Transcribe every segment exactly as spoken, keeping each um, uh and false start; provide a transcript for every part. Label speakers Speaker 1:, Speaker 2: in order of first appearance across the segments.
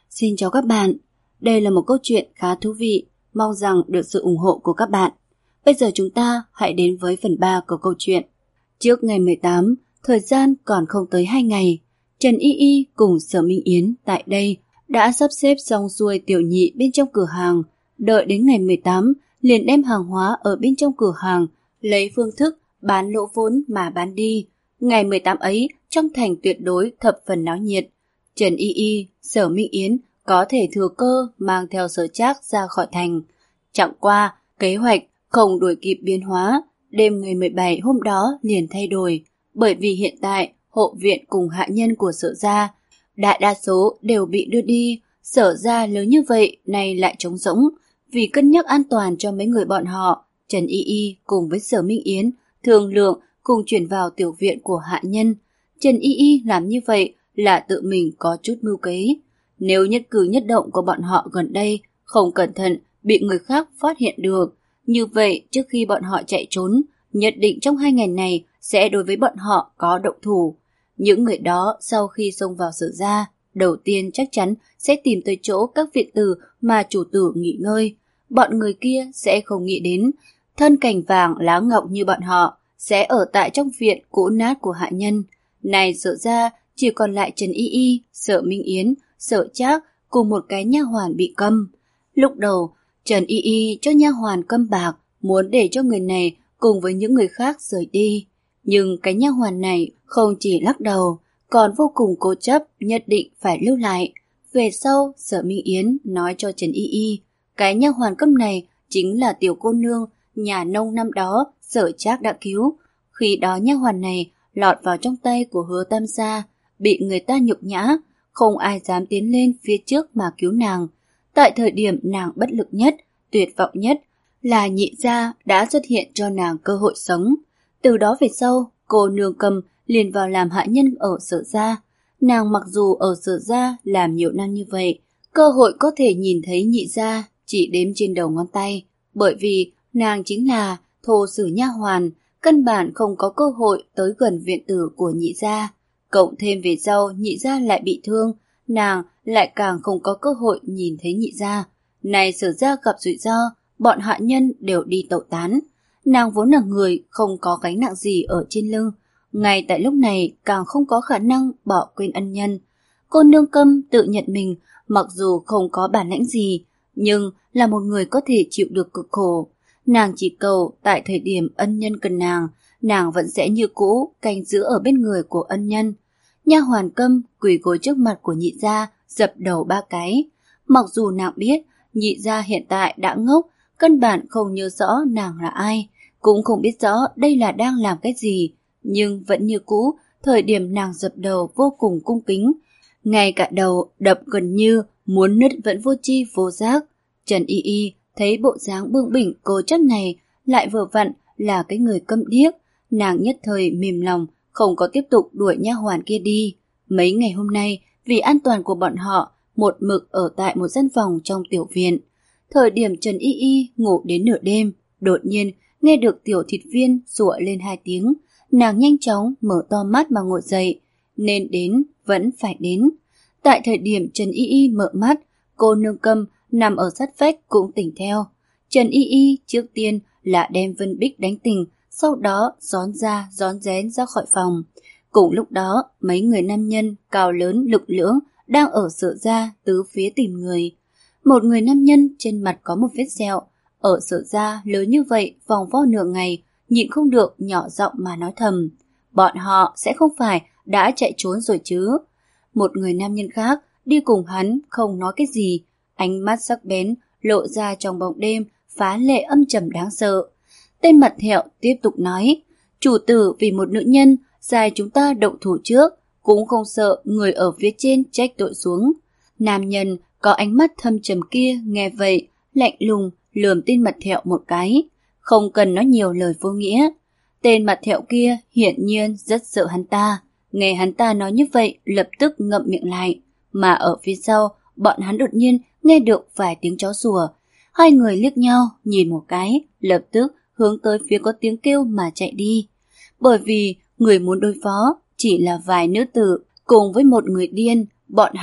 Speaker 1: Xin chào các bạn, đây là một câu chuyện khá thú vị, mong rằng được sự ủng hộ của các bạn. Bây giờ chúng ta hãy đến với phần ba của câu chuyện. Trước ngày mười tám, thời gian còn không tới hai ngày, Trần Y Y cùng Sở Minh Yến tại đây đã sắp xếp xong xuôi tiểu nhị bên trong cửa hàng. Đợi đến ngày mười tám, liền đem hàng hóa ở bên trong cửa hàng, lấy phương thức bán lỗ vốn mà bán đi. Ngày mười tám ấy, trong thành tuyệt đối thập phần náo nhiệt. Trần Y Y, Sở Minh Yến có thể thừa cơ mang theo Sở Trác ra khỏi thành. Chẳng qua, kế hoạch không đuổi kịp biến hóa, đêm ngày mười bảy hôm đó liền thay đổi, bởi vì hiện tại hộ viện cùng hạ nhân của Sở gia đại đa số đều bị đưa đi. Sở gia lớn như vậy nay lại trống rỗng, vì cân nhắc an toàn cho mấy người bọn họ, Trần Y Y cùng với Sở Minh Yến thương lượng cùng chuyển vào tiểu viện của hạ nhân. Trần Y Y làm như vậy là tự mình có chút mưu kế. Nếu nhất cử nhất động của bọn họ gần đây không cẩn thận bị người khác phát hiện được, như vậy trước khi bọn họ chạy trốn, nhất định trong hai ngày này sẽ đối với bọn họ có động thủ. Những người đó sau khi xông vào Sở gia, đầu tiên chắc chắn sẽ tìm tới chỗ các viện tử mà chủ tử nghỉ ngơi. Bọn người kia sẽ không nghĩ đến thân cành vàng lá ngọc như bọn họ sẽ ở tại trong viện cũ nát của hạ nhân. Này Sở gia chỉ còn lại Trần Y Y, Sở Minh Yến, Sở Trác cùng một cái nha hoàn bị câm. Lúc đầu, Trần Y Y cho nha hoàn câm bạc, muốn để cho người này cùng với những người khác rời đi. Nhưng cái nha hoàn này không chỉ lắc đầu, còn vô cùng cố chấp nhất định phải lưu lại. Về sau, Sở Minh Yến nói cho Trần Y Y, cái nha hoàn câm này chính là tiểu cô nương nhà nông năm đó Sở Trác đã cứu. Khi đó nha hoàn này lọt vào trong tay của Hứa Tam gia, bị người ta nhục nhã, không ai dám tiến lên phía trước mà cứu nàng. Tại thời điểm nàng bất lực nhất, tuyệt vọng nhất, là Nhị gia đã xuất hiện cho nàng cơ hội sống. Từ đó về sau, cô nương Cầm liền vào làm hạ nhân ở Sở gia. Nàng mặc dù ở Sở gia làm nhiều năm như vậy, cơ hội có thể nhìn thấy Nhị gia chỉ đếm trên đầu ngón tay, bởi vì nàng chính là thô sử nha hoàn, căn bản không có cơ hội tới gần viện tử của Nhị gia. Cộng thêm về sau Nhị gia lại bị thương, nàng lại càng không có cơ hội nhìn thấy Nhị gia. Này Sở gia gặp rủi ro, bọn hạ nhân đều đi tẩu tán. Nàng vốn là người không có gánh nặng gì ở trên lưng, ngay tại lúc này càng không có khả năng bỏ quên ân nhân. Cô nương Câm tự nhận mình mặc dù không có bản lĩnh gì, nhưng là một người có thể chịu được cực khổ. Nàng chỉ cầu tại thời điểm ân nhân cần nàng, nàng vẫn sẽ như cũ canh giữ ở bên người của ân nhân. Nha hoàn Câm quỳ gối trước mặt của Nhị gia, dập đầu ba cái. Mặc dù nàng biết Nhị gia hiện tại đã ngốc, căn bản không nhớ rõ nàng là ai, cũng không biết rõ đây là đang làm cái gì, nhưng vẫn như cũ, thời điểm nàng dập đầu vô cùng cung kính, ngay cả đầu đập gần như muốn nứt vẫn vô tri vô giác. Trần Y Y thấy bộ dáng bướng bỉnh cố chấp này lại vừa vặn là cái người câm điếc, nàng nhất thời mềm lòng, không có tiếp tục đuổi nha hoàn kia đi. Mấy ngày hôm nay, vì an toàn của bọn họ, một mực ở tại một gian phòng trong tiểu viện. Thời điểm Trần Y Y ngủ đến nửa đêm, đột nhiên nghe được tiểu thịt viên sủa lên hai tiếng, nàng nhanh chóng mở to mắt mà ngồi dậy, nên đến vẫn phải đến. Tại thời điểm Trần Y Y mở mắt, cô nương Câm nằm ở sát vách cũng tỉnh theo. Trần Y Y trước tiên là đem Vân Bích đánh tỉnh, sau đó rón ra rón rén ra khỏi phòng. Cùng lúc đó, mấy người nam nhân cao lớn lực lưỡng đang ở Sở gia tứ phía tìm người. Một người nam nhân trên mặt có một vết sẹo, ở Sở gia lớn như vậy vòng vo nửa ngày, nhịn không được nhỏ giọng mà nói thầm, bọn họ sẽ không phải đã chạy trốn rồi chứ. Một người nam nhân khác đi cùng hắn không nói cái gì, ánh mắt sắc bén lộ ra trong bóng đêm, phá lệ âm trầm đáng sợ. Tên mặt thẹo tiếp tục nói, chủ tử vì một nữ nhân sai chúng ta động thủ trước, cũng không sợ người ở phía trên trách tội xuống. Nam nhân có ánh mắt thâm trầm kia nghe vậy, lạnh lùng lườm tên mặt thẹo một cái, không cần nói nhiều lời vô nghĩa. Tên mặt thẹo kia hiển nhiên rất sợ hắn ta, nghe hắn ta nói như vậy lập tức ngậm miệng lại, mà ở phía sau bọn hắn đột nhiên nghe được vài tiếng chó sủa. Hai người liếc nhau nhìn một cái, lập tức hướng tới phía có tiếng kêu mà chạy đi. Bởi vì người muốn đối phó chỉ là vài nữ tử cùng với một người điên, bọn hắn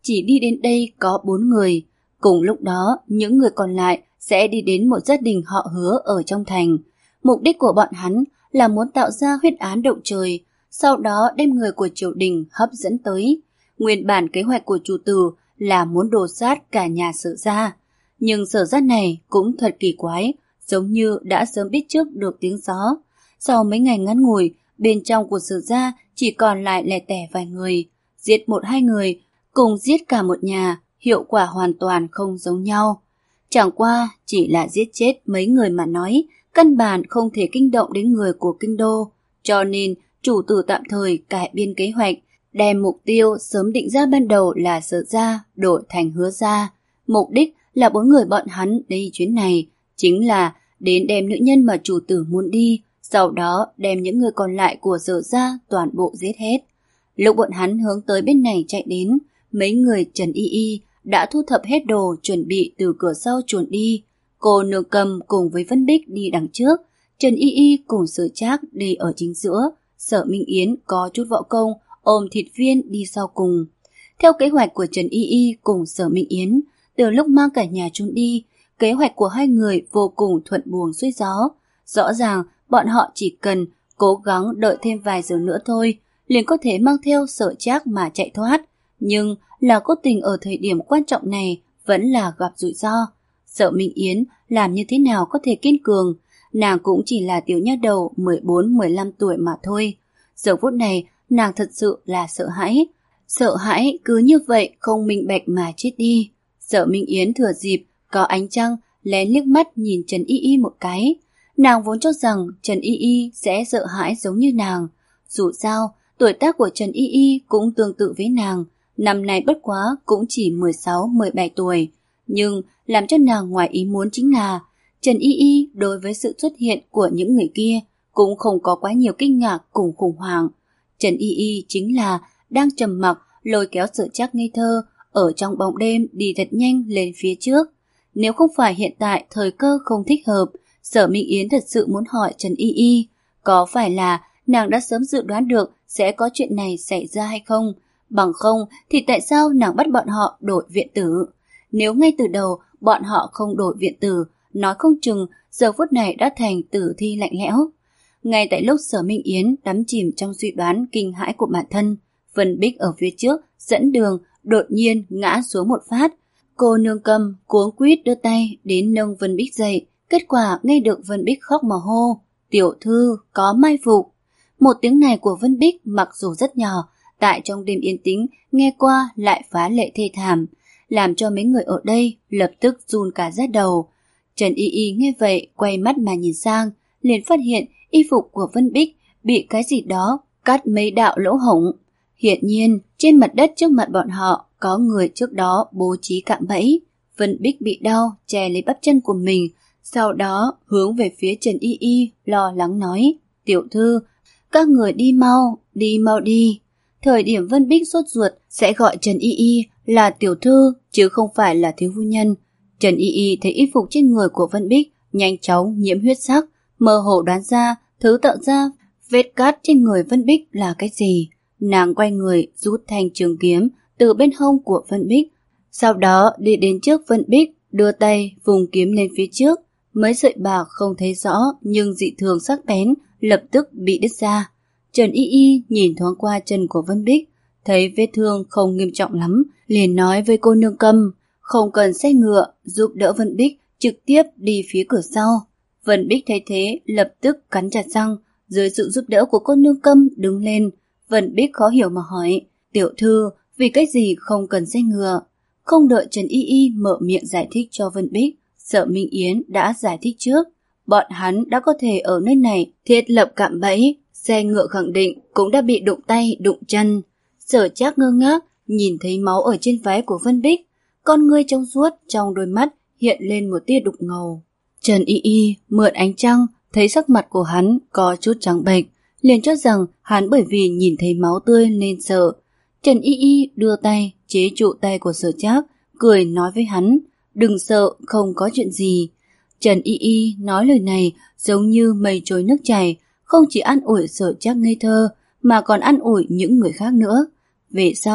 Speaker 1: chỉ đi đến đây có bốn người. Cùng lúc đó, những người còn lại sẽ đi đến một gia đình họ Hứa ở trong thành. Mục đích của bọn hắn là muốn tạo ra huyết án động trời, sau đó đem người của triều đình hấp dẫn tới. Nguyên bản kế hoạch của chủ tử là muốn đồ sát cả nhà Sở gia. Nhưng Sở gia này cũng thật kỳ quái, giống như đã sớm biết trước được tiếng gió. Sau mấy ngày ngắn ngủi, bên trong của Sở gia chỉ còn lại lẻ tẻ vài người. Giết một hai người, cùng giết cả một nhà, hiệu quả hoàn toàn không giống nhau. Chẳng qua chỉ là giết chết mấy người mà nói, căn bản không thể kinh động đến người của kinh đô. Cho nên chủ tử tạm thời cải biên kế hoạch, đem mục tiêu sớm định ra ban đầu là Sở gia đổi thành Hứa gia. Mục đích là bốn người bọn hắn đi chuyến này chính là đến đem nữ nhân mà chủ tử muốn đi, sau đó đem những người còn lại của Sở gia toàn bộ giết hết. Lúc bọn hắn hướng tới bên này chạy đến, mấy người Trần Y Y đã thu thập hết đồ chuẩn bị từ cửa sau chuồn đi. Cô Nương Cầm cùng với Vân Bích đi đằng trước, Trần Y Y cùng Sở Trác đi ở chính giữa, Sở Minh Yến có chút võ công, ôm Thịt Viên đi sau cùng. Theo kế hoạch của Trần Y Y cùng Sở Minh Yến, từ lúc mang cả nhà trốn đi, kế hoạch của hai người vô cùng thuận buồm xuôi gió. Rõ ràng bọn họ chỉ cần cố gắng đợi thêm vài giờ nữa thôi, liền có thể mang theo Sở Trác mà chạy thoát. Nhưng là cố tình ở thời điểm quan trọng này vẫn là gặp rủi ro. Sở Minh Yến làm như thế nào có thể kiên cường, nàng cũng chỉ là tiểu nha đầu mười bốn mười lăm tuổi mà thôi. Giờ phút này nàng thật sự là sợ hãi, sợ hãi cứ như vậy không minh bạch mà chết đi. Sở Minh Yến thừa dịp có ánh trăng lén liếc mắt nhìn Trần Y Y một cái. Nàng vốn cho rằng Trần Y Y sẽ sợ hãi giống như nàng. Dù sao, tuổi tác của Trần Y Y cũng tương tự với nàng, năm nay bất quá cũng chỉ mười sáu mười bảy tuổi. Nhưng làm cho nàng ngoài ý muốn chính là Trần Y Y đối với sự xuất hiện của những người kia cũng không có quá nhiều kinh ngạc cùng khủng hoảng. Trần Y Y chính là đang trầm mặc lôi kéo Sở Trác ngây thơ ở trong bóng đêm đi thật nhanh lên phía trước. Nếu không phải hiện tại thời cơ không thích hợp, Sở Minh Yến thật sự muốn hỏi Trần Y Y, có phải là nàng đã sớm dự đoán được sẽ có chuyện này xảy ra hay không? Bằng không thì tại sao nàng bắt bọn họ đổi viện tử? Nếu ngay từ đầu bọn họ không đổi viện tử, nói không chừng giờ phút này đã thành tử thi lạnh lẽo. Ngay tại lúc Sở Minh Yến đắm chìm trong suy đoán kinh hãi của bản thân, Vân Bích ở phía trước dẫn đường đột nhiên ngã xuống một phát. Cô Nương Cầm cuống quýt đưa tay đến nâng Vân Bích dậy, kết quả nghe được Vân Bích khóc mà hô: "Tiểu thư, có mai phục." Một tiếng này của Vân Bích mặc dù rất nhỏ, tại trong đêm yên tĩnh nghe qua lại phá lệ thê thảm, làm cho mấy người ở đây lập tức run cả da đầu. Trần Y Y nghe vậy quay mắt mà nhìn sang, liền phát hiện y phục của Vân Bích bị cái gì đó cắt mấy đạo lỗ hổng. Hiện nhiên trên mặt đất trước mặt bọn họ có người trước đó bố trí cạm bẫy. Vân Bích bị đau che lấy bắp chân của mình, sau đó hướng về phía Trần Y Y lo lắng nói: "Tiểu thư, các người đi mau, đi mau đi." Thời điểm Vân Bích sốt ruột sẽ gọi Trần Y Y là tiểu thư chứ không phải là thiếu phu nhân. Trần Y Y thấy y phục trên người của Vân Bích nhanh chóng nhiễm huyết sắc, mơ hồ đoán ra thứ tạo ra vết cắt trên người Vân Bích là cái gì. Nàng quay người rút thanh trường kiếm từ bên hông của Vân Bích, sau đó đi đến trước Vân Bích, đưa tay vùng kiếm lên phía trước. Mấy sợi bạc không thấy rõ nhưng dị thường sắc bén lập tức bị đứt ra. Trần Y Y nhìn thoáng qua chân của Vân Bích, thấy vết thương không nghiêm trọng lắm, liền nói với cô Nương Cầm không cần xe ngựa, giúp đỡ Vân Bích trực tiếp đi phía cửa sau. Vân Bích thấy thế lập tức cắn chặt răng, dưới sự giúp đỡ của cô Nương Cầm đứng lên. Vân Bích khó hiểu mà hỏi: "Tiểu thư, vì cái gì không cần xe ngựa?" Không đợi Trần Y Y mở miệng giải thích cho Vân Bích, Sở Minh Yến đã giải thích trước. Bọn hắn đã có thể ở nơi này thiết lập cạm bẫy, xe ngựa khẳng định cũng đã bị đụng tay đụng chân. Sở Trác ngơ ngác nhìn thấy máu ở trên váy của Vân Bích, con ngươi trong suốt trong đôi mắt hiện lên một tia đục ngầu. Trần Y Y mượn ánh trăng thấy sắc mặt của hắn có chút trắng bệch, liền cho rằng hắn bởi vì nhìn thấy máu tươi nên sợ. Trần Y Y đưa tay chế trụ tay của Sở Trác, cười nói với hắn: "Đừng sợ, không có chuyện gì." Trần Y Y nói lời này giống như mây trôi nước chảy, không chỉ an ủi Sở Trác ngây thơ mà còn an ủi những người khác nữa. Về sau,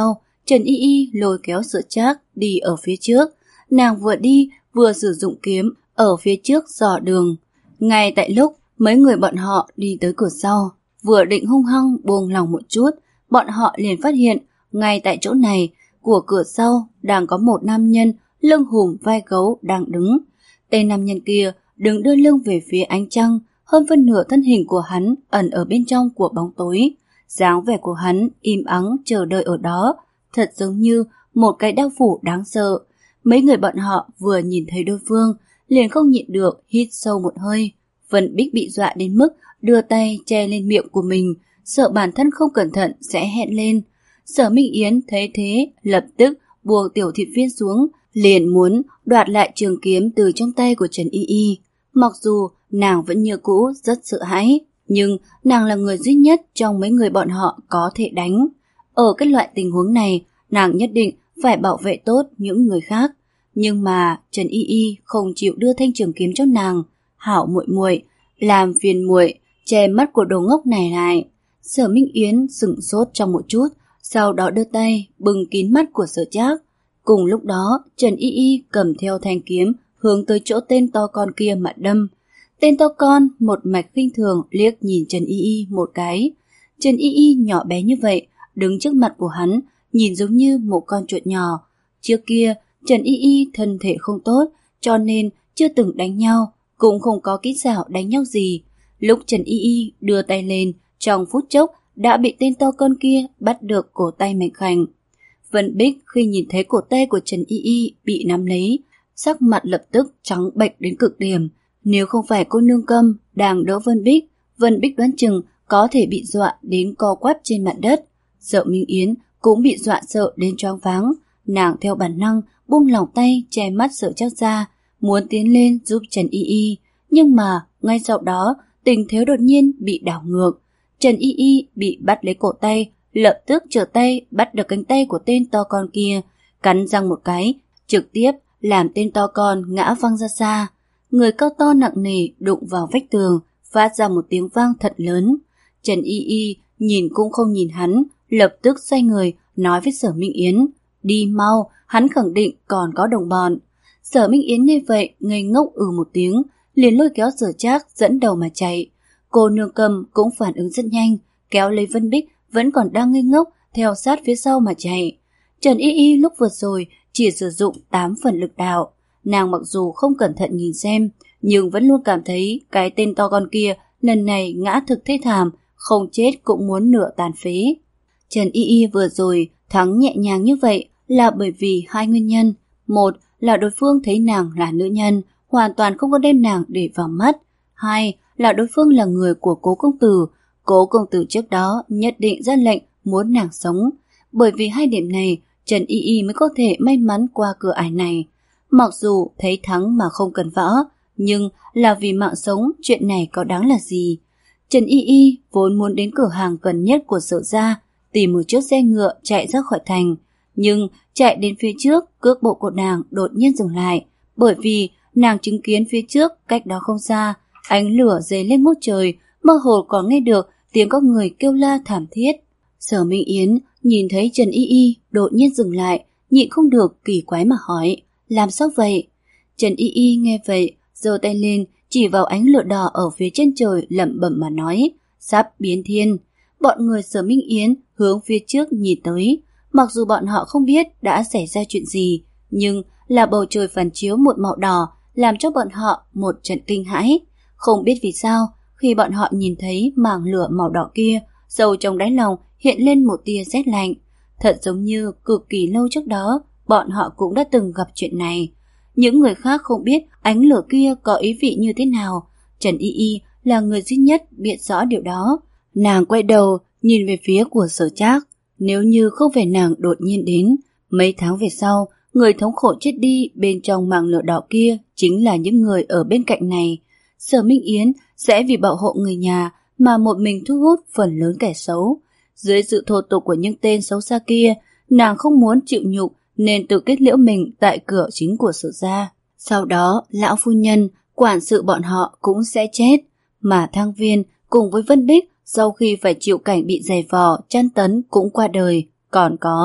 Speaker 1: Trần Y Y lôi kéo Sở Trác đi ở phía trước. Nàng vừa đi vừa sử dụng kiếm ở phía trước dò đường. Ngay tại lúc mấy người bọn họ đi tới cửa sau, vừa định hung hăng buông lòng một chút, bọn họ liền phát hiện ngay tại chỗ này của cửa sau đang có một nam nhân lưng hùm vai gấu đang đứng. Tên nam nhân kia đứng đưa lưng về phía ánh trăng, hơn phân nửa thân hình của hắn ẩn ở bên trong của bóng tối. Dáng vẻ của hắn im ắng chờ đợi ở đó, thật giống như một cái đao phủ đáng sợ. Mấy người bọn họ vừa nhìn thấy đối phương, liền không nhịn được hít sâu một hơi. Vân Bích bị dọa đến mức đưa tay che lên miệng của mình, sợ bản thân không cẩn thận sẽ hẹn lên. Sở Minh Yến thấy thế, lập tức buông tiểu thịt viên xuống, liền muốn đoạt lại trường kiếm từ trong tay của Trần Y Y. Mặc dù nàng vẫn như cũ rất sợ hãi, nhưng nàng là người duy nhất trong mấy người bọn họ có thể đánh. Ở cái loại tình huống này, nàng nhất định phải bảo vệ tốt những người khác. Nhưng mà Trần Y Y không chịu đưa thanh trường kiếm cho nàng. Hảo muội muội, làm phiền muội che mắt của đồ ngốc này lại. Sở Minh Yến sửng sốt trong một chút, sau đó đưa tay bưng kín mắt của Sở Trác. Cùng lúc đó, Trần Y Y cầm theo thanh kiếm hướng tới chỗ tên to con kia mà đâm. Tên to con một mạch khinh thường liếc nhìn Trần Y Y một cái. Trần Y Y nhỏ bé như vậy, đứng trước mặt của hắn, nhìn giống như một con chuột nhỏ. Trước kia, Trần Y Y thân thể không tốt, cho nên chưa từng đánh nhau, cũng không có kỹ xảo đánh nhau gì. Lúc Trần Y Y đưa tay lên, trong phút chốc đã bị tên to con kia bắt được cổ tay mảnh khảnh. Vân Bích khi nhìn thấy cổ tay của Trần Y Y bị nắm lấy, sắc mặt lập tức trắng bệch đến cực điểm. Nếu không phải cô nương Câm đang đỡ Vân Bích, Vân Bích đoán chừng có thể bị dọa đến co quắp trên mặt đất. Sở Minh Yến cũng bị dọa sợ đến choáng váng. Nàng theo bản năng buông lỏng tay che mắt Sở Trác ra, muốn tiến lên giúp Trần Y Y. Nhưng mà ngay sau đó tình thế đột nhiên bị đảo ngược. Trần Y Y bị bắt lấy cổ tay, lập tức trở tay bắt được cánh tay của tên to con kia, cắn răng một cái, trực tiếp làm tên to con ngã văng ra xa. Người cao to nặng nề đụng vào vách tường, phát ra một tiếng vang thật lớn. Trần Y Y nhìn cũng không nhìn hắn, lập tức xoay người nói với Sở Minh Yến, đi mau, hắn khẳng định còn có đồng bọn. Sở Minh Yến nghe vậy ngây ngốc ừ một tiếng, liền lôi kéo Sở Trác dẫn đầu mà chạy. Cô nương Câm cũng phản ứng rất nhanh, kéo lấy Vân Bích vẫn còn đang ngây ngốc theo sát phía sau mà chạy. Trần Y Y lúc vừa rồi chỉ sử dụng tám phần lực đạo. Nàng mặc dù không cẩn thận nhìn xem, nhưng vẫn luôn cảm thấy cái tên to con kia lần này ngã thực thê thảm, không chết cũng muốn nửa tàn phế. Trần Y Y vừa rồi thắng nhẹ nhàng như vậy là bởi vì hai nguyên nhân. Một là đối phương thấy nàng là nữ nhân, hoàn toàn không có đem nàng để vào mắt. Hai là đối phương là người của Cố công tử. Cố công tử trước đó nhất định ra lệnh muốn nàng sống. Bởi vì hai điểm này, Trần Y Y mới có thể may mắn qua cửa ải này. Mặc dù thấy thắng mà không cần võ, nhưng là vì mạng sống, chuyện này có đáng là gì. Trần Y Y vốn muốn đến cửa hàng gần nhất của Sở gia, tìm một chiếc xe ngựa chạy ra khỏi thành. Nhưng chạy đến phía trước, cước bộ của nàng đột nhiên dừng lại, bởi vì nàng chứng kiến phía trước cách đó không xa, ánh lửa dấy lên ngút trời, mơ hồ còn nghe được tiếng có người kêu la thảm thiết. Sở Minh Yến nhìn thấy Trần Y Y đột nhiên dừng lại, nhịn không được kỳ quái mà hỏi, làm sao vậy? Trần Y Y nghe vậy, giơ tay lên chỉ vào ánh lửa đỏ ở phía trên trời, lẩm bẩm mà nói, sắp biến thiên. Bọn người Sở Minh Yến hướng phía trước nhìn tới, mặc dù bọn họ không biết đã xảy ra chuyện gì, nhưng là bầu trời phản chiếu một màu đỏ làm cho bọn họ một trận kinh hãi. Không biết vì sao, khi bọn họ nhìn thấy mảng lửa màu đỏ kia, sâu trong đáy lòng hiện lên một tia rét lạnh. Thật giống như cực kỳ lâu trước đó, bọn họ cũng đã từng gặp chuyện này. Những người khác không biết ánh lửa kia có ý vị như thế nào. Trần Y Y là người duy nhất biết rõ điều đó. Nàng quay đầu nhìn về phía của Sở Trác. Nếu như không phải nàng đột nhiên đến, mấy tháng về sau, người thống khổ chết đi bên trong mảng lửa đỏ kia chính là những người ở bên cạnh này. Sở Minh Yến sẽ vì bảo hộ người nhà mà một mình thu hút phần lớn kẻ xấu. Dưới sự thô tục của những tên xấu xa kia, nàng không muốn chịu nhục nên tự kết liễu mình tại cửa chính của Sở gia. Sau đó, lão phu nhân, quản sự bọn họ cũng sẽ chết. Mà Thang Viên cùng với Vân Bích sau khi phải chịu cảnh bị giày vò, tra tấn cũng qua đời. Còn có,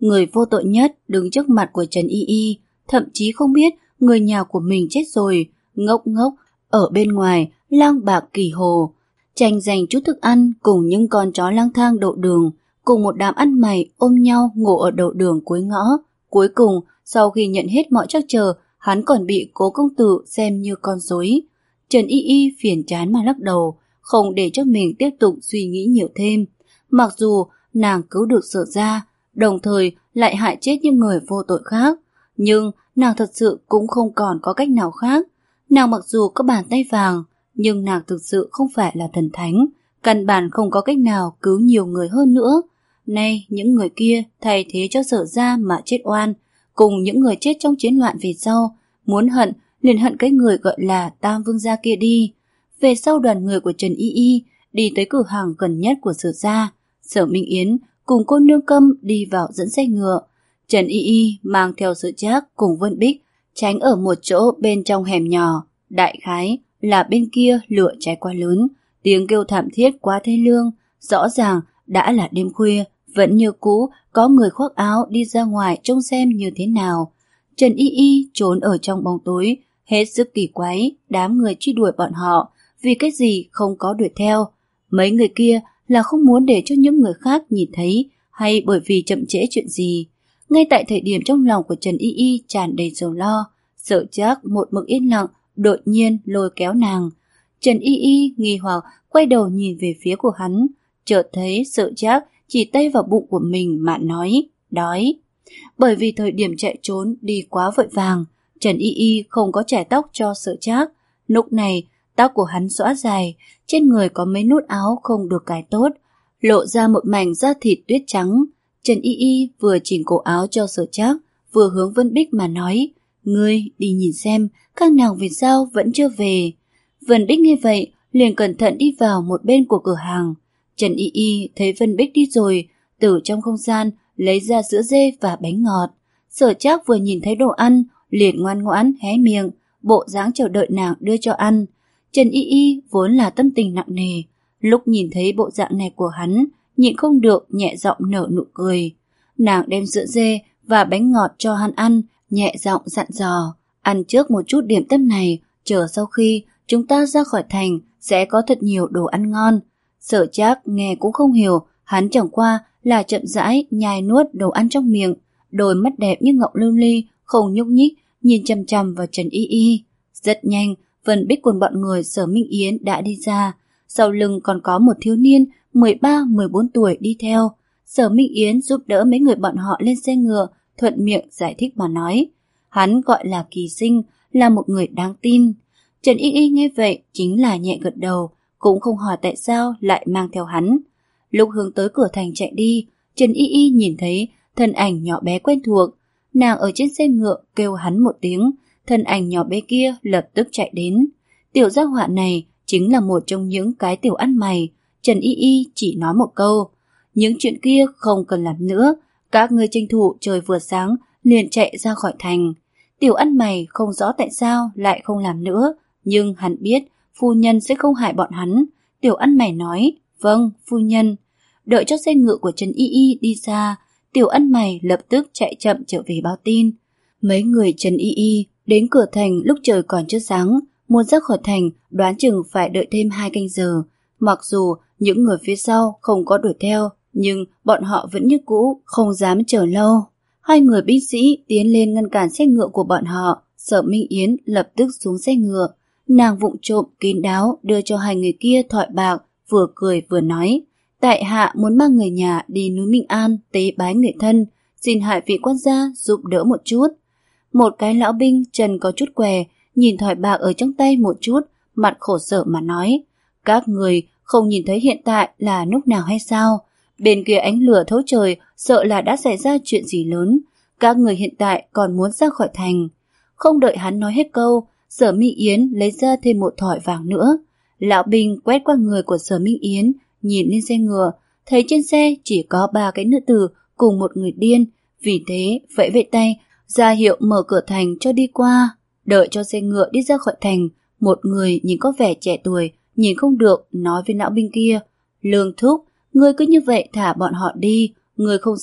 Speaker 1: người vô tội nhất đứng trước mặt của Trần Y Y, thậm chí không biết người nhà của mình chết rồi, ngốc ngốc ở bên ngoài lang bạc kỳ hồ, tranh giành chút thức ăn cùng những con chó lang thang đậu đường, cùng một đám ăn mày ôm nhau ngủ ở đầu đường cuối ngõ. Cuối cùng, sau khi nhận hết mọi trắc trở, hắn còn bị Cố công tử xem như con rối. Trần Y Y phiền chán mà lắc đầu, không để cho mình tiếp tục suy nghĩ nhiều thêm. Mặc dù nàng cứu được Sở gia, đồng thời lại hại chết những người vô tội khác, nhưng nàng thật sự cũng không còn có cách nào khác. Nàng mặc dù có bàn tay vàng, nhưng nàng thực sự không phải là thần thánh, căn bản không có cách nào cứu nhiều người hơn nữa. Nay những người kia thay thế cho Sở gia mà chết oan, cùng những người chết trong chiến loạn về sau, muốn hận liền hận cái người gọi là Tam Vương gia kia đi. Về sau đoàn người của Trần Y Y đi tới cửa hàng gần nhất của Sở gia, Sở Minh Yến cùng cô nương Câm đi vào dẫn xe ngựa. Trần Y Y mang theo Sở Trác cùng Vân Bích tránh ở một chỗ bên trong hẻm nhỏ, đại khái là bên kia lửa cháy quá lớn, tiếng kêu thảm thiết quá thê lương, rõ ràng đã là đêm khuya, vẫn như cũ có người khoác áo đi ra ngoài trông xem như thế nào. Trần Y Y trốn ở trong bóng tối, hết sức kỳ quái, đám người truy đuổi bọn họ, vì cái gì không có đuổi theo. Mấy người kia là không muốn để cho những người khác nhìn thấy, hay bởi vì chậm trễ chuyện gì. Ngay tại thời điểm trong lòng của Trần Y Y tràn đầy sầu lo, Sở Trác một mực yên lặng, đột nhiên lôi kéo nàng. Trần Y Y nghi hoặc quay đầu nhìn về phía của hắn, chợt thấy Sở Trác chỉ tay vào bụng của mình mà nói, đói. Bởi vì thời điểm chạy trốn đi quá vội vàng, Trần Y Y không có chải tóc cho Sở Trác. Lúc này, tóc của hắn xõa dài, trên người có mấy nút áo không được cài tốt, lộ ra một mảnh da thịt tuyết trắng. Trần Y Y vừa chỉnh cổ áo cho Sở Trác, vừa hướng Vân Bích mà nói, ngươi đi nhìn xem, các nàng vì sao vẫn chưa về. Vân Bích nghe vậy, liền cẩn thận đi vào một bên của cửa hàng. Trần Y Y thấy Vân Bích đi rồi, từ trong không gian lấy ra sữa dê và bánh ngọt. Sở Trác vừa nhìn thấy đồ ăn, liền ngoan ngoãn hé miệng, bộ dáng chờ đợi nàng đưa cho ăn. Trần Y Y vốn là tâm tình nặng nề, lúc nhìn thấy bộ dạng này của hắn, nhịn không được nhẹ giọng nở nụ cười. Nàng đem sữa dê và bánh ngọt cho hắn ăn, nhẹ giọng dặn dò, ăn trước một chút điểm tâm này, chờ sau khi chúng ta ra khỏi thành sẽ có thật nhiều đồ ăn ngon. Sở Trác nghe cũng không hiểu, hắn chẳng qua là chậm rãi nhai nuốt đồ ăn trong miệng, đôi mắt đẹp như ngọc lưu ly, không nhúc nhích, nhìn chằm chằm vào Trần Y Y. Rất nhanh, Vân Bích cùng bọn người Sở Minh Yến đã đi ra, sau lưng còn có một thiếu niên mười ba mười bốn tuổi đi theo. Sở Minh Yến giúp đỡ mấy người bọn họ lên xe ngựa, thuận miệng giải thích mà nói, hắn gọi là Kỳ Sinh, là một người đáng tin. Trần Y Y nghe vậy chính là nhẹ gật đầu, cũng không hỏi tại sao lại mang theo hắn. Lúc hướng tới cửa thành chạy đi, Trần Y Y nhìn thấy thân ảnh nhỏ bé quen thuộc. Nàng ở trên xe ngựa kêu hắn một tiếng, thân ảnh nhỏ bé kia lập tức chạy đến. Tiểu gia họa này chính là một trong những cái tiểu ăn mày. Trần Y Y chỉ nói một câu, những chuyện kia không cần làm nữa, các ngươi tranh thủ trời vừa sáng liền chạy ra khỏi thành. Tiểu ăn mày không rõ tại sao lại không làm nữa, nhưng hắn biết phu nhân sẽ không hại bọn hắn. Tiểu ăn mày nói, vâng, phu nhân. Đợi cho xe ngựa của Trần Y Y đi xa, tiểu ăn mày lập tức chạy chậm trở về báo tin. Mấy người Trần Y Y đến cửa thành lúc trời còn chưa sáng, muốn ra khỏi thành đoán chừng phải đợi thêm hai canh giờ. Mặc dù những người phía sau không có đuổi theo, nhưng bọn họ vẫn như cũ không dám chờ lâu. Hai người binh sĩ tiến lên ngăn cản xe ngựa của bọn họ. Sở Minh Yến lập tức xuống xe ngựa, nàng vụng trộm kín đáo đưa cho hai người kia thỏi bạc, vừa cười vừa nói, tại hạ muốn mang người nhà đi núi Minh An tế bái người thân, xin hai vị quan gia giúp đỡ một chút. Một cái lão binh chân có chút què, nhìn thỏi bạc ở trong tay một chút, mặt khổ sở mà nói, các người không nhìn thấy hiện tại là lúc nào hay sao? Bên kia ánh lửa thấu trời, sợ là đã xảy ra chuyện gì lớn. Các người hiện tại còn muốn ra khỏi thành. Không đợi hắn nói hết câu, Sở Minh Yến lấy ra thêm một thỏi vàng nữa. Lão binh quét qua người của Sở Minh Yến, nhìn lên xe ngựa, thấy trên xe chỉ có ba cái nữ tử cùng một người điên, vì thế vẫy vẫy tay, ra hiệu mở cửa thành cho đi qua. Đợi cho xe ngựa đi ra khỏi thành, một người nhìn có vẻ trẻ tuổi, nhìn không được, nói với lão binh kia, Lương thúc, ngươi cứ như vậy thả bọn họ đi, ngươi không sợ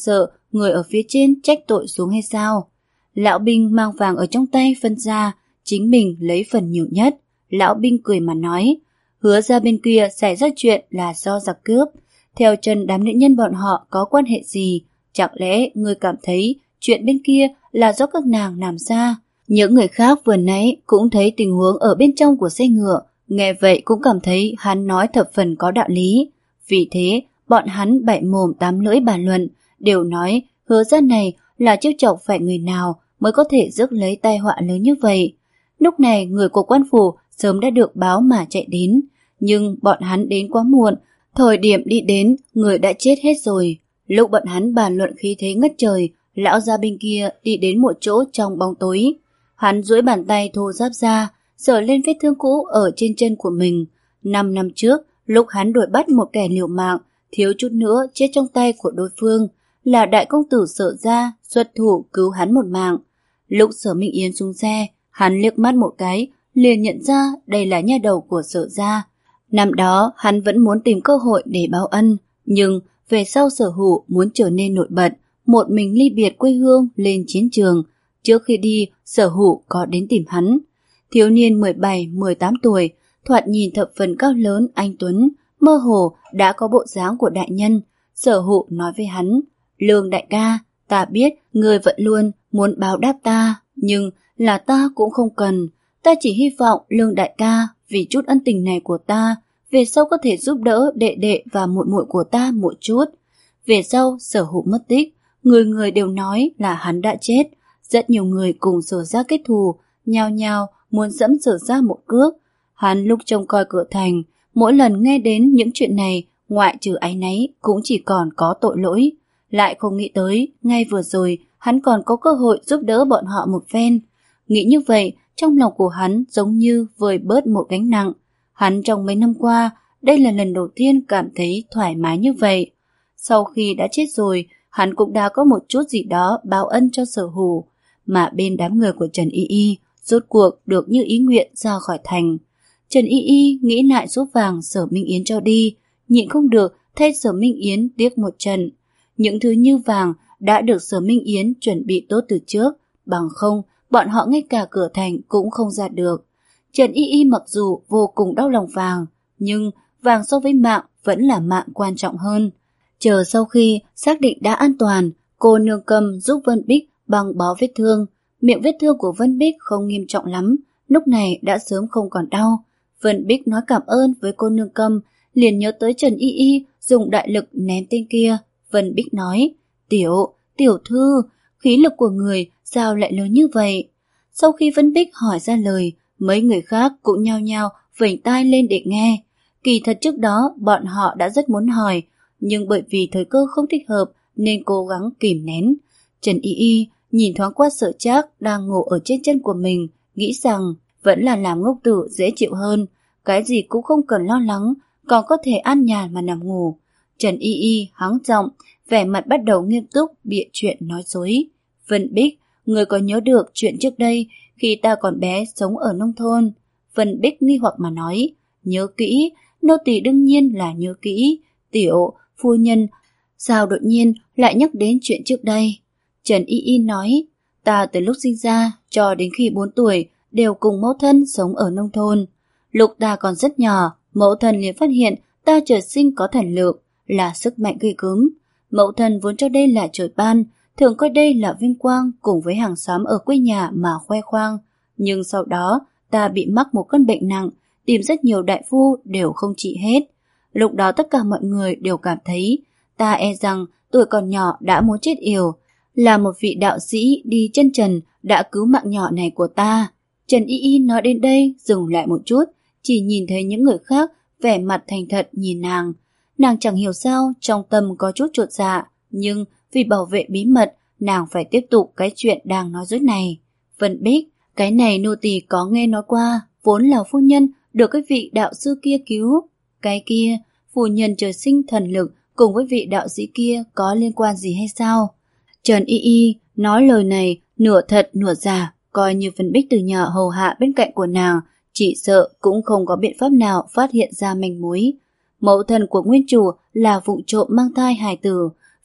Speaker 1: người ở phía trên trách tội xuống hay sao? Lão binh mang vàng ở trong tay phân ra, chính mình lấy phần nhiều nhất. Lão binh cười mà nói, Hứa ra bên kia xảy ra chuyện là do giặc cướp. Theo chân đám nữ nhân bọn họ có quan hệ gì? Chẳng lẽ ngươi cảm thấy chuyện bên kia là do các nàng làm ra? Những người khác vừa nãy cũng thấy tình huống ở bên trong của xe ngựa, nghe vậy cũng cảm thấy hắn nói thập phần có đạo lý. Vì thế, bọn hắn bảy mồm tám lưỡi bàn luận, đều nói Hứa ra này là chiêu chọc phải người nào mới có thể rước lấy tai họa lớn như vậy. Lúc này người của quan phủ sớm đã được báo mà chạy đến, nhưng bọn hắn đến quá muộn, thời điểm đi đến người đã chết hết rồi. Lúc bọn hắn bàn luận khí thế ngất trời, lão gia bên kia đi đến một chỗ trong bóng tối. Hắn duỗi bàn tay thô ráp ra, sờ lên vết thương cũ ở trên chân của mình. Năm năm trước, lúc hắn đuổi bắt một kẻ liều mạng, thiếu chút nữa chết trong tay của đối phương, là đại công tử Sở gia xuất thủ cứu hắn một mạng. Lúc Sở Minh Yến xuống xe, hắn liếc mắt một cái, liền nhận ra đây là nha đầu của Sở gia. Năm đó hắn vẫn muốn tìm cơ hội để báo ân, nhưng về sau Sở Hữu muốn trở nên nổi bật, một mình ly biệt quê hương lên chiến trường. Trước khi đi, Sở Hữu có đến tìm hắn. Thiếu niên mười bảy mười tám tuổi, thoạt nhìn thập phần cao lớn anh tuấn, mơ hồ đã có bộ dáng của đại nhân. Sở Hữu nói với hắn, Lương đại ca, ta biết ngươi vẫn luôn muốn báo đáp ta, nhưng là ta cũng không cần. Ta chỉ hy vọng Lương đại ca vì chút ân tình này của ta, về sau có thể giúp đỡ đệ đệ và muội muội của ta một chút. Về sau Sở Hữu mất tích, người người đều nói là hắn đã chết. Rất nhiều người cùng Sở gia kết thù, nhao nhao muốn dẫm Sở gia một cước. Hắn lúc trông coi cửa thành, mỗi lần nghe đến những chuyện này, ngoại trừ áy náy cũng chỉ còn có tội lỗi. Lại không nghĩ tới, ngay vừa rồi hắn còn có cơ hội giúp đỡ bọn họ một phen. Nghĩ như vậy, trong lòng của hắn giống như vơi bớt một gánh nặng. Hắn trong mấy năm qua, đây là lần đầu tiên cảm thấy thoải mái như vậy. Sau khi đã chết rồi, hắn cũng đã có một chút gì đó báo ân cho Sở Hữu. Mà bên đám người của Trần Y Y, rốt cuộc được như ý nguyện ra khỏi thành. Trần Y Y nghĩ lại số vàng Sở Minh Yến cho đi, nhịn không được thay Sở Minh Yến tiếc một trận. Những thứ như vàng đã được Sở Minh Yến chuẩn bị tốt từ trước, bằng không bọn họ ngay cả cửa thành cũng không ra được. Trần Y Y mặc dù vô cùng đau lòng vàng, nhưng vàng so với mạng vẫn là mạng quan trọng hơn. Chờ sau khi xác định đã an toàn, cô nương Cầm giúp Vân Bích băng bó vết thương. Miệng vết thương của Vân Bích không nghiêm trọng lắm, lúc này đã sớm không còn đau. Vân Bích nói cảm ơn với cô nương Cầm, liền nhớ tới Trần Y Y dùng đại lực ném tên kia. Vân Bích nói, Tiểu, tiểu thư, khí lực của người sao lại lớn như vậy? Sau khi Vân Bích hỏi ra lời, mấy người khác cũng nhao nhao vểnh tai lên để nghe. Kỳ thật trước đó bọn họ đã rất muốn hỏi, nhưng bởi vì thời cơ không thích hợp nên cố gắng kìm nén. Trần Y Y nhìn thoáng qua Sở Trác đang ngủ ở trên chân của mình, nghĩ rằng vẫn là làm ngốc tử dễ chịu hơn, cái gì cũng không cần lo lắng, còn có thể an nhàn mà nằm ngủ. Trần Y Y hắng giọng, vẻ mặt bắt đầu nghiêm túc bịa chuyện nói dối. Vân Bích, người có nhớ được chuyện trước đây khi ta còn bé sống ở nông thôn? Vân Bích nghi hoặc mà nói, nhớ kỹ, nô tỳ đương nhiên là nhớ kỹ. Tiểu, phu nhân, sao đột nhiên lại nhắc đến chuyện trước đây? Trần Y Y nói, ta từ lúc sinh ra cho đến khi bốn tuổi đều cùng mẫu thân sống ở nông thôn. Lúc ta còn rất nhỏ, mẫu thân liền phát hiện ta trời sinh có thần lực, là sức mạnh ghê gớm. Mẫu thân vốn cho đây là trời ban, thường coi đây là vinh quang cùng với hàng xóm ở quê nhà mà khoe khoang. Nhưng sau đó, ta bị mắc một cơn bệnh nặng, tìm rất nhiều đại phu đều không trị hết. Lúc đó tất cả mọi người đều cảm thấy ta e rằng tuổi còn nhỏ đã muốn chết yểu. Là một vị đạo sĩ đi chân trần đã cứu mạng nhỏ này của ta. Trần Y Y nói đến đây dừng lại một chút, chỉ nhìn thấy những người khác vẻ mặt thành thật nhìn nàng. Nàng chẳng hiểu sao trong tâm có chút chột dạ, nhưng vì bảo vệ bí mật, nàng phải tiếp tục cái chuyện đang nói dối này. Vân Bích, cái này nô tỳ có nghe nói qua, vốn là phu nhân được cái vị đạo sư kia cứu. Cái kia, phu nhân trời sinh thần lực cùng với vị đạo sĩ kia có liên quan gì hay sao? Trần Y Y nói lời này nửa thật nửa giả, coi như Vân Bích từ nhỏ hầu hạ bên cạnh của nàng, chỉ sợ cũng không có biện pháp nào phát hiện ra manh mối. Mẫu thân của nguyên chủ là vụng trộm mang thai hài tử,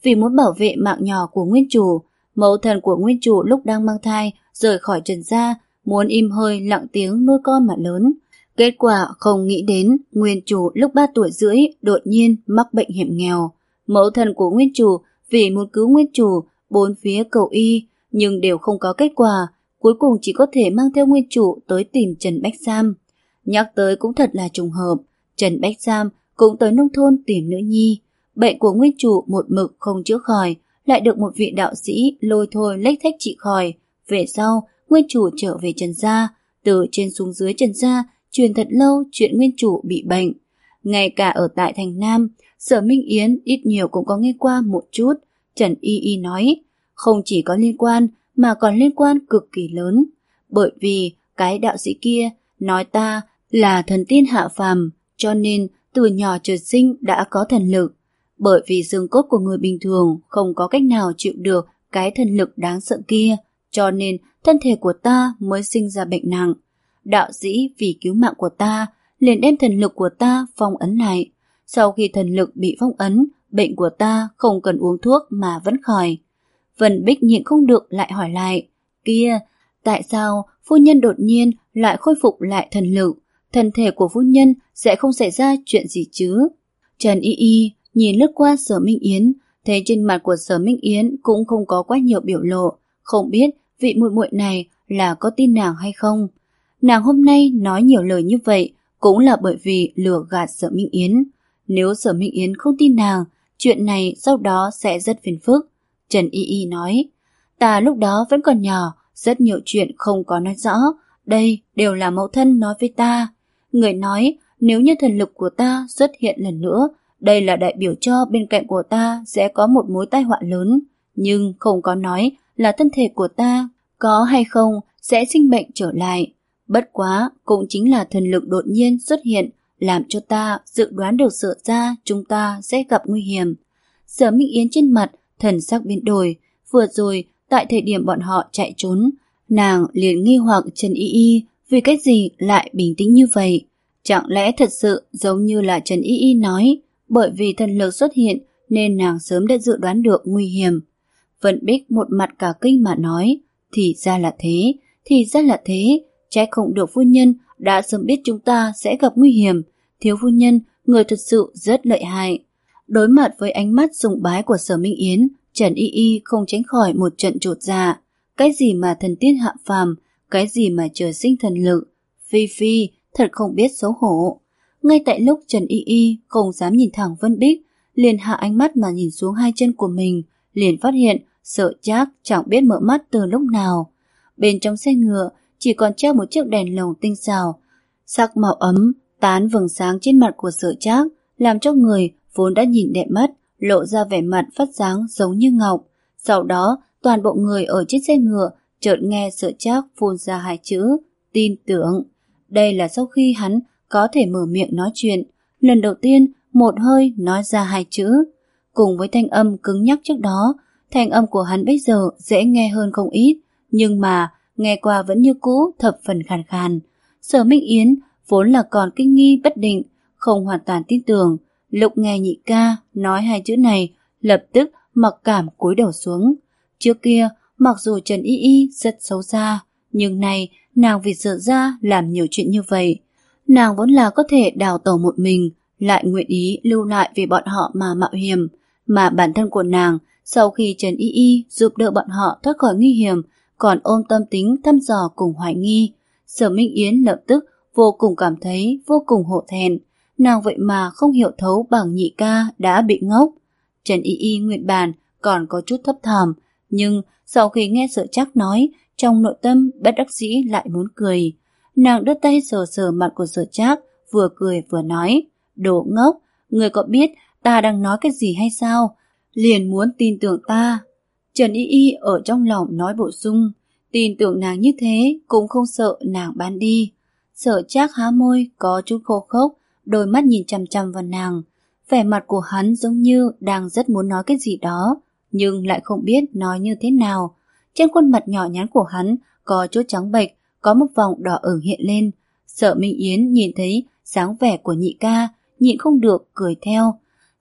Speaker 1: Vì muốn bảo vệ mạng nhỏ của nguyên chủ, mẫu thân của nguyên chủ lúc đang mang thai rời khỏi Trần gia, muốn im hơi lặng tiếng nuôi con mà lớn. Kết quả không nghĩ đến nguyên chủ lúc ba tuổi rưỡi đột nhiên mắc bệnh hiểm nghèo. Mẫu thân của nguyên chủ vì muốn cứu nguyên chủ bốn phía cầu y nhưng đều không có kết quả, cuối cùng chỉ có thể mang theo nguyên chủ tới tìm Trần Bách Sam. Nhắc tới cũng thật là trùng hợp, Trần Bách Sam cũng tới nông thôn tìm nữ nhi. Bệnh của nguyên chủ một mực không chữa khỏi, lại được một vị đạo sĩ lôi thôi lách thách trị khỏi. Về sau, nguyên chủ trở về Trần gia, từ trên xuống dưới Trần gia truyền thật lâu chuyện nguyên chủ bị bệnh. Ngay cả ở tại thành Nam, Sở Minh Yến ít nhiều cũng có nghe qua một chút. Trần Y Y nói, không chỉ có liên quan mà còn liên quan cực kỳ lớn. Bởi vì cái đạo sĩ kia nói ta là thần tiên hạ phàm, cho nên từ nhỏ trời sinh đã có thần lực. Bởi vì xương cốt của người bình thường không có cách nào chịu được cái thần lực đáng sợ kia, cho nên thân thể của ta mới sinh ra bệnh nặng. Đạo sĩ vì cứu mạng của ta liền đem thần lực của ta phong ấn lại. Sau khi thần lực bị phong ấn, bệnh của ta không cần uống thuốc mà vẫn khỏi. Vân Bích nhịn không được lại hỏi lại, kia, tại sao phu nhân đột nhiên lại khôi phục lại thần lực? Thân thể của phu nhân sẽ không xảy ra chuyện gì chứ? Trần Y Y nhìn lướt qua Sở Minh Yến, thấy trên mặt của Sở Minh Yến cũng không có quá nhiều biểu lộ, không biết vị muội muội này là có tin nàng hay không. Nàng hôm nay nói nhiều lời như vậy cũng là bởi vì lừa gạt Sở Minh Yến. Nếu Sở Minh Yến không tin nàng, chuyện này sau đó sẽ rất phiền phức. Trần Y Y nói, ta lúc đó vẫn còn nhỏ, rất nhiều chuyện không có nói rõ, đây đều là mẫu thân nói với ta. Người nói nếu như thần lực của ta xuất hiện lần nữa, đây là đại biểu cho bên cạnh của ta sẽ có một mối tai họa lớn, nhưng không có nói là thân thể của ta có hay không sẽ sinh bệnh trở lại. Bất quá cũng chính là thần lực đột nhiên xuất hiện làm cho ta dự đoán được sự ra chúng ta sẽ gặp nguy hiểm. Sở Minh Yến trên mặt thần sắc biến đổi, vừa rồi tại thời điểm bọn họ chạy trốn, nàng liền nghi hoặc Trần Y Y vì cách gì lại bình tĩnh như vậy. Chẳng lẽ thật sự giống như là Trần Y Y nói, bởi vì thần lực xuất hiện nên nàng sớm đã dự đoán được nguy hiểm. Vân Bích một mặt cả kinh mà nói, thì ra là thế, thì ra là thế, trách không được phu nhân đã sớm biết chúng ta sẽ gặp nguy hiểm. Thiếu phu nhân, người thật sự rất lợi hại. Đối mặt với ánh mắt sùng bái của Sở Minh Yến, Trần Y Y không tránh khỏi một trận chột dạ. Cái gì mà thần tiên hạ phàm, cái gì mà trời sinh thần lực, Phi Phi thật không biết xấu hổ. Ngay tại lúc Trần Y Y không dám nhìn thẳng Vân Bích, liền hạ ánh mắt mà nhìn xuống hai chân của mình, liền phát hiện Sở Trác chẳng biết mở mắt từ lúc nào. Bên trong xe ngựa chỉ còn treo một chiếc đèn lồng tinh xảo, sắc màu ấm tán vầng sáng trên mặt của Sở Trác, làm cho người vốn đã nhìn đẹp mắt lộ ra vẻ mặt phát sáng giống như ngọc. Sau đó toàn bộ người ở chiếc xe ngựa chợt nghe Sở Trác phun ra hai chữ tin tưởng. Đây là sau khi hắn có thể mở miệng nói chuyện, lần đầu tiên một hơi nói ra hai chữ. Cùng với thanh âm cứng nhắc trước đó, thanh âm của hắn bây giờ dễ nghe hơn không ít, nhưng mà nghe qua vẫn như cũ thập phần khàn khàn. Sở Minh Yến vốn là còn kinh nghi bất định, không hoàn toàn tin tưởng, lúc nghe nhị ca nói hai chữ này, lập tức mặc cảm cúi đầu xuống. Trước kia, mặc dù Trần Y Y rất xấu xa, nhưng nay nàng vì sợ ra làm nhiều chuyện như vậy. Nàng vốn là có thể đào tẩu một mình, lại nguyện ý lưu lại vì bọn họ mà mạo hiểm, mà bản thân của nàng sau khi Trần Y Y giúp đỡ bọn họ thoát khỏi nguy hiểm, còn ôm tâm tính thăm dò cùng hoài nghi. Sở Minh Yến lập tức vô cùng cảm thấy vô cùng hổ thẹn, nàng vậy mà không hiểu thấu bằng nhị ca đã bị ngốc. Trần Y Y nguyện bản còn có chút thấp thỏm, nhưng sau khi nghe Sở Trác nói, trong nội tâm bất đắc dĩ lại muốn cười. Nàng đưa tay sờ sờ mặt của Sở Trác, vừa cười vừa nói, đồ ngốc, người có biết ta đang nói cái gì hay sao? Liền muốn tin tưởng ta. Trần Y Y ở trong lòng nói bổ sung, tin tưởng nàng như thế cũng không sợ nàng bán đi. Sở Trác há môi có chút khô khốc, đôi mắt nhìn chằm chằm vào nàng. Vẻ mặt của hắn giống như đang rất muốn nói cái gì đó, nhưng lại không biết nói như thế nào. Trên khuôn mặt nhỏ nhắn của hắn có chút trắng bệch, có một vòng đỏ ửng hiện lên. Sở Minh Yến nhìn thấy dáng vẻ của nhị ca, nhịn không được cười theo.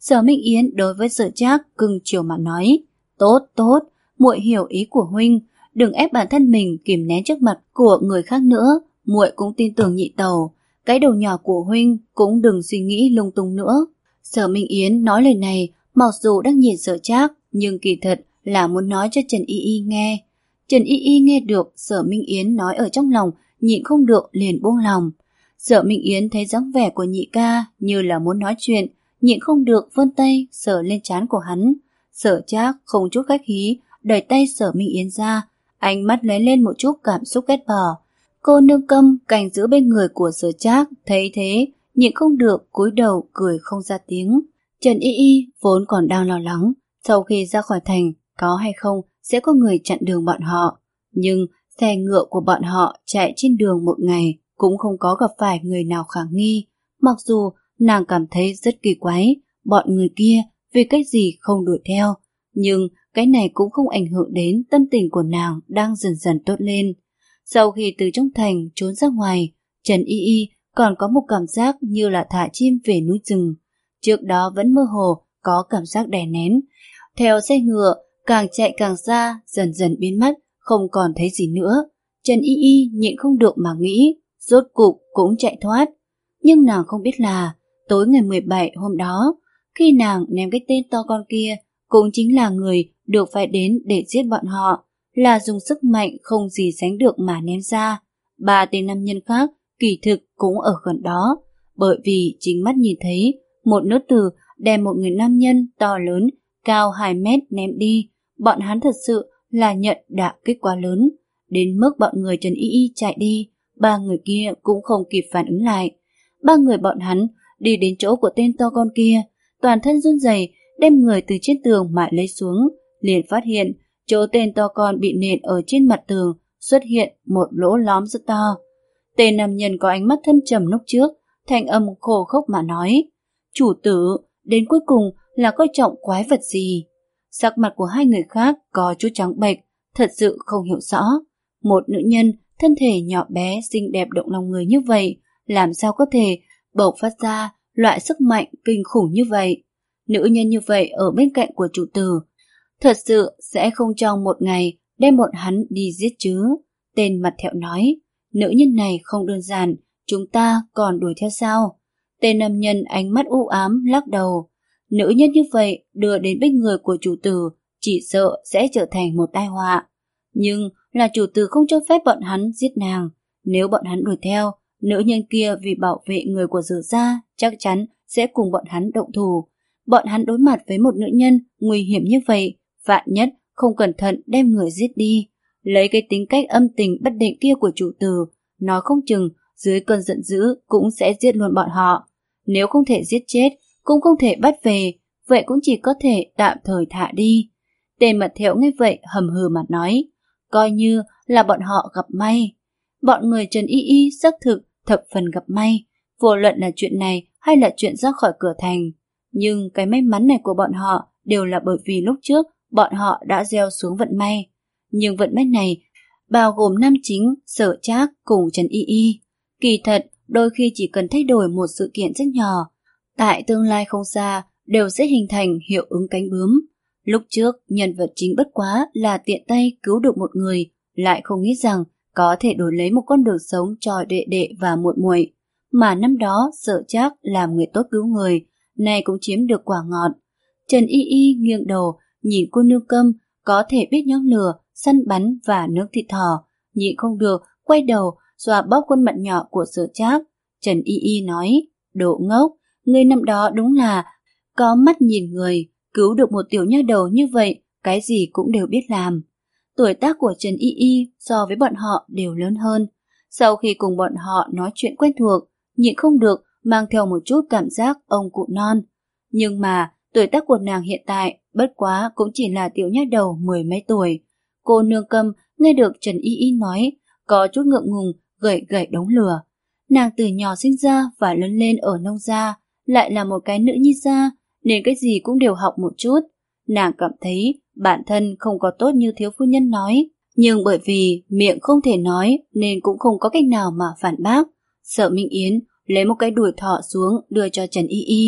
Speaker 1: Sở Minh Yến đối với Sở Trác cưng chiều mà nói, tốt tốt, muội hiểu ý của huynh, đừng ép bản thân mình kìm nén trước mặt của người khác nữa, muội cũng tin tưởng nhị tẩu, cái đầu nhỏ của huynh cũng đừng suy nghĩ lung tung nữa. Sở Minh Yến nói lời này, mặc dù đang nhìn Sở Trác, nhưng kỳ thật là muốn nói cho Trần Y Y nghe. Trần Y Y nghe được Sở Minh Yến nói ở trong lòng, nhịn không được liền buông lòng. Sở Minh Yến thấy dáng vẻ của nhị ca như là muốn nói chuyện, nhịn không được vươn tay sờ lên trán của hắn. Sở Trác không chút khách khí đẩy tay Sở Minh Yến ra, ánh mắt lấy lên một chút cảm xúc ghét bỏ. Cô nương Câm canh giữ bên người của Sở Trác thấy thế, nhịn không được cúi đầu cười không ra tiếng. Trần Y Y vốn còn đang lo lắng, sau khi ra khỏi thành có hay không sẽ có người chặn đường bọn họ, nhưng xe ngựa của bọn họ chạy trên đường một ngày cũng không có gặp phải người nào khả nghi. Mặc dù nàng cảm thấy rất kỳ quái, bọn người kia vì cái gì không đuổi theo, nhưng cái này cũng không ảnh hưởng đến tâm tình của nàng đang dần dần tốt lên. Sau khi từ trong thành trốn ra ngoài, Trần Y Y còn có một cảm giác như là thả chim về núi rừng. Trước đó vẫn mơ hồ có cảm giác đè nén. Theo xe ngựa, càng chạy càng xa, dần dần biến mất, không còn thấy gì nữa. Trần Y Y nhịn không được mà nghĩ, rốt cục cũng chạy thoát. Nhưng nàng không biết là, tối ngày mười bảy hôm đó, khi nàng ném cái tên to con kia, cũng chính là người được phải đến để giết bọn họ, là dùng sức mạnh không gì sánh được mà ném ra. Ba tên nam nhân khác kỳ thực cũng ở gần đó, bởi vì chính mắt nhìn thấy một nữ tử đem một người nam nhân to lớn, cao hai mét ném đi. Bọn hắn thật sự là nhận đả kích quá lớn, đến mức bọn người Trần Y Y chạy đi, ba người kia cũng không kịp phản ứng lại. Ba người bọn hắn đi đến chỗ của tên to con kia, toàn thân run rẩy đem người từ trên tường mà lấy xuống, liền phát hiện chỗ tên to con bị nện ở trên mặt tường xuất hiện một lỗ lõm rất to. Tên nam nhân có ánh mắt thâm trầm lúc trước, thanh âm khô khốc mà nói, chủ tử, đến cuối cùng là coi trọng quái vật gì? Sắc mặt của hai người khác có chút trắng bệch, thật sự không hiểu rõ. Một nữ nhân, thân thể nhỏ bé, xinh đẹp động lòng người như vậy, làm sao có thể bộc phát ra loại sức mạnh kinh khủng như vậy? Nữ nhân như vậy ở bên cạnh của chủ tử, thật sự sẽ không trong một ngày đem bọn hắn đi giết chứ? Tên mặt thẹo nói, nữ nhân này không đơn giản, chúng ta còn đuổi theo sao? Tên nam nhân ánh mắt u ám lắc đầu. Nữ nhân như vậy đưa đến bên người của chủ tử chỉ sợ sẽ trở thành một tai họa. Nhưng là chủ tử không cho phép bọn hắn giết nàng. Nếu bọn hắn đuổi theo, nữ nhân kia vì bảo vệ người của Dư gia chắc chắn sẽ cùng bọn hắn động thủ. Bọn hắn đối mặt với một nữ nhân nguy hiểm như vậy, vạn nhất không cẩn thận đem người giết đi. Lấy cái tính cách âm tình bất định kia của chủ tử, nói không chừng dưới cơn giận dữ cũng sẽ giết luôn bọn họ. Nếu không thể giết chết, cũng không thể bắt về, vậy cũng chỉ có thể tạm thời thả đi. Tên mặt thẹo nghe vậy hầm hừ mà nói, coi như là bọn họ gặp may. Bọn người Trần Y Y xác thực thập phần gặp may, vô luận là chuyện này hay là chuyện ra khỏi cửa thành. Nhưng cái may mắn này của bọn họ đều là bởi vì lúc trước bọn họ đã gieo xuống vận may. Nhưng vận may này bao gồm nam chính, Sở Trác cùng Trần Y Y. Kỳ thật, đôi khi chỉ cần thay đổi một sự kiện rất nhỏ, tại tương lai không xa đều sẽ hình thành hiệu ứng cánh bướm. Lúc trước, nhân vật chính bất quá là tiện tay cứu được một người, lại không nghĩ rằng có thể đổi lấy một con đường sống cho đệ đệ và muội muội. Mà năm đó Sở Trác làm người tốt cứu người, nay cũng chiếm được quả ngọt. Trần Y Y nghiêng đầu, nhìn cô nương Câm có thể biết nhóm lửa, săn bắn và nướng thịt thỏ, nhịn không được, quay đầu, xoa bóp khuôn mặt nhỏ của Sở Trác. Trần Y Y nói, đồ ngốc, người năm đó đúng là có mắt nhìn người, cứu được một tiểu nha đầu như vậy, cái gì cũng đều biết làm. Tuổi tác của Trần Y Y so với bọn họ đều lớn hơn. Sau khi cùng bọn họ nói chuyện quen thuộc, nhịn không được mang theo một chút cảm giác ông cụ non. Nhưng mà tuổi tác của nàng hiện tại bất quá cũng chỉ là tiểu nha đầu mười mấy tuổi. Cô nương Câm nghe được Trần Y Y nói, có chút ngượng ngùng gẩy gẩy đống lửa. Nàng từ nhỏ sinh ra và lớn lên ở nông gia, lại là một cái nữ nhi gia, nên cái gì cũng đều học một chút. Nàng cảm thấy bản thân không có tốt như thiếu phu nhân nói, nhưng bởi vì miệng không thể nói nên cũng không có cách nào mà phản bác. Sở Minh Yến lấy một cái đùi thọ xuống đưa cho Trần Y Y.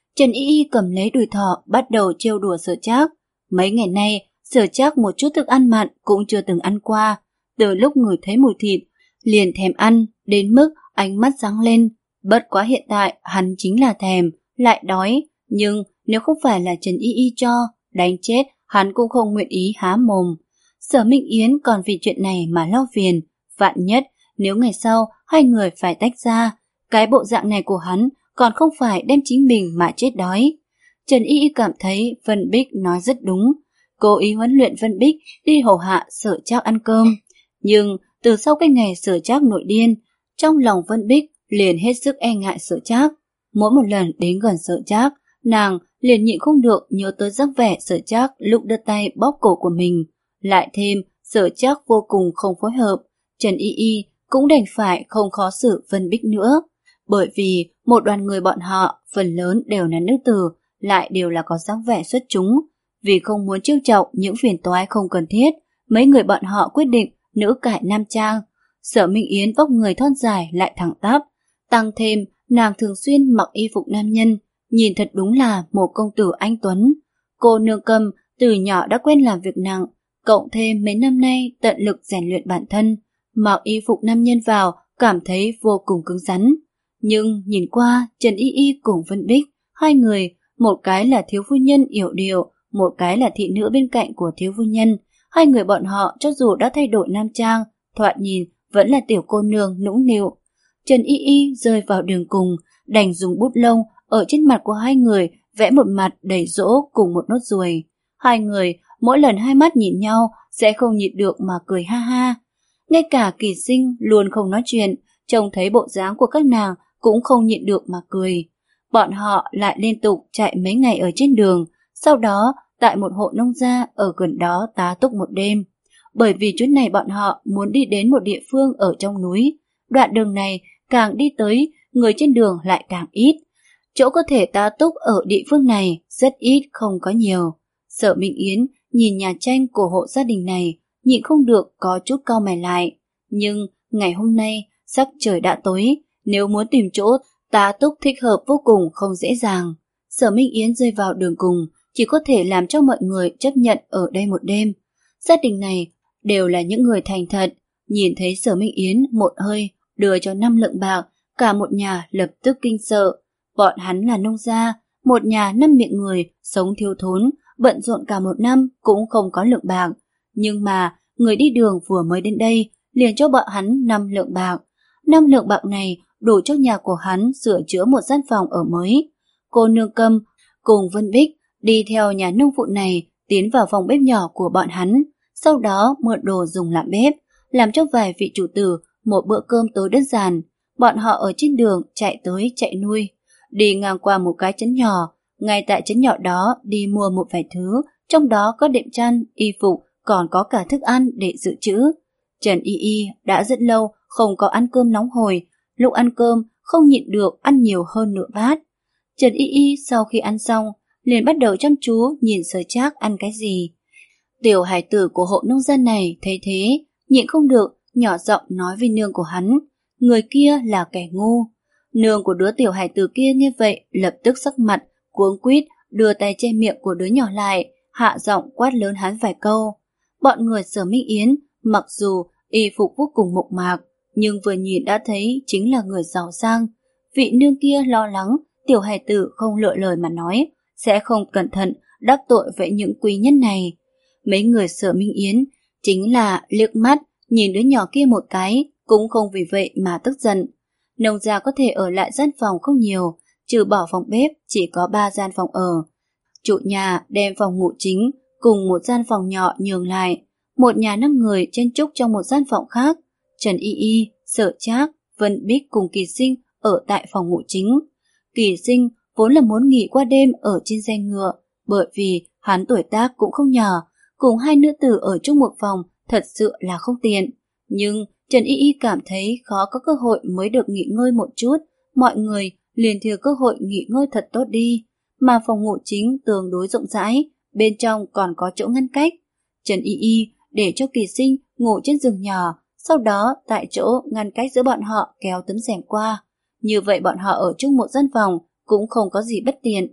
Speaker 1: Trần Y Y cầm lấy đùi thỏ bắt đầu trêu đùa Sở Trác. Mấy ngày nay, Sở Trác một chút thức ăn mặn cũng chưa từng ăn qua. Từ lúc ngửi thấy mùi thịt, liền thèm ăn, đến mức ánh mắt sáng lên. Bất quá hiện tại hắn chính là thèm, lại đói. Nhưng nếu không phải là Trần Y Y cho, đánh chết hắn cũng không nguyện ý há mồm. Sở Minh Yến còn vì chuyện này mà lo phiền. Vạn nhất, nếu ngày sau hai người phải tách ra, cái bộ dạng này của hắn còn không phải đem chính mình mà chết đói. Trần Y Y cảm thấy Vân Bích nói rất đúng. Cố ý huấn luyện Vân Bích đi hầu hạ Sở Trác ăn cơm. Nhưng từ sau cái ngày Sở Trác nổi điên, trong lòng Vân Bích liền hết sức e ngại Sở Trác. Mỗi một lần đến gần Sở Trác, nàng liền nhịn không được nhớ tới dáng vẻ Sở Trác lúc đưa tay bóp cổ của mình. Lại thêm, Sở Trác vô cùng không phối hợp, Trần Y Y cũng đành phải không khó xử Vân Bích nữa. Bởi vì một đoàn người bọn họ phần lớn đều là nữ tử, lại đều là có dáng vẻ xuất chúng. Vì không muốn trêu chọc những phiền toái không cần thiết, mấy người bọn họ quyết định nữ cải nam trang. Sở Minh Yến vóc người thon dài lại thẳng tắp, tăng thêm nàng thường xuyên mặc y phục nam nhân, nhìn thật đúng là một công tử anh tuấn. Cô nương Cầm từ nhỏ đã quen làm việc nặng, cộng thêm mấy năm nay tận lực rèn luyện bản thân, mặc y phục nam nhân vào cảm thấy vô cùng cứng rắn. Nhưng nhìn qua Trần Y Y cùng Vân Bích, hai người, một cái là thiếu phu nhân yểu điệu, một cái là thị nữ bên cạnh của thiếu phu nhân. Hai người bọn họ cho dù đã thay đổi nam trang, thoạt nhìn vẫn là tiểu cô nương nũng nịu. Trần Y Y rơi vào đường cùng, đành dùng bút lông ở trên mặt của hai người vẽ một mặt đầy dỗ cùng một nốt ruồi. Hai người mỗi lần hai mắt nhìn nhau sẽ không nhịn được mà cười ha ha. Ngay cả Kỳ Sinh luôn không nói chuyện, trông thấy bộ dáng của các nàng cũng không nhịn được mà cười. Bọn họ lại liên tục chạy mấy ngày ở trên đường, sau đó tại một hộ nông gia ở gần đó tá túc một đêm. Bởi vì chuyến này bọn họ muốn đi đến một địa phương ở trong núi. Đoạn đường này càng đi tới, người trên đường lại càng ít. Chỗ có thể tá túc ở địa phương này rất ít, không có nhiều. Sở Minh Yến nhìn nhà tranh của hộ gia đình này, nhịn không được có chút cau mày lại. Nhưng ngày hôm nay sắc trời đã tối, nếu muốn tìm chỗ tá túc thích hợp vô cùng không dễ dàng. Sở Minh Yến rơi vào đường cùng, chỉ có thể làm cho mọi người chấp nhận ở đây một đêm. Gia đình này đều là những người thành thật, nhìn thấy Sở Minh Yến một hơi đưa cho năm lượng bạc, cả một nhà lập tức kinh sợ. Bọn hắn là nông gia, một nhà năm miệng người, sống thiếu thốn, bận rộn cả một năm cũng không có lượng bạc. Nhưng mà người đi đường vừa mới đến đây liền cho bọn hắn năm lượng bạc. Năm lượng bạc này đủ cho nhà của hắn sửa chữa một gian phòng ở mới. Cô nương Cầm cùng Vân Bích đi theo nhà nông phụ này tiến vào phòng bếp nhỏ của bọn hắn, sau đó mượn đồ dùng làm bếp, làm cho vài vị chủ tử một bữa cơm tối đơn giản. Bọn họ ở trên đường chạy tới chạy lui, đi ngang qua một cái trấn nhỏ, ngay tại trấn nhỏ đó đi mua một vài thứ, trong đó có đệm chăn, y phục, còn có cả thức ăn để dự trữ. Trần Y Y đã rất lâu không có ăn cơm nóng hổi, lúc ăn cơm không nhịn được ăn nhiều hơn nửa bát. Trần Y Y sau khi ăn xong liền bắt đầu chăm chú nhìn Sở Trác ăn cái gì. Tiểu hải tử của hộ nông dân này thấy thế, nhịn không được nhỏ giọng nói với nương của hắn, người kia là kẻ ngu. Nương của đứa tiểu hải tử kia nghe vậy lập tức sắc mặt cuống quýt, đưa tay che miệng của đứa nhỏ lại, hạ giọng quát lớn hắn vài câu. Bọn người Sở Minh Yến mặc dù y phục vô cùng mộc mạc, nhưng vừa nhìn đã thấy chính là người giàu sang. Vị nương kia lo lắng tiểu hài tử không lựa lời mà nói, sẽ không cẩn thận đắc tội với những quý nhân này. Mấy người Sở Minh Yến chính là liếc mắt nhìn đứa nhỏ kia một cái, cũng không vì vậy mà tức giận. Nông gia có thể ở lại gian phòng không nhiều, trừ bỏ phòng bếp chỉ có ba gian phòng ở. Chủ nhà đem phòng ngủ chính cùng một gian phòng nhỏ nhường lại, một nhà năm người chen chúc trong một gian phòng khác. Trần Y Y, Sở Trác, Vân Bích cùng Kỳ Sinh ở tại phòng ngủ chính. Kỳ Sinh vốn là muốn nghỉ qua đêm ở trên xe ngựa, bởi vì hắn tuổi tác cũng không nhỏ, cùng hai nữ tử ở chung một phòng thật sự là không tiện. Nhưng Trần Y Y cảm thấy khó có cơ hội mới được nghỉ ngơi một chút, mọi người liền thừa cơ hội nghỉ ngơi thật tốt đi. Mà phòng ngủ chính tương đối rộng rãi, bên trong còn có chỗ ngăn cách. Trần Y Y để cho Kỳ Sinh ngủ trên giường nhỏ, sau đó tại chỗ ngăn cách giữa bọn họ kéo tấm rèm qua. Như vậy bọn họ ở chung một gian phòng cũng không có gì bất tiện.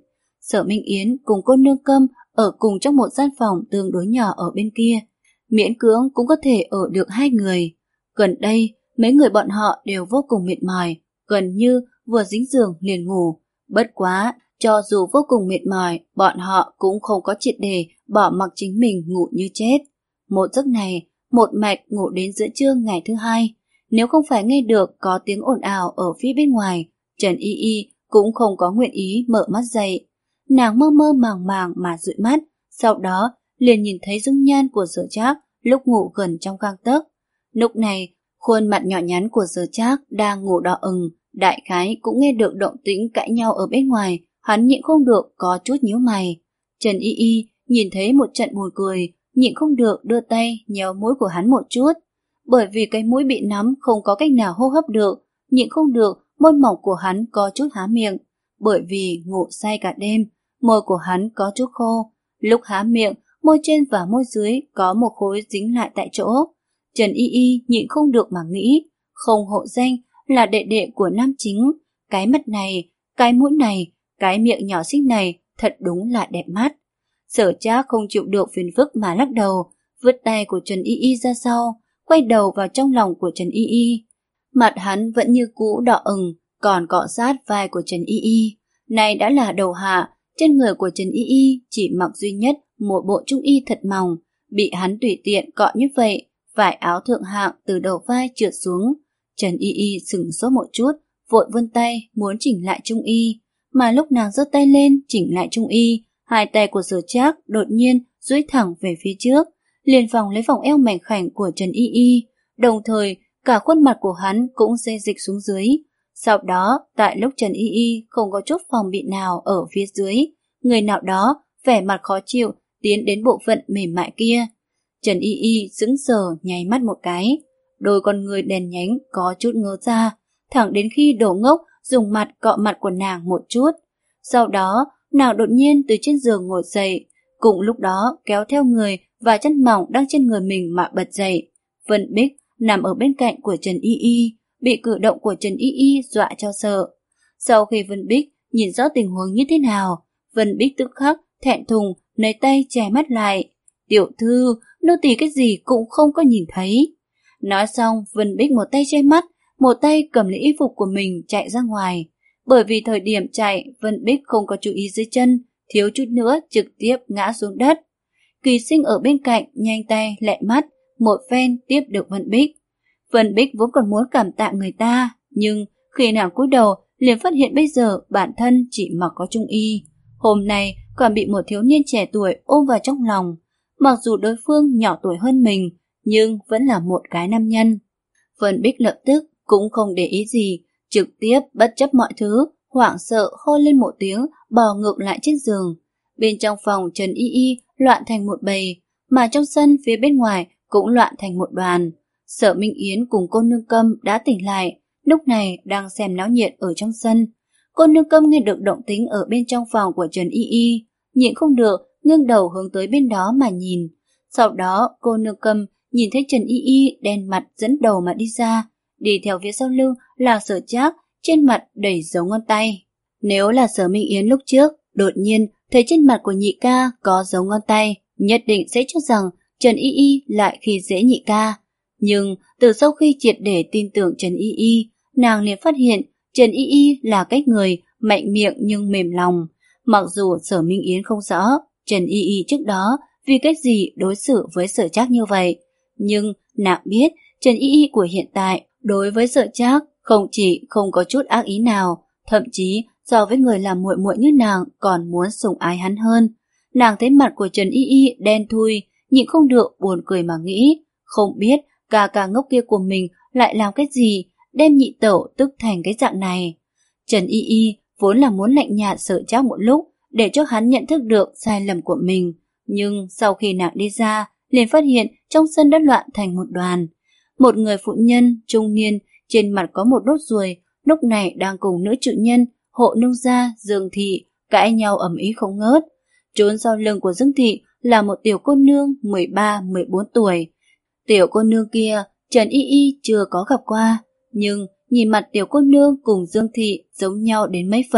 Speaker 1: Sở Minh Yến cùng cô nương Câm ở cùng trong một gian phòng tương đối nhỏ ở bên kia. Miễn cưỡng cũng có thể ở được hai người. Gần đây, mấy người bọn họ đều vô cùng mệt mỏi, gần như vừa dính giường liền ngủ. Bất quá, cho dù vô cùng mệt mỏi, bọn họ cũng không có triệt để bỏ mặc chính mình ngủ như chết. Một giấc này, một mạch ngủ đến giữa trưa ngày thứ hai. Nếu không phải nghe được có tiếng ồn ào ở phía bên ngoài, Trần Y Y cũng không có nguyện ý mở mắt dậy. Nàng mơ mơ màng màng mà dụi mắt, sau đó liền nhìn thấy dung nhan của Sở Trác lúc ngủ gần trong gang tấc. Lúc này, khuôn mặt nhỏ nhắn của Sở Trác đang ngủ đỏ ửng, đại khái cũng nghe được động tĩnh cãi nhau ở bên ngoài, hắn nhịn không được có chút nhíu mày. Trần Y Y nhìn thấy một trận buồn cười, nhịn không được đưa tay nhéo mũi của hắn một chút. Bởi vì cái mũi bị nắm không có cách nào hô hấp được, nhịn không được môi mỏng của hắn có chút há miệng. Bởi vì ngủ say cả đêm, môi của hắn có chút khô. Lúc há miệng, môi trên và môi dưới có một khối dính lại tại chỗ. Trần Y Y nhịn không được mà nghĩ, không hộ danh là đệ đệ của nam chính. Cái mặt này, cái mũi này, cái miệng nhỏ xinh này thật đúng là đẹp mắt. Sở Trác không chịu được phiền phức mà lắc đầu, vứt tay của Trần Y Y ra sau, quay đầu vào trong lòng của Trần Y Y. Mặt hắn vẫn như cũ đỏ ửng, còn cọ sát vai của Trần Y Y. Này đã là đầu hạ, trên người của Trần Y Y chỉ mặc duy nhất một bộ trung y thật mỏng, bị hắn tùy tiện cọ như vậy, vải áo thượng hạng từ đầu vai trượt xuống. Trần Y Y sửng sốt một chút, vội vươn tay muốn chỉnh lại trung y, mà lúc nàng giơ tay lên chỉnh lại trung y, hai tay của Sở Trác đột nhiên duỗi thẳng về phía trước, liền vòng lấy vòng eo mảnh khảnh của Trần Y Y, đồng thời cả khuôn mặt của hắn cũng xê dịch xuống dưới. Sau đó, tại lúc Trần Y Y không có chút phòng bị nào ở phía dưới, người nào đó vẻ mặt khó chịu tiến đến bộ phận mềm mại kia. Trần Y Y sững sờ nháy mắt một cái, đôi con người đèn nhánh có chút ngớ ra, thẳng đến khi Đồ Ngốc dùng mặt cọ mặt của nàng một chút. Sau đó, nàng đột nhiên từ trên giường ngồi dậy, cùng lúc đó kéo theo người và chân mỏng đang trên người mình mà bật dậy. Vân Bích nằm ở bên cạnh của Trần Y Y, bị cử động của Trần Y Y dọa cho sợ. Sau khi Vân Bích nhìn rõ tình huống như thế nào, Vân Bích tức khắc thẹn thùng lấy tay che mắt lại. Tiểu thư, nô tỳ cái gì cũng không có nhìn thấy. Nói xong, Vân Bích một tay che mắt, một tay cầm lấy y phục của mình chạy ra ngoài. Bởi vì thời điểm chạy, Vân Bích không có chú ý dưới chân, thiếu chút nữa trực tiếp ngã xuống đất. Kỳ Sinh ở bên cạnh nhanh tay lẹ mắt, một phen tiếp được Vân Bích. Vân Bích vốn còn muốn cảm tạ người ta, nhưng khi nàng cúi đầu liền phát hiện bây giờ bản thân chỉ mặc có trung y. Hôm nay còn bị một thiếu niên trẻ tuổi ôm vào trong lòng. Mặc dù đối phương nhỏ tuổi hơn mình, nhưng vẫn là một cái nam nhân. Vân Bích lập tức cũng không để ý gì, trực tiếp bất chấp mọi thứ, hoảng sợ hô lên một tiếng, bò ngược lại trên giường. Bên trong phòng Trần Y Y loạn thành một bầy, mà trong sân phía bên ngoài cũng loạn thành một đoàn. Sở Minh Yến cùng cô nương Câm đã tỉnh lại, lúc này đang xem náo nhiệt ở trong sân. Cô nương Câm nghe được động tĩnh ở bên trong phòng của Trần Y Y, nhịn không được ngước đầu hướng tới bên đó mà nhìn. Sau đó cô nương Câm nhìn thấy Trần Y Y đen mặt dẫn đầu mà đi ra, đi theo phía sau lưng là Sở Trác, trên mặt đầy dấu ngón tay. Nếu là Sở Minh Yến lúc trước đột nhiên thấy trên mặt của nhị ca có dấu ngón tay, nhất định sẽ cho rằng Trần Y Y lại khi dễ nhị ca. Nhưng từ sau khi triệt để tin tưởng Trần Y Y, nàng liền phát hiện Trần Y Y là cái người mạnh miệng nhưng mềm lòng. Mặc dù Sở Minh Yến không rõ Trần Y Y trước đó vì cách gì đối xử với Sở Trác như vậy, nhưng nàng biết Trần Y Y của hiện tại đối với Sở Trác không chỉ không có chút ác ý nào, thậm chí so với người làm muội muội như nàng còn muốn sủng ái hắn hơn. Nàng thấy mặt của Trần Y Y đen thui, nhịn không được buồn cười mà nghĩ, không biết ca ca ngốc kia của mình lại làm cái gì đem nhị tẩu tức thành cái dạng này. Trần Y Y vốn là muốn lạnh nhạt Sở Trác một lúc để cho hắn nhận thức được sai lầm của mình, nhưng sau khi nàng đi ra liền phát hiện trong sân đã loạn thành một đoàn. Một người phụ nhân trung niên trên mặt có một nốt ruồi lúc này đang cùng nữ chủ nhân hộ nông gia Dương Thị cãi nhau ầm ĩ không ngớt. Trốn sau lưng của Dương Thị là một tiểu cô nương mười ba mười bốn tuổi. Tiểu cô nương kia Trần Y Y chưa có gặp qua, nhưng nhìn mặt tiểu cô nương cùng Dương Thị giống nhau đến mấy phần,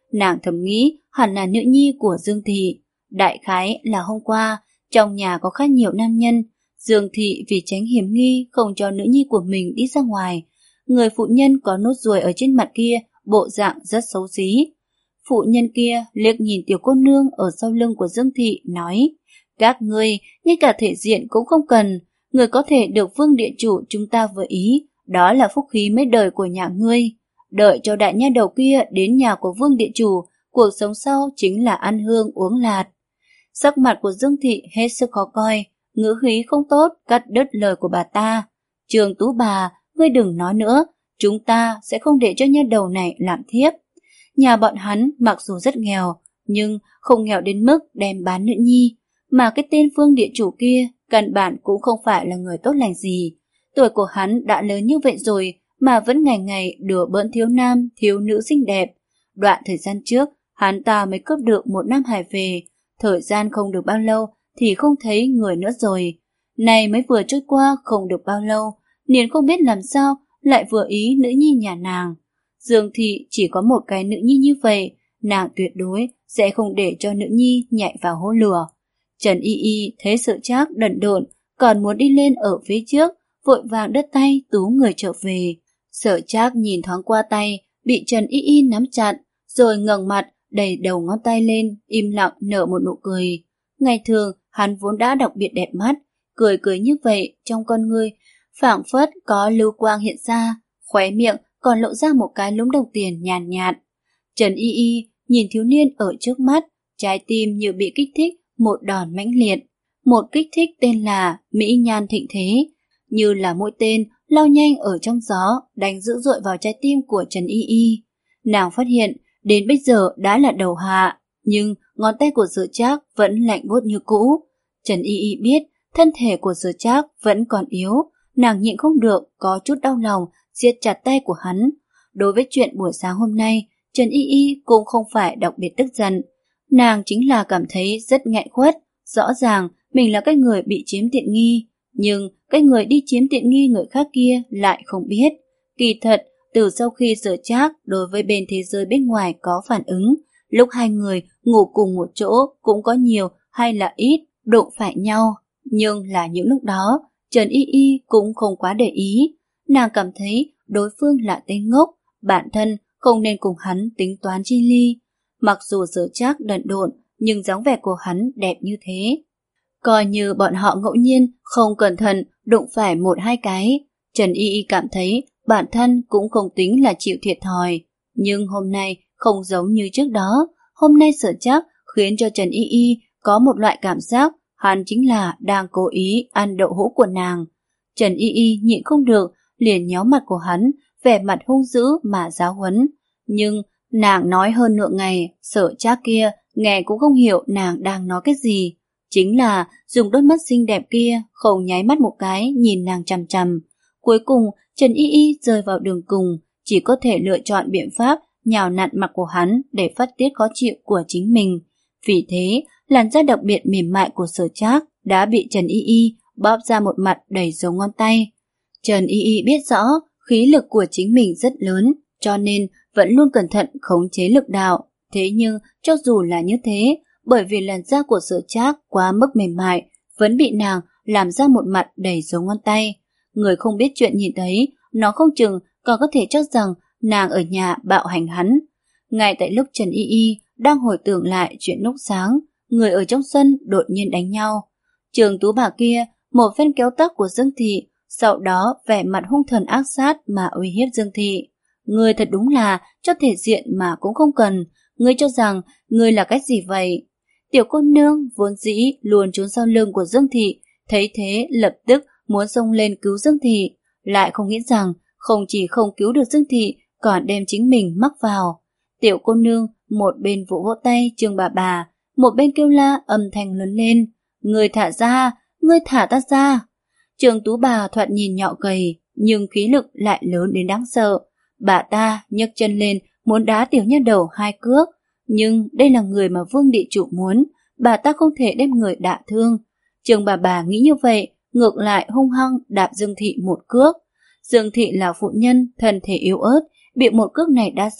Speaker 1: Nàng thầm nghĩ hẳn là nữ nhi của Dương Thị. Đại khái là hôm qua, trong nhà có khá nhiều nam nhân. Dương Thị vì tránh hiểm nghi không cho nữ nhi của mình đi ra ngoài. Người phụ nhân có nốt ruồi ở trên mặt kia, bộ dạng rất xấu xí. Phụ nhân kia liếc nhìn tiểu cô nương ở sau lưng của Dương Thị, nói: các ngươi, ngay cả thể diện cũng không cần. Người có thể được vương địa chủ chúng ta vừa ý, đó là phúc khí mấy đời của nhà ngươi. Đợi cho đại nha đầu kia đến nhà của vương địa chủ, cuộc sống sau chính là ăn hương uống lạt. Sắc mặt của Dương Thị hết sức khó coi, ngữ khí không tốt cắt đứt lời của bà ta. Trường Tú bà, ngươi đừng nói nữa, chúng ta sẽ không để cho nha đầu này làm thiếp. Nhà bọn hắn mặc dù rất nghèo, nhưng không nghèo đến mức đem bán nữ nhi. Mà cái tên vương địa chủ kia căn bản cũng không phải là người tốt lành gì. Tuổi của hắn đã lớn như vậy rồi mà vẫn ngày ngày đùa bỡn thiếu nam, thiếu nữ xinh đẹp. Đoạn thời gian trước, hắn ta mới cướp được một nam hải về. Thời gian không được bao lâu thì không thấy người nữa rồi. Này mới vừa trôi qua không được bao lâu, liền không biết làm sao lại vừa ý nữ nhi nhà nàng. Dương Thị chỉ có một cái nữ nhi như vậy, nàng tuyệt đối sẽ không để cho nữ nhi nhảy vào hố lửa. Trần Y Y thấy Sở Trác đần độn, còn muốn đi lên ở phía trước, vội vàng đứt tay tú người trở về. Sở Trác nhìn thoáng qua tay, bị Trần Y Y nắm chặt, rồi ngẩng mặt, đẩy đầu ngón tay lên, im lặng nở một nụ cười. Ngày thường, hắn vốn đã đặc biệt đẹp mắt, cười cười như vậy trong con ngươi, phảng phất có lưu quang hiện ra, khóe miệng còn lộ ra một cái lúm đồng tiền nhàn nhạt, nhạt. Trần Y Y nhìn thiếu niên ở trước mắt, trái tim như bị kích thích một đòn mãnh liệt. Một kích thích tên là Mỹ Nhan Thịnh Thế, như là mũi tên lao nhanh ở trong gió, đánh dữ dội vào trái tim của Trần Y Y. Nàng phát hiện đến bây giờ đã là đầu hạ, nhưng ngón tay của Sở Trác vẫn lạnh buốt như cũ. Trần Y Y biết thân thể của Sở Trác vẫn còn yếu, nàng nhịn không được có chút đau lòng siết chặt tay của hắn. Đối với chuyện buổi sáng hôm nay, Trần Y Y cũng không phải đặc biệt tức giận. Nàng chính là cảm thấy rất nghẹn khuất. Rõ ràng mình là cái người bị chiếm tiện nghi, nhưng cái người đi chiếm tiện nghi người khác kia lại không biết. Kỳ thật, từ sau khi Sở Trác đối với bên thế giới bên ngoài có phản ứng, lúc hai người ngủ cùng một chỗ cũng có nhiều hay là ít đụng phải nhau. Nhưng là những lúc đó, Trần Y Y cũng không quá để ý. Nàng cảm thấy đối phương là tên ngốc, bản thân không nên cùng hắn tính toán chi ly. Mặc dù Sở Trác đần độn, nhưng dáng vẻ của hắn đẹp như thế. Coi như bọn họ ngẫu nhiên không cẩn thận đụng phải một hai cái, Trần Y Y cảm thấy bản thân cũng không tính là chịu thiệt thòi. Nhưng hôm nay không giống như trước đó. Hôm nay Sở Trác khiến cho Trần Y Y có một loại cảm giác hắn chính là đang cố ý ăn đậu hũ của nàng. Trần Y Y nhịn không được, liền nhéo mặt của hắn, vẻ mặt hung dữ mà giáo huấn. Nhưng nàng nói hơn nửa ngày, Sở Trác kia nghe cũng không hiểu nàng đang nói cái gì. Chính là dùng đôi mắt xinh đẹp kia không nháy mắt một cái nhìn nàng chằm chằm. Cuối cùng Trần Y Y rơi vào đường cùng, chỉ có thể lựa chọn biện pháp nhào nặn mặt của hắn để phát tiết khó chịu của chính mình. Vì thế, làn da đặc biệt mềm mại của Sở Trác đã bị Trần Y Y bóp ra một mặt đầy dấu ngón tay. Trần Y Y biết rõ khí lực của chính mình rất lớn, cho nên vẫn luôn cẩn thận khống chế lực đạo. Thế nhưng cho dù là như thế, bởi vì làn da của Sở Trác quá mức mềm mại, vẫn bị nàng làm ra một mặt đầy dấu ngón tay. Người không biết chuyện nhìn thấy, nó không chừng còn có thể cho rằng nàng ở nhà bạo hành hắn. Ngay tại lúc Trần Y Y đang hồi tưởng lại chuyện lúc sáng, người ở trong sân đột nhiên đánh nhau. Trường Tú bà kia một phen kéo tóc của Dương Thị, sau đó vẻ mặt hung thần ác sát mà uy hiếp Dương Thị. Ngươi thật đúng là cho thể diện mà cũng không cần, ngươi cho rằng ngươi là cái gì vậy? Tiểu cô nương vốn dĩ luôn trốn sau lưng của Dương Thị, thấy thế lập tức muốn xông lên cứu Dương Thị, lại không nghĩ rằng không chỉ không cứu được Dương Thị, còn đem chính mình mắc vào. Tiểu cô nương một bên vỗ vỗ tay Trương bà bà, một bên kêu la âm thanh lớn lên: Ngươi thả ra, ngươi thả ta ra. Trương Tú bà thoạt nhìn nhỏ gầy, nhưng khí lực lại lớn đến đáng sợ. Bà ta nhấc chân lên muốn đá tiểu nha đầu hai cước, nhưng đây là người mà vương địa chủ muốn, bà ta không thể đem người đả thương. Trương bà bà nghĩ như vậy, ngược lại hung hăng đạp Dương Thị một cước. Dương Thị là phụ nhân thân thể yếu ớt, bị một cước này đá xong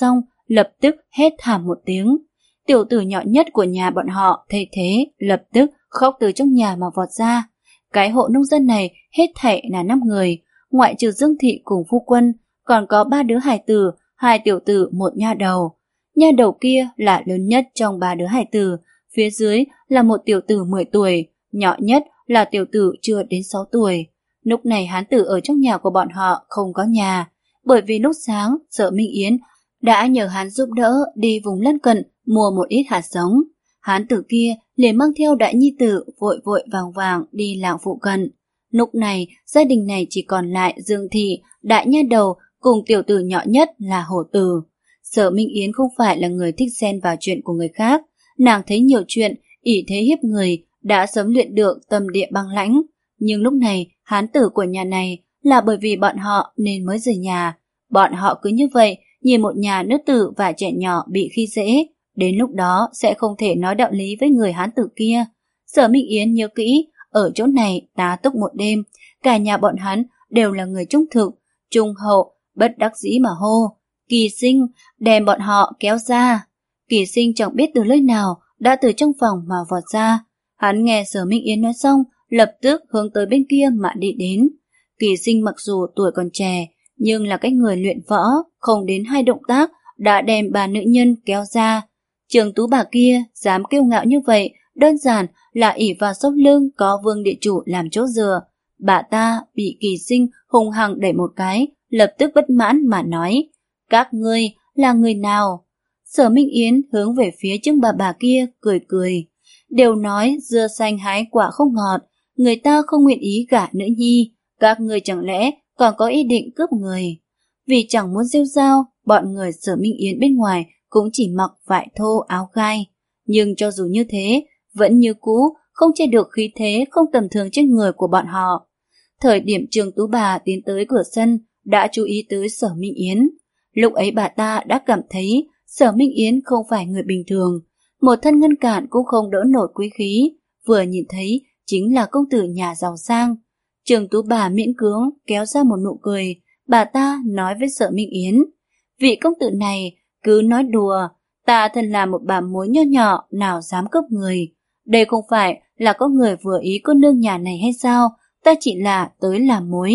Speaker 1: lập tức hét thảm một tiếng. Tiểu tử nhỏ nhất của nhà bọn họ thấy thế, lập tức khóc từ trong nhà mà vọt ra. Cái hộ nông dân này hết thảy là năm người, ngoại trừ Dương Thị cùng phu quân, còn có ba đứa hài tử, hai tiểu tử, một nha đầu. Nha đầu kia là lớn nhất trong ba đứa hài tử, phía dưới là một tiểu tử mười tuổi, nhỏ nhất là tiểu tử chưa đến sáu tuổi. Lúc này hán tử ở trong nhà của bọn họ không có nhà, bởi vì lúc sáng Sở Minh Yến đã nhờ hắn giúp đỡ đi vùng lân cận mua một ít hạt giống. Hán tử kia liền mang theo đại nhi tử vội vội vàng vàng đi làng phụ cận. Lúc này gia đình này chỉ còn lại Dương Thị, đại nha đầu cùng tiểu tử nhỏ nhất là Hổ Tử. Sở Minh Yến không phải là người thích xen vào chuyện của người khác, nàng thấy nhiều chuyện ỷ thế hiếp người đã sớm luyện được tâm địa băng lãnh. Nhưng lúc này hán tử của nhà này là bởi vì bọn họ nên mới rời nhà. Bọn họ cứ như vậy nhìn một nhà nữ tử và trẻ nhỏ bị khi dễ, đến lúc đó sẽ không thể nói đạo lý với người hán tử kia. Sở Minh Yến nhớ kỹ, ở chỗ này tá túc một đêm, cả nhà bọn hắn đều là người trung thực, trung hậu, bất đắc dĩ mà hô. Kỳ Sinh, đem bọn họ kéo ra. Kỳ Sinh chẳng biết từ nơi nào đã từ trong phòng mà vọt ra. Hắn nghe Sở Minh Yến nói xong, lập tức hướng tới bên kia mà đi đến. Kỳ Sinh mặc dù tuổi còn trẻ, nhưng là cái người luyện võ, không đến hai động tác đã đem bà nữ nhân kéo ra. Trường Tú bà kia dám kiêu ngạo như vậy, đơn giản là ỷ vào sau lưng có Vương địa chủ làm chỗ dựa. Bà ta bị Kỳ Sinh hung hăng đẩy một cái, lập tức bất mãn mà nói: các ngươi là người nào? Sở Minh Yến hướng về phía trước bà bà kia cười cười. Đều nói dưa xanh hái quả không ngọt, người ta không nguyện ý gả nữ nhi, các ngươi chẳng lẽ còn có ý định cướp người? Vì chẳng muốn rêu rao, bọn người Sở Minh Yến bên ngoài cũng chỉ mặc vải thô áo gai. Nhưng cho dù như thế, vẫn như cũ không che được khí thế không tầm thường trên người của bọn họ. Thời điểm Trường Tú bà tiến tới cửa sân đã chú ý tới Sở Minh Yến. Lúc ấy bà ta đã cảm thấy Sở Minh Yến không phải người bình thường, một thân ngân cạn cũng không đỡ nổi quý khí, vừa nhìn thấy chính là công tử nhà giàu sang. Trường Tú bà miễn cưỡng kéo ra một nụ cười, bà ta nói với Sở Minh Yến: vị công tử này cứ nói đùa, ta thân là một bà mối nho nhỏ nào dám cướp người. Đây không phải là có người vừa ý cô nương nhà này hay sao, ta chỉ là tới làm mối.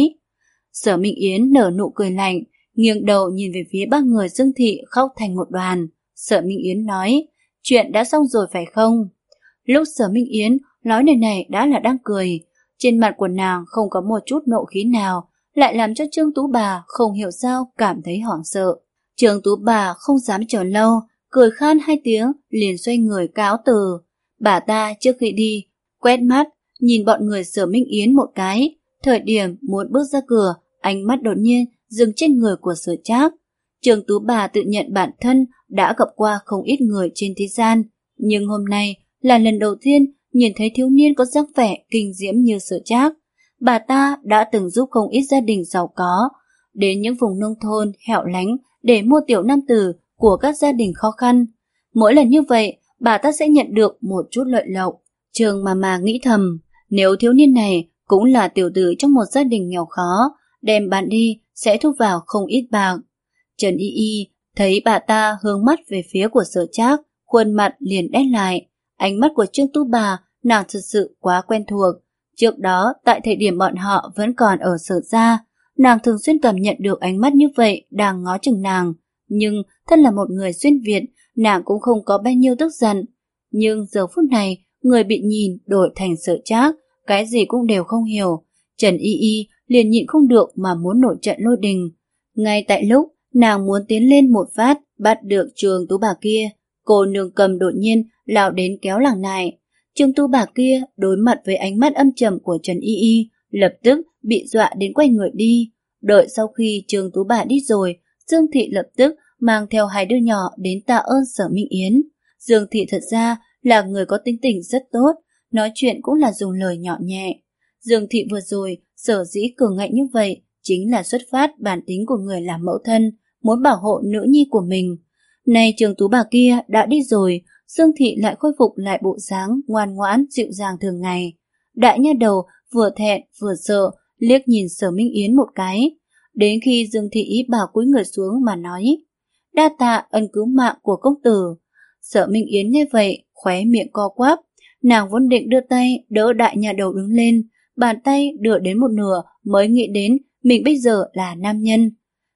Speaker 1: Sở Minh Yến nở nụ cười lạnh, nghiêng đầu nhìn về phía ba người Dương Thị khóc thành một đoàn. Sở Minh Yến nói: chuyện đã xong rồi phải không? Lúc Sở Minh Yến nói lời này đã là đang cười, trên mặt của nàng không có một chút nộ khí nào, lại làm cho Trương Tú bà không hiểu sao cảm thấy hoảng sợ. Trương Tú bà không dám chờ lâu, cười khan hai tiếng liền xoay người cáo từ. Bà ta trước khi đi quét mắt nhìn bọn người Sở Minh Yến một cái, thời điểm muốn bước ra cửa, ánh mắt đột nhiên dừng trên người của Sở Trác. Trương Tú bà tự nhận bản thân đã gặp qua không ít người trên thế gian, nhưng hôm nay là lần đầu tiên nhìn thấy thiếu niên có dáng vẻ kinh diễm như Sở Trác. Bà ta đã từng giúp không ít gia đình giàu có đến những vùng nông thôn hẻo lánh để mua tiểu nam tử của các gia đình khó khăn. Mỗi lần như vậy, bà ta sẽ nhận được một chút lợi lộc. Trường mà mà nghĩ thầm, nếu thiếu niên này cũng là tiểu tử trong một gia đình nghèo khó, đem bán đi sẽ thu vào không ít bạc. Trần Y Y thấy bà ta hướng mắt về phía của Sở Trác, khuôn mặt liền đen lại. Ánh mắt của Trương Tú bà nàng thật sự quá quen thuộc. Trước đó, tại thời điểm bọn họ vẫn còn ở Sở gia, nàng thường xuyên cảm nhận được ánh mắt như vậy đang ngó chừng nàng. Nhưng thân là một người xuyên Việt, nàng cũng không có bao nhiêu tức giận. Nhưng giờ phút này, người bị nhìn đổi thành Sở Trác, cái gì cũng đều không hiểu. Trần Y Y liền nhịn không được mà muốn nổi trận lôi đình. Ngay tại lúc nàng muốn tiến lên một phát bắt được Trương Tú bà kia, cô nương cầm đột nhiên lao đến kéo nàng lại. Trương Tú bà kia đối mặt với ánh mắt âm trầm của Trần Y Y, lập tức bị dọa đến quay người đi. Đợi sau khi Trương Tú bà đi rồi, Dương Thị lập tức mang theo hai đứa nhỏ đến tạ ơn Sở Minh Yến. Dương Thị thật ra là người có tính tình rất tốt, nói chuyện cũng là dùng lời nhỏ nhẹ. Dương Thị vừa rồi sở dĩ cường ngạnh như vậy chính là xuất phát bản tính của người làm mẫu thân, muốn bảo hộ nữ nhi của mình. Nay Trương Tú bà kia đã đi rồi, Dương Thị lại khôi phục lại bộ dáng ngoan ngoãn dịu dàng thường ngày. Đại nha đầu vừa thẹn vừa sợ liếc nhìn Sở Minh Yến một cái, đến khi Dương Thị ý bảo cúi người xuống mà nói: đa tạ ân cứu mạng của công tử. Sở Minh Yến nghe vậy, khóe miệng co quắp, nàng vốn định đưa tay đỡ đại nha đầu đứng lên, bàn tay đưa đến một nửa mới nghĩ đến mình bây giờ là nam nhân.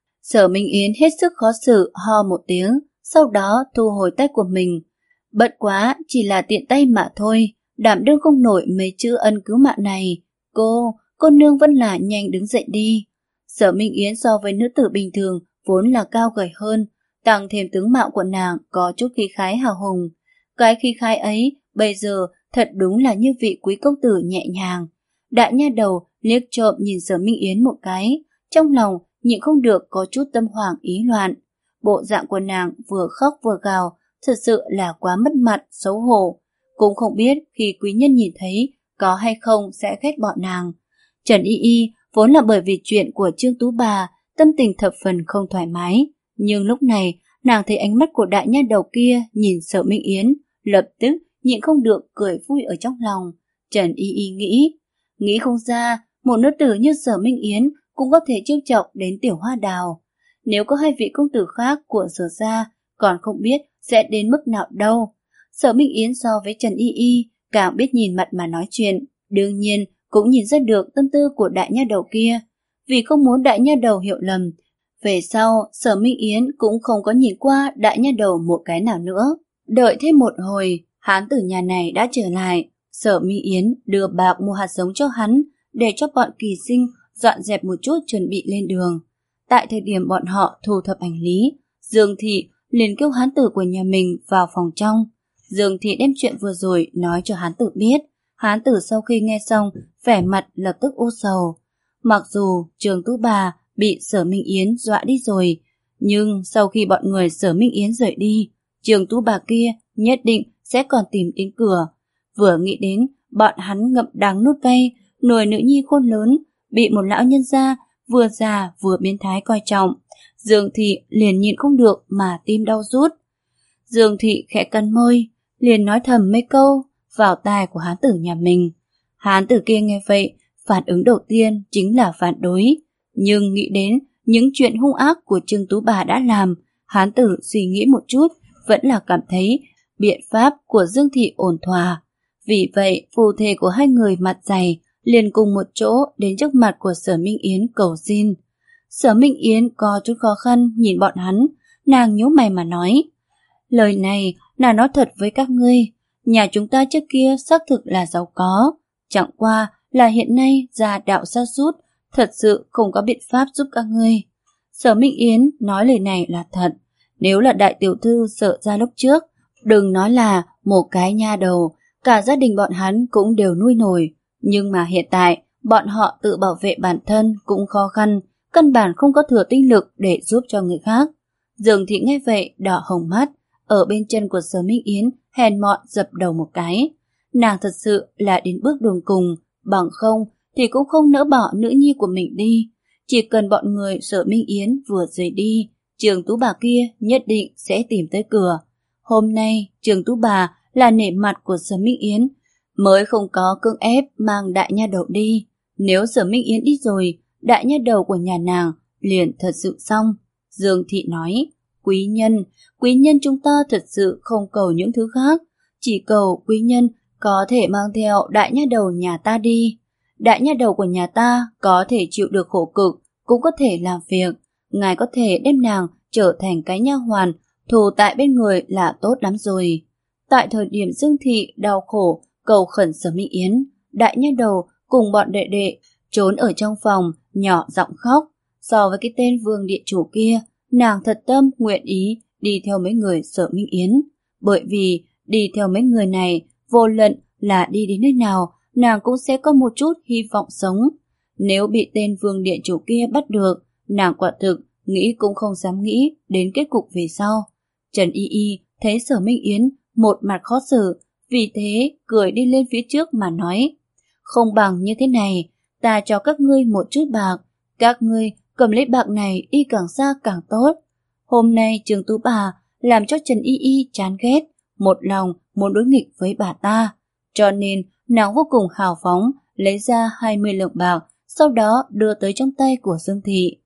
Speaker 1: Sở Minh Yến hết sức khó xử ho một tiếng, sau đó thu hồi tay của mình. Bất quá chỉ là tiện tay mà thôi, đảm đương không nổi mấy chữ ân cứu mạng này. Cô, cô nương vẫn là nhanh đứng dậy đi. Sở Minh Yến so với nữ tử bình thường vốn là cao gầy hơn, tăng thêm tướng mạo của nàng có chút khí khái hào hùng. Cái khí khái ấy bây giờ thật đúng là như vị quý công tử nhẹ nhàng. Đại nha đầu liếc trộm nhìn Sở Minh Yến một cái, trong lòng nhịn không được có chút tâm hoảng ý loạn. Bộ dạng của nàng vừa khóc vừa gào, thật sự là quá mất mặt, xấu hổ. Cũng không biết khi quý nhân nhìn thấy có hay không sẽ ghét bọn nàng. Trần Y Y vốn là bởi vì chuyện của Trương Tú Bà, tâm tình thập phần không thoải mái. Nhưng lúc này, nàng thấy ánh mắt của đại nha đầu kia nhìn Sở Minh Yến, lập tức nhịn không được cười vui ở trong lòng. Trần Y Y nghĩ, nghĩ không ra, một nữ tử như Sở Minh Yến cũng có thể trêu chọc đến Tiểu Hoa Đào. Nếu có hai vị công tử khác của Sở gia, còn không biết sẽ đến mức nào đâu. Sở Minh Yến so với Trần Y Y càng biết nhìn mặt mà nói chuyện, đương nhiên cũng nhìn ra được tâm tư của đại nha đầu kia. Vì không muốn đại nha đầu hiểu lầm, về sau Sở Minh Yến cũng không có nhìn qua đại nha đầu một cái nào nữa. Đợi thêm một hồi, hán tử nhà này đã trở lại. Sở Minh Yến đưa bạc mua hạt giống cho hắn để cho bọn kỳ sinh dọn dẹp một chút chuẩn bị lên đường. Tại thời điểm bọn họ thu thập hành lý, Dương Thị liền kêu hán tử của nhà mình vào phòng trong. Dương Thị đem chuyện vừa rồi nói cho hán tử biết. Hán tử sau khi nghe xong, vẻ mặt lập tức u sầu. Mặc dù Trường Tú Bà bị Sở Minh Yến dọa đi rồi, nhưng sau khi bọn người Sở Minh Yến rời đi, Trường Tú Bà kia nhất định sẽ còn tìm đến cửa. Vừa nghĩ đến bọn hắn ngậm đắng nuốt cay, nuôi nữ nhi khôn lớn, bị một lão nhân gia vừa già vừa biến thái coi trọng, Dương Thị liền nhịn không được mà tim đau rút. Dương Thị khẽ cắn môi, liền nói thầm mấy câu vào tai của hán tử nhà mình. Hán tử kia nghe vậy, phản ứng đầu tiên chính là phản đối, nhưng nghĩ đến những chuyện hung ác của Trương Tú Bà đã làm, hán tử suy nghĩ một chút, vẫn là cảm thấy biện pháp của Dương Thị ổn thỏa. Vì vậy, phù thề của hai người mặt dày liền cùng một chỗ đến trước mặt của Sở Minh Yến cầu xin. Sở Minh Yến có chút khó khăn nhìn bọn hắn, nàng nhíu mày mà nói. Lời này là nói thật với các ngươi, nhà chúng ta trước kia xác thực là giàu có, chẳng qua là hiện nay gia đạo sa sút, thật sự không có biện pháp giúp các ngươi. Sở Minh Yến nói lời này là thật, nếu là đại tiểu thư Sở gia lúc trước, đừng nói là một cái nha đầu, cả gia đình bọn hắn cũng đều nuôi nổi, nhưng mà hiện tại bọn họ tự bảo vệ bản thân cũng khó khăn, căn bản không có thừa tinh lực để giúp cho người khác. Dương Thị nghe vậy đỏ hồng mắt, ở bên chân của Sở Minh Yến hèn mọn dập đầu một cái. Nàng thật sự là đến bước đường cùng, bằng không thì cũng không nỡ bỏ nữ nhi của mình đi. Chỉ cần bọn người Sở Minh Yến vừa rời đi, Trường Tú Bà kia nhất định sẽ tìm tới cửa. Hôm nay Trường Tú Bà là nể mặt của Sở Minh Yến, mới không có cưỡng ép mang đại nha đầu đi. Nếu Sở Minh Yến đi rồi, đại nha đầu của nhà nàng liền thật sự xong. Dương Thị nói, quý nhân, quý nhân chúng ta thật sự không cầu những thứ khác, chỉ cầu quý nhân có thể mang theo đại nha đầu nhà ta đi. Đại nha đầu của nhà ta có thể chịu được khổ cực, cũng có thể làm việc. Ngài có thể đem nàng trở thành cái nha hoàn, thù tại bên người là tốt lắm rồi. Tại thời điểm Dương Thị đau khổ, cầu khẩn Sở Minh Yến, đại nha đầu cùng bọn đệ đệ trốn ở trong phòng, nhỏ giọng khóc. So với cái tên Vương địa chủ kia, nàng thật tâm nguyện ý đi theo mấy người Sở Minh Yến. Bởi vì đi theo mấy người này, vô luận là đi đến nơi nào, nàng cũng sẽ có một chút hy vọng sống. Nếu bị tên Vương địa chủ kia bắt được, nàng quả thực nghĩ cũng không dám nghĩ đến kết cục về sau. Trần Y Y thấy Sở Minh Yến một mặt khó xử, vì thế cười đi lên phía trước mà nói, không bằng như thế này, ta cho các ngươi một chút bạc, các ngươi cầm lấy bạc này đi càng xa càng tốt. Hôm nay Trường Tú Bà làm cho Trần Y Y chán ghét, một lòng muốn đối nghịch với bà ta, cho nên nàng vô cùng hào phóng lấy ra hai mươi lượng bạc, sau đó đưa tới trong tay của Dương Thị.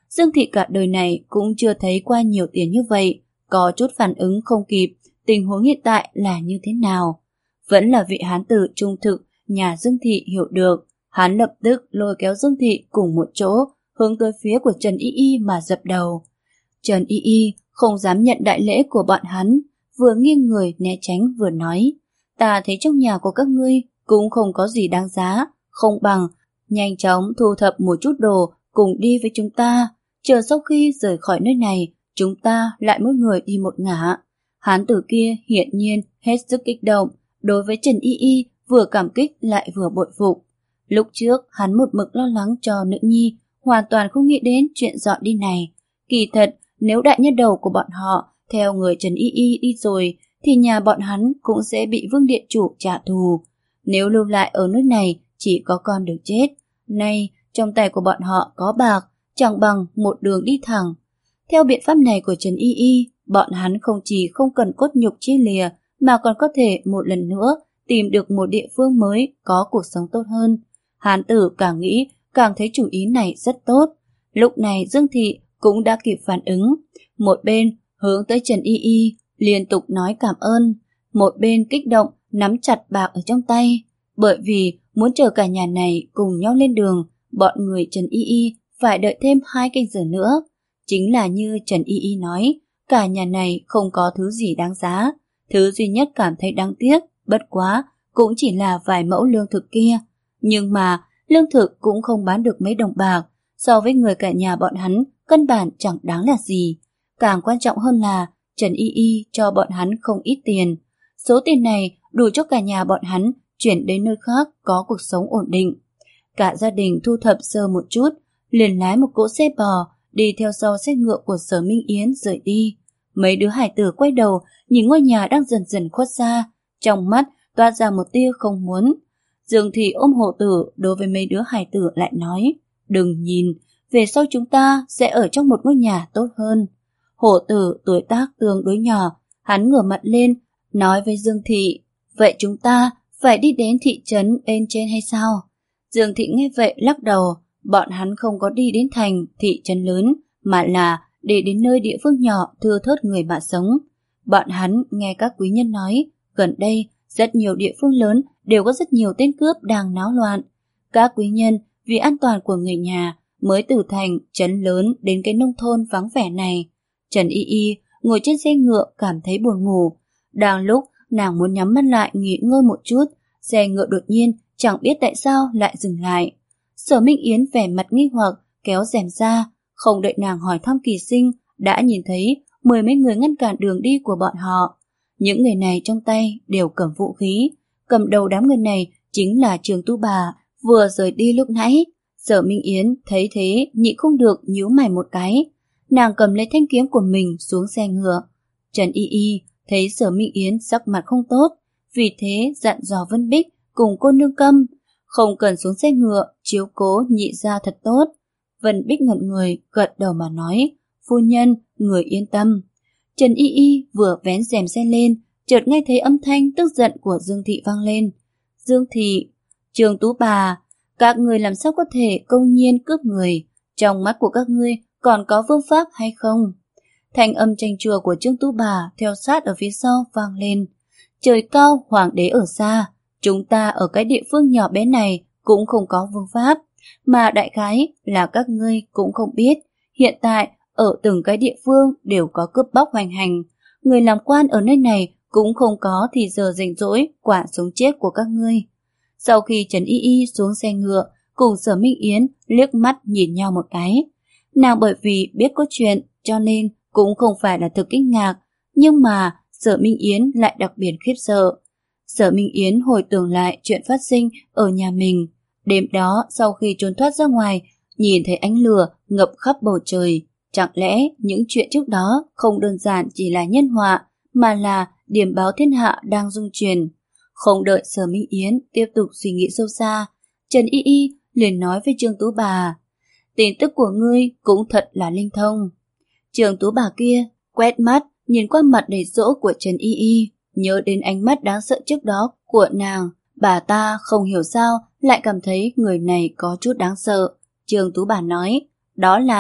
Speaker 1: Dương Thị cả đời này cũng chưa thấy qua nhiều tiền như vậy, có chút phản ứng không kịp, tình huống hiện tại là như thế nào. Vẫn là vị hán tử trung thực, nhà Dương Thị hiểu được, hắn lập tức lôi kéo Dương Thị cùng một chỗ, hướng tới phía của Trần Y Y mà dập đầu. Trần Y Y không dám nhận đại lễ của bọn hắn, vừa nghiêng người né tránh vừa nói, ta thấy trong nhà của các ngươi cũng không có gì đáng giá, không bằng nhanh chóng thu thập một chút đồ cùng đi với chúng ta, chờ sau khi rời khỏi nơi này, chúng ta lại mỗi người đi một ngả. Hán tử kia hiển nhiên hết sức kích động, đối với Trần Y Y vừa cảm kích lại vừa bội phục. Lúc trước hắn một mực lo lắng cho nữ nhi, hoàn toàn không nghĩ đến chuyện dọn đi này. Kỳ thật, nếu đại nhân đầu của bọn họ theo người Trần Y Y đi rồi, thì nhà bọn hắn cũng sẽ bị Vương Điện Chủ trả thù. Nếu lưu lại ở nơi này, chỉ có con đường chết. Nay, trong tay của bọn họ có bạc, chẳng bằng một đường đi thẳng. Theo biện pháp này của Trần Y Y, bọn hắn không chỉ không cần cốt nhục chia lìa, mà còn có thể một lần nữa tìm được một địa phương mới có cuộc sống tốt hơn. Hán tử càng nghĩ, càng thấy chủ ý này rất tốt. Lúc này Dương Thị cũng đã kịp phản ứng. Một bên hướng tới Trần Y Y, liên tục nói cảm ơn. Một bên kích động, nắm chặt bạc ở trong tay. Bởi vì muốn chờ cả nhà này cùng nhau lên đường, bọn người Trần Y Y phải đợi thêm hai canh giờ nữa. Chính là như Trần Y Y nói, cả nhà này không có thứ gì đáng giá. Thứ duy nhất cảm thấy đáng tiếc, bất quá, cũng chỉ là vài mẫu lương thực kia. Nhưng mà, lương thực cũng không bán được mấy đồng bạc, so với người cả nhà bọn hắn, căn bản chẳng đáng là gì. Càng quan trọng hơn là, Trần Y Y cho bọn hắn không ít tiền. Số tiền này đủ cho cả nhà bọn hắn chuyển đến nơi khác có cuộc sống ổn định. Cả gia đình thu thập sơ một chút, liền lái một cỗ xe bò, đi theo sau xe ngựa của Sở Minh Yến rời đi. Mấy đứa hải tử quay đầu, nhìn ngôi nhà đang dần dần khuất xa, trong mắt toát ra một tia không muốn. Dương Thị ôm Hổ Tử đối với mấy đứa hải tử lại nói, đừng nhìn, về sau chúng ta sẽ ở trong một ngôi nhà tốt hơn. Hổ Tử tuổi tác tương đối nhỏ, hắn ngửa mặt lên, nói với Dương Thị, vậy chúng ta phải đi đến thị trấn bên trên hay sao? Dương Thị nghe vậy lắc đầu, bọn hắn không có đi đến thành, thị trấn lớn, mà là để đến nơi địa phương nhỏ thưa thớt người mà sống. Bọn hắn nghe các quý nhân nói, gần đây rất nhiều địa phương lớn đều có rất nhiều tên cướp đang náo loạn. Các quý nhân vì an toàn của người nhà mới từ thành, trấn lớn đến cái nông thôn vắng vẻ này. Trần Y Y ngồi trên xe ngựa cảm thấy buồn ngủ. Đang lúc nàng muốn nhắm mắt lại nghỉ ngơi một chút, xe ngựa đột nhiên chẳng biết tại sao lại dừng lại. Sở Minh Yến vẻ mặt nghi hoặc kéo rèm ra, không đợi nàng hỏi thăm Kỳ Sinh, đã nhìn thấy mười mấy người ngăn cản đường đi của bọn họ. Những người này trong tay đều cầm vũ khí, cầm đầu đám người này chính là Trường Tú Bà vừa rời đi lúc nãy. Sở Minh Yến thấy thế nhịn không được nhíu mày một cái, nàng cầm lấy thanh kiếm của mình xuống xe ngựa. Trần Y Y thấy Sở Minh Yến sắc mặt không tốt, vì thế dặn dò Vân Bích cùng cô nương Câm, không cần xuống xe ngựa, chiếu cố nhị gia thật tốt. Vân Bích ngẩn người, gật đầu mà nói, phu nhân, người yên tâm. Trần Y Y vừa vén rèm xe lên, chợt nghe thấy âm thanh tức giận của Dương Thị vang lên. Dương Thị, Trường Tú Bà, các người làm sao có thể công nhiên cướp người? Trong mắt của các ngươi còn có vương pháp hay không? Thanh âm tranh chua của Trương Tú Bà theo sát ở phía sau vang lên. Trời cao, hoàng đế ở xa, chúng ta ở cái địa phương nhỏ bé này cũng không có vương pháp, mà đại khái là các ngươi cũng không biết. Hiện tại, ở từng cái địa phương đều có cướp bóc hoành hành. Người làm quan ở nơi này cũng không có thì giờ rảnh rỗi quả sống chết của các ngươi. Sau khi Trần Y Y xuống xe ngựa, cùng Sở Minh Yến liếc mắt nhìn nhau một cái. Nàng bởi vì biết có chuyện cho nên cũng không phải là thực kinh ngạc, nhưng mà Sở Minh Yến lại đặc biệt khiếp sợ. Sở Minh Yến hồi tưởng lại chuyện phát sinh ở nhà mình. Đêm đó sau khi trốn thoát ra ngoài, nhìn thấy ánh lửa ngập khắp bầu trời. Chẳng lẽ những chuyện trước đó không đơn giản chỉ là nhân họa, mà là điểm báo thiên hạ đang rung truyền. Không đợi Sở Minh Yến tiếp tục suy nghĩ sâu xa, Trần Y Y liền nói với Trương Tú Bà, tin tức của ngươi cũng thật là linh thông. Trương Tú Bà kia quét mắt nhìn qua mặt đầy dỗ của Trần Y Y, nhớ đến ánh mắt đáng sợ trước đó của nàng, bà ta không hiểu sao lại cảm thấy người này có chút đáng sợ. Trương Tú Bà nói, đó là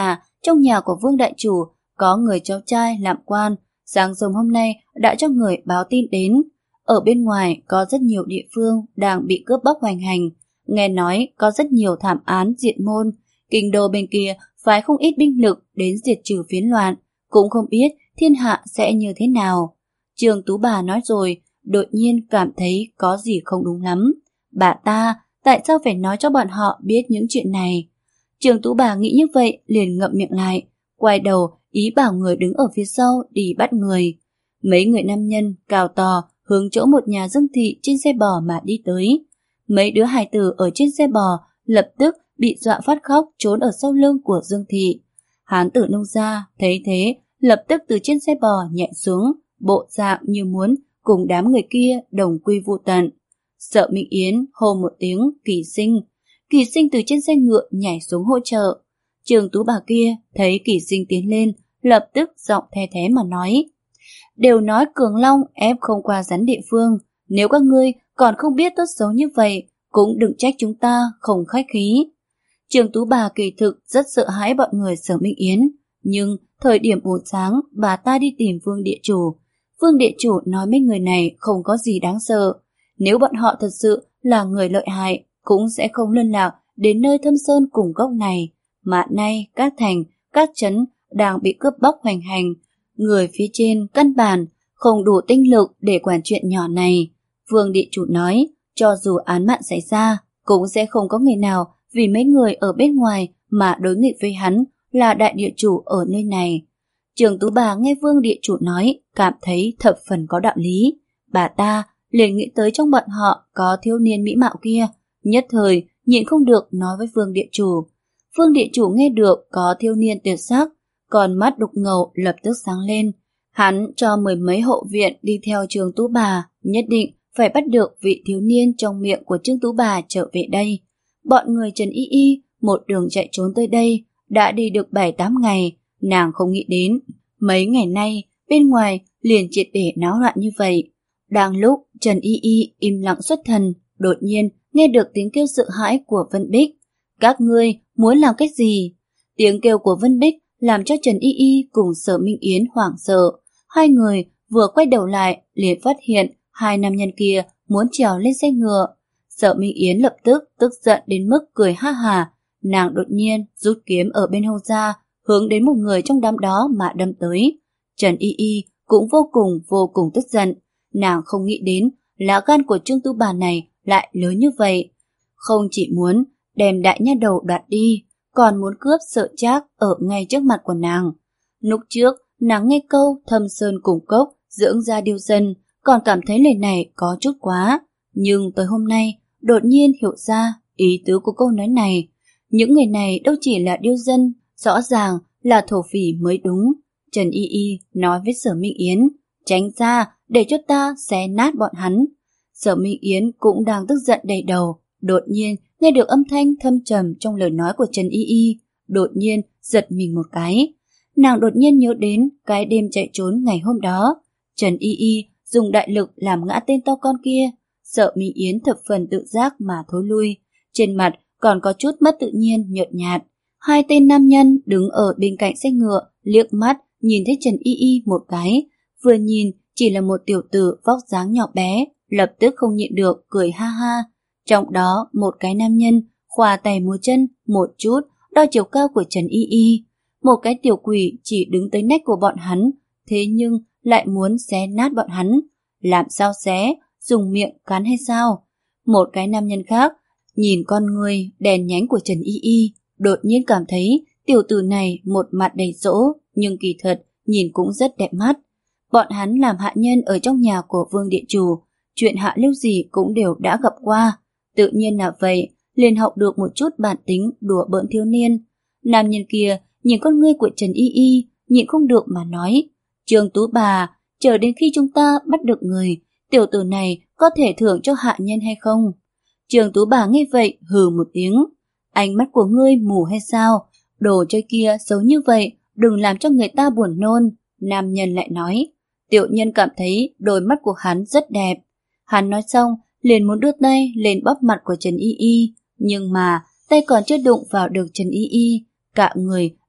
Speaker 1: trong nhà của Vương đại chủ có người cháu trai làm quan, sáng sớm hôm nay đã cho người báo tin đến. Ở bên ngoài có rất nhiều địa phương đang bị cướp bóc hoành hành, nghe nói có rất nhiều thảm án diệt môn, kinh đô bên kia phái không ít binh lực đến diệt trừ phiến loạn, cũng không biết thiên hạ sẽ như thế nào. Trường Tú bà nói rồi, đột nhiên cảm thấy có gì không đúng lắm. Bà ta, tại sao phải nói cho bọn họ biết những chuyện này? Trường Tú bà nghĩ như vậy liền ngậm miệng lại, quay đầu ý bảo người đứng ở phía sau đi bắt người. Mấy người nam nhân cào tò hướng chỗ một nhà Dương thị trên xe bò mà đi tới. Mấy đứa hài tử ở trên xe bò lập tức bị dọa phát khóc trốn ở sau lưng của Dương thị. Hán tử nông gia thấy thế lập tức từ trên xe bò nhảy xuống, bộ dạng như muốn cùng đám người kia đồng quy vu tận. Sợ Minh Yến hô một tiếng Kỳ Sinh. Kỳ Sinh từ trên xe ngựa nhảy xuống hỗ trợ. Trường Tú bà kia thấy Kỳ Sinh tiến lên, lập tức giọng the thế mà nói: đều nói Cường Long ép không qua rắn địa phương, nếu các ngươi còn không biết tốt xấu như vậy, cũng đừng trách chúng ta không khách khí. Trường Tú bà kỳ thực rất sợ hãi bọn người Sở Minh Yến, nhưng thời điểm buổi sáng bà ta đi tìm Vương địa chủ. Vương địa chủ nói mấy người này không có gì đáng sợ, nếu bọn họ thật sự là người lợi hại cũng sẽ không lân lạc đến nơi thâm sơn cùng gốc này, mà nay các thành, các trấn đang bị cướp bóc hoành hành, người phía trên căn bản không đủ tinh lực để quản chuyện nhỏ này. Vương địa chủ nói, cho dù án mạng xảy ra, cũng sẽ không có người nào vì mấy người ở bên ngoài mà đối nghịch với hắn là đại địa chủ ở nơi này. Trường Tú bà nghe Vương địa chủ nói, cảm thấy thập phần có đạo lý. Bà ta liền nghĩ tới trong bọn họ có thiếu niên mỹ mạo kia, nhất thời nhịn không được nói với Vương địa chủ. Vương địa chủ nghe được có thiếu niên tuyệt sắc, còn mắt đục ngầu lập tức sáng lên. Hắn cho mười mấy hộ viện đi theo Trường Tú bà, nhất định phải bắt được vị thiếu niên trong miệng của Trương Tú bà trở về đây. Bọn người Trần Y Y một đường chạy trốn tới đây, đã đi được bảy tám ngày, nàng không nghĩ đến. Mấy ngày nay, bên ngoài liền triệt để náo loạn như vậy. Đang lúc Trần Y Y im lặng xuất thần, đột nhiên nghe được tiếng kêu sợ hãi của Vân Bích. Các ngươi muốn làm cái gì? Tiếng kêu của Vân Bích làm cho Trần Y Y cùng Sở Minh Yến hoảng sợ. Hai người vừa quay đầu lại liền phát hiện hai nam nhân kia muốn trèo lên xe ngựa. Sở Minh Yến lập tức tức giận đến mức cười ha hà. Nàng đột nhiên rút kiếm ở bên hông ra, hướng đến một người trong đám đó mà đâm tới. Trần Y Y cũng vô cùng vô cùng tức giận. Nàng không nghĩ đến lá gan của Trương Tú bà này lại lớn như vậy. Không chỉ muốn đem đại nha đầu đoạt đi, còn muốn cướp Sợ Trác ở ngay trước mặt của nàng. Lúc trước, nàng nghe câu thâm sơn cùng cốc, dưỡng ra điêu dân, còn cảm thấy lời này có chút quá. Nhưng tới hôm nay, đột nhiên hiểu ra ý tứ của câu nói này. Những người này đâu chỉ là điêu dân, rõ ràng là thổ phỉ mới đúng. Trần Y Y nói với Sở Minh Yến, tránh ra để cho ta xé nát bọn hắn. Sở Minh Yến cũng đang tức giận đầy đầu, đột nhiên nghe được âm thanh thâm trầm trong lời nói của Trần Y Y, đột nhiên giật mình một cái. Nàng đột nhiên nhớ đến cái đêm chạy trốn ngày hôm đó. Trần Y Y dùng đại lực làm ngã tên to con kia. Sở Minh Yến thập phần tự giác mà thối lui, trên mặt còn có chút mất tự nhiên nhợt nhạt. Hai tên nam nhân đứng ở bên cạnh xe ngựa, liếc mắt nhìn thấy Trần Y Y một cái, vừa nhìn chỉ là một tiểu tử vóc dáng nhỏ bé, lập tức không nhịn được cười ha ha. Trong đó một cái nam nhân khoa tay múa chân một chút đo chiều cao của Trần Y Y. Một cái tiểu quỷ chỉ đứng tới nách của bọn hắn, thế nhưng lại muốn xé nát bọn hắn. Làm sao xé? Dùng miệng cắn hay sao? Một cái nam nhân khác nhìn con người đèn nhánh của Trần Y Y, đột nhiên cảm thấy tiểu tử này một mặt đầy dỗ, nhưng kỳ thật nhìn cũng rất đẹp mắt. Bọn hắn làm hạ nhân ở trong nhà của Vương địa chủ, chuyện hạ lưu gì cũng đều đã gặp qua. Tự nhiên là vậy, liền học được một chút bản tính đùa bỡn thiếu niên. Nam nhân kia nhìn con ngươi của Trần Y Y, nhịn không được mà nói, Trương Tú bà, chờ đến khi chúng ta bắt được người, tiểu tử này có thể thưởng cho hạ nhân hay không? Trương Tú bà nghe vậy hừ một tiếng, ánh mắt của ngươi mù hay sao? Đồ chơi kia xấu như vậy, đừng làm cho người ta buồn nôn. Nam nhân lại nói, tiểu nhân cảm thấy đôi mắt của hắn rất đẹp. Hắn nói xong liền muốn đưa tay lên bóp mặt của Trần Y Y, nhưng mà tay còn chưa đụng vào được Trần Y Y, cả người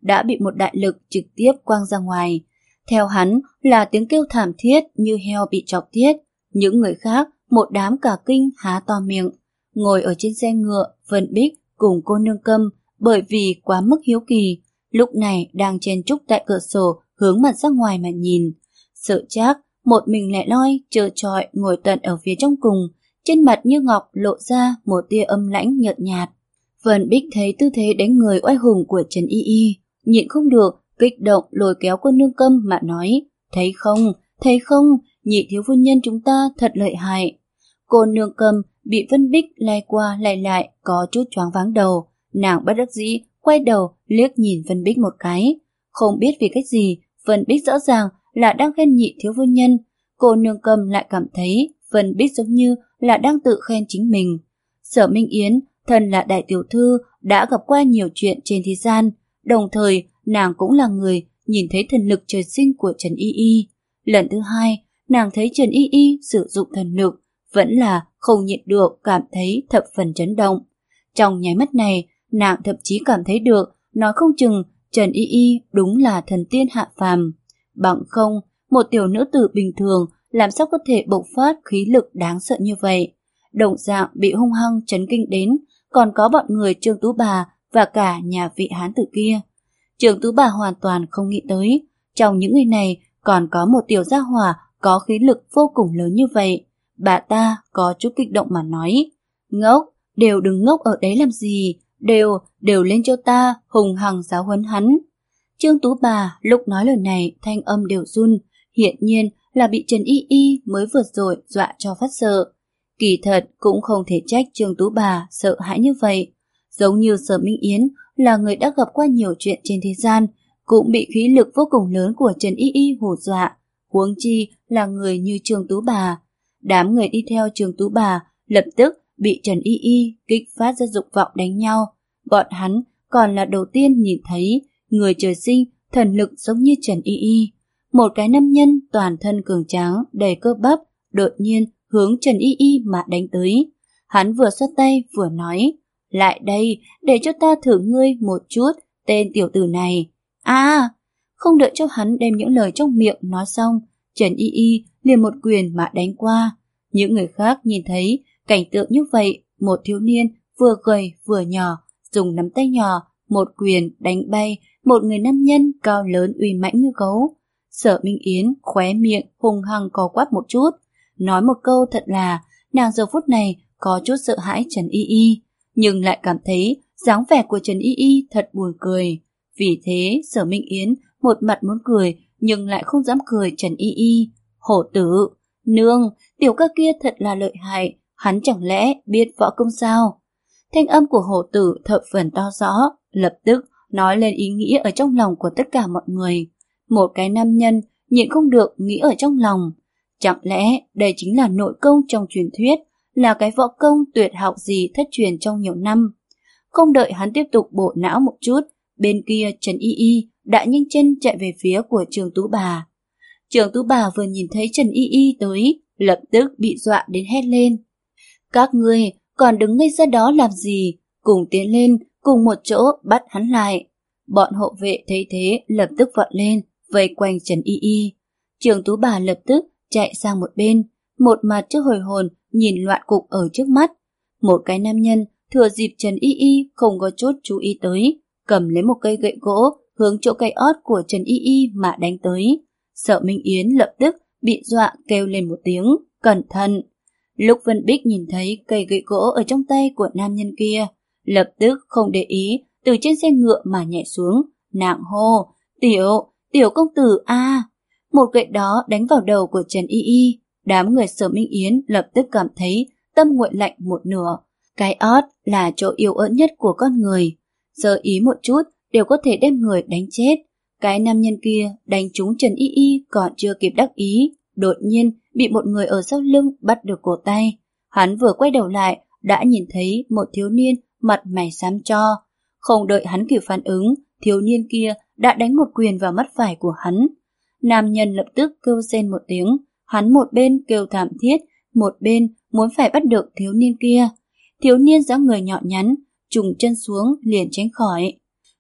Speaker 1: đã bị một đại lực trực tiếp quăng ra ngoài. Theo hắn là tiếng kêu thảm thiết như heo bị chọc tiết. Những người khác một đám cả kinh há to miệng. Ngồi ở trên xe ngựa, Vân Bích cùng cô nương Câm bởi vì quá mức hiếu kỳ, lúc này đang chen chúc tại cửa sổ hướng mặt ra ngoài mà nhìn. Sợ Trác một mình lẻ loi trơ trọi ngồi tận ở phía trong cùng, trên mặt như ngọc lộ ra một tia âm lãnh nhợt nhạt. Vân Bích thấy tư thế đánh người oai hùng của Trần Y Y, nhịn không được, kích động lôi kéo cô nương Câm mà nói, thấy không, thấy không, nhị thiếu phu nhân chúng ta thật lợi hại. Cô nương Câm bị Vân Bích lay qua lay lại có chút choáng váng đầu, nàng bất đắc dĩ quay đầu liếc nhìn Vân Bích một cái. Không biết vì cách gì, Vân Bích rõ ràng là đang khen nhị thiếu phu nhân, cô nương Câm lại cảm thấy Vân Bích giống như là đang tự khen chính mình. Sở Minh Yến, thân là đại tiểu thư, đã gặp qua nhiều chuyện trên thế gian, đồng thời nàng cũng là người nhìn thấy thần lực trời sinh của Trần Y Y. Lần thứ hai, nàng thấy Trần Y Y sử dụng thần lực, vẫn là không nhịn được cảm thấy thập phần chấn động. Trong nháy mắt này, nàng thậm chí cảm thấy được, nói không chừng Trần Y Y đúng là thần tiên hạ phàm. Bằng không, một tiểu nữ tử bình thường làm sao có thể bộc phát khí lực đáng sợ như vậy. Đồng dạng bị hung hăng chấn kinh đến, còn có bọn người Trương Tú Bà và cả nhà vị hán tử kia. Trương Tú Bà hoàn toàn không nghĩ tới, trong những người này còn có một tiểu gia hỏa có khí lực vô cùng lớn như vậy. Bà ta có chút kích động mà nói, ngốc, đều đừng ngốc ở đấy làm gì, đều, đều lên cho ta, hùng hằng giáo huấn hắn. Trương Tú Bà lúc nói lời này thanh âm đều run, hiện nhiên là bị Trần Y Y mới vừa rồi dọa cho phát sợ. Kỳ thật cũng không thể trách Trương Tú Bà sợ hãi như vậy. Giống như Sở Minh Yến là người đã gặp qua nhiều chuyện trên thế gian, cũng bị khí lực vô cùng lớn của Trần Y Y hù dọa, huống chi là người như Trương Tú Bà. Đám người đi theo Trương Tú Bà lập tức bị Trần Y Y kích phát ra dục vọng đánh nhau. Bọn hắn còn là đầu tiên nhìn thấy người trời sinh thần lực giống như Trần Y Y. Một cái nam nhân toàn thân cường tráng đầy cơ bắp đột nhiên hướng Trần Y Y mà đánh tới. Hắn vừa xoát tay vừa nói, lại đây để cho ta thử ngươi một chút, tên tiểu tử này. À, không đợi cho hắn đem những lời trong miệng nói xong, Trần Y Y liền một quyền mà đánh qua. Những người khác nhìn thấy cảnh tượng như vậy, một thiếu niên vừa gầy vừa nhỏ, dùng nắm tay nhỏ, một quyền đánh bay một người nam nhân cao lớn uy mãnh như gấu. Sở Minh Yến khóe miệng hung hăng co quắp một chút, nói một câu thật là nàng giờ phút này có chút sợ hãi Trần Y Y, nhưng lại cảm thấy dáng vẻ của Trần Y Y thật buồn cười. Vì thế Sở Minh Yến một mặt muốn cười nhưng lại không dám cười Trần Y Y. Hổ tử, nương, tiểu ca kia thật là lợi hại, hắn chẳng lẽ biết võ công sao? Thanh âm của hổ tử thập phần to rõ, lập tức nói lên ý nghĩa ở trong lòng của tất cả mọi người. Một cái nam nhân nhịn không được nghĩ ở trong lòng, chẳng lẽ đây chính là nội công trong truyền thuyết, là cái võ công tuyệt học gì thất truyền trong nhiều năm? Không đợi hắn tiếp tục bộ não một chút, bên kia Trần Y Y đã nhanh chân chạy về phía của Trương Tú Bà. Trương Tú Bà vừa nhìn thấy Trần Y Y tới, lập tức bị dọa đến hét lên. Các ngươi còn đứng ngây ra đó làm gì? Cùng tiến lên, cùng một chỗ bắt hắn lại. Bọn hộ vệ thấy thế lập tức vọt lên, vây quanh Trần Y Y. Trương Tú Bà lập tức chạy sang một bên, một mặt trước hồi hồn nhìn loạn cục ở trước mắt. Một cái nam nhân thừa dịp Trần Y Y không có chút chú ý tới, cầm lấy một cây gậy gỗ hướng chỗ cây ót của Trần Y Y mà đánh tới. Sở Minh Yến lập tức bị dọa kêu lên một tiếng, cẩn thận. Lúc Vân Bích nhìn thấy cây gậy gỗ ở trong tay của nam nhân kia, lập tức không để ý, từ trên xe ngựa mà nhảy xuống, nàng hô, tiểu, tiểu công tử a. À. Một gậy đó đánh vào đầu của Trần Y Y, đám người Sở Minh Yến lập tức cảm thấy tâm nguội lạnh một nửa. Cái ót là chỗ yếu ớt nhất của con người, sơ ý một chút đều có thể đem người đánh chết. Cái nam nhân kia đánh trúng Trần Y Y còn chưa kịp đắc ý, đột nhiên bị một người ở sau lưng bắt được cổ tay. Hắn vừa quay đầu lại đã nhìn thấy một thiếu niên mặt mày xám cho. Không đợi hắn kịp phản ứng, thiếu niên kia đã đánh một quyền vào mắt phải của hắn. Nam nhân lập tức kêu rên một tiếng, hắn một bên kêu thảm thiết, một bên muốn phải bắt được thiếu niên kia. Thiếu niên dáng người nhỏ nhắn, trùng chân xuống liền tránh khỏi.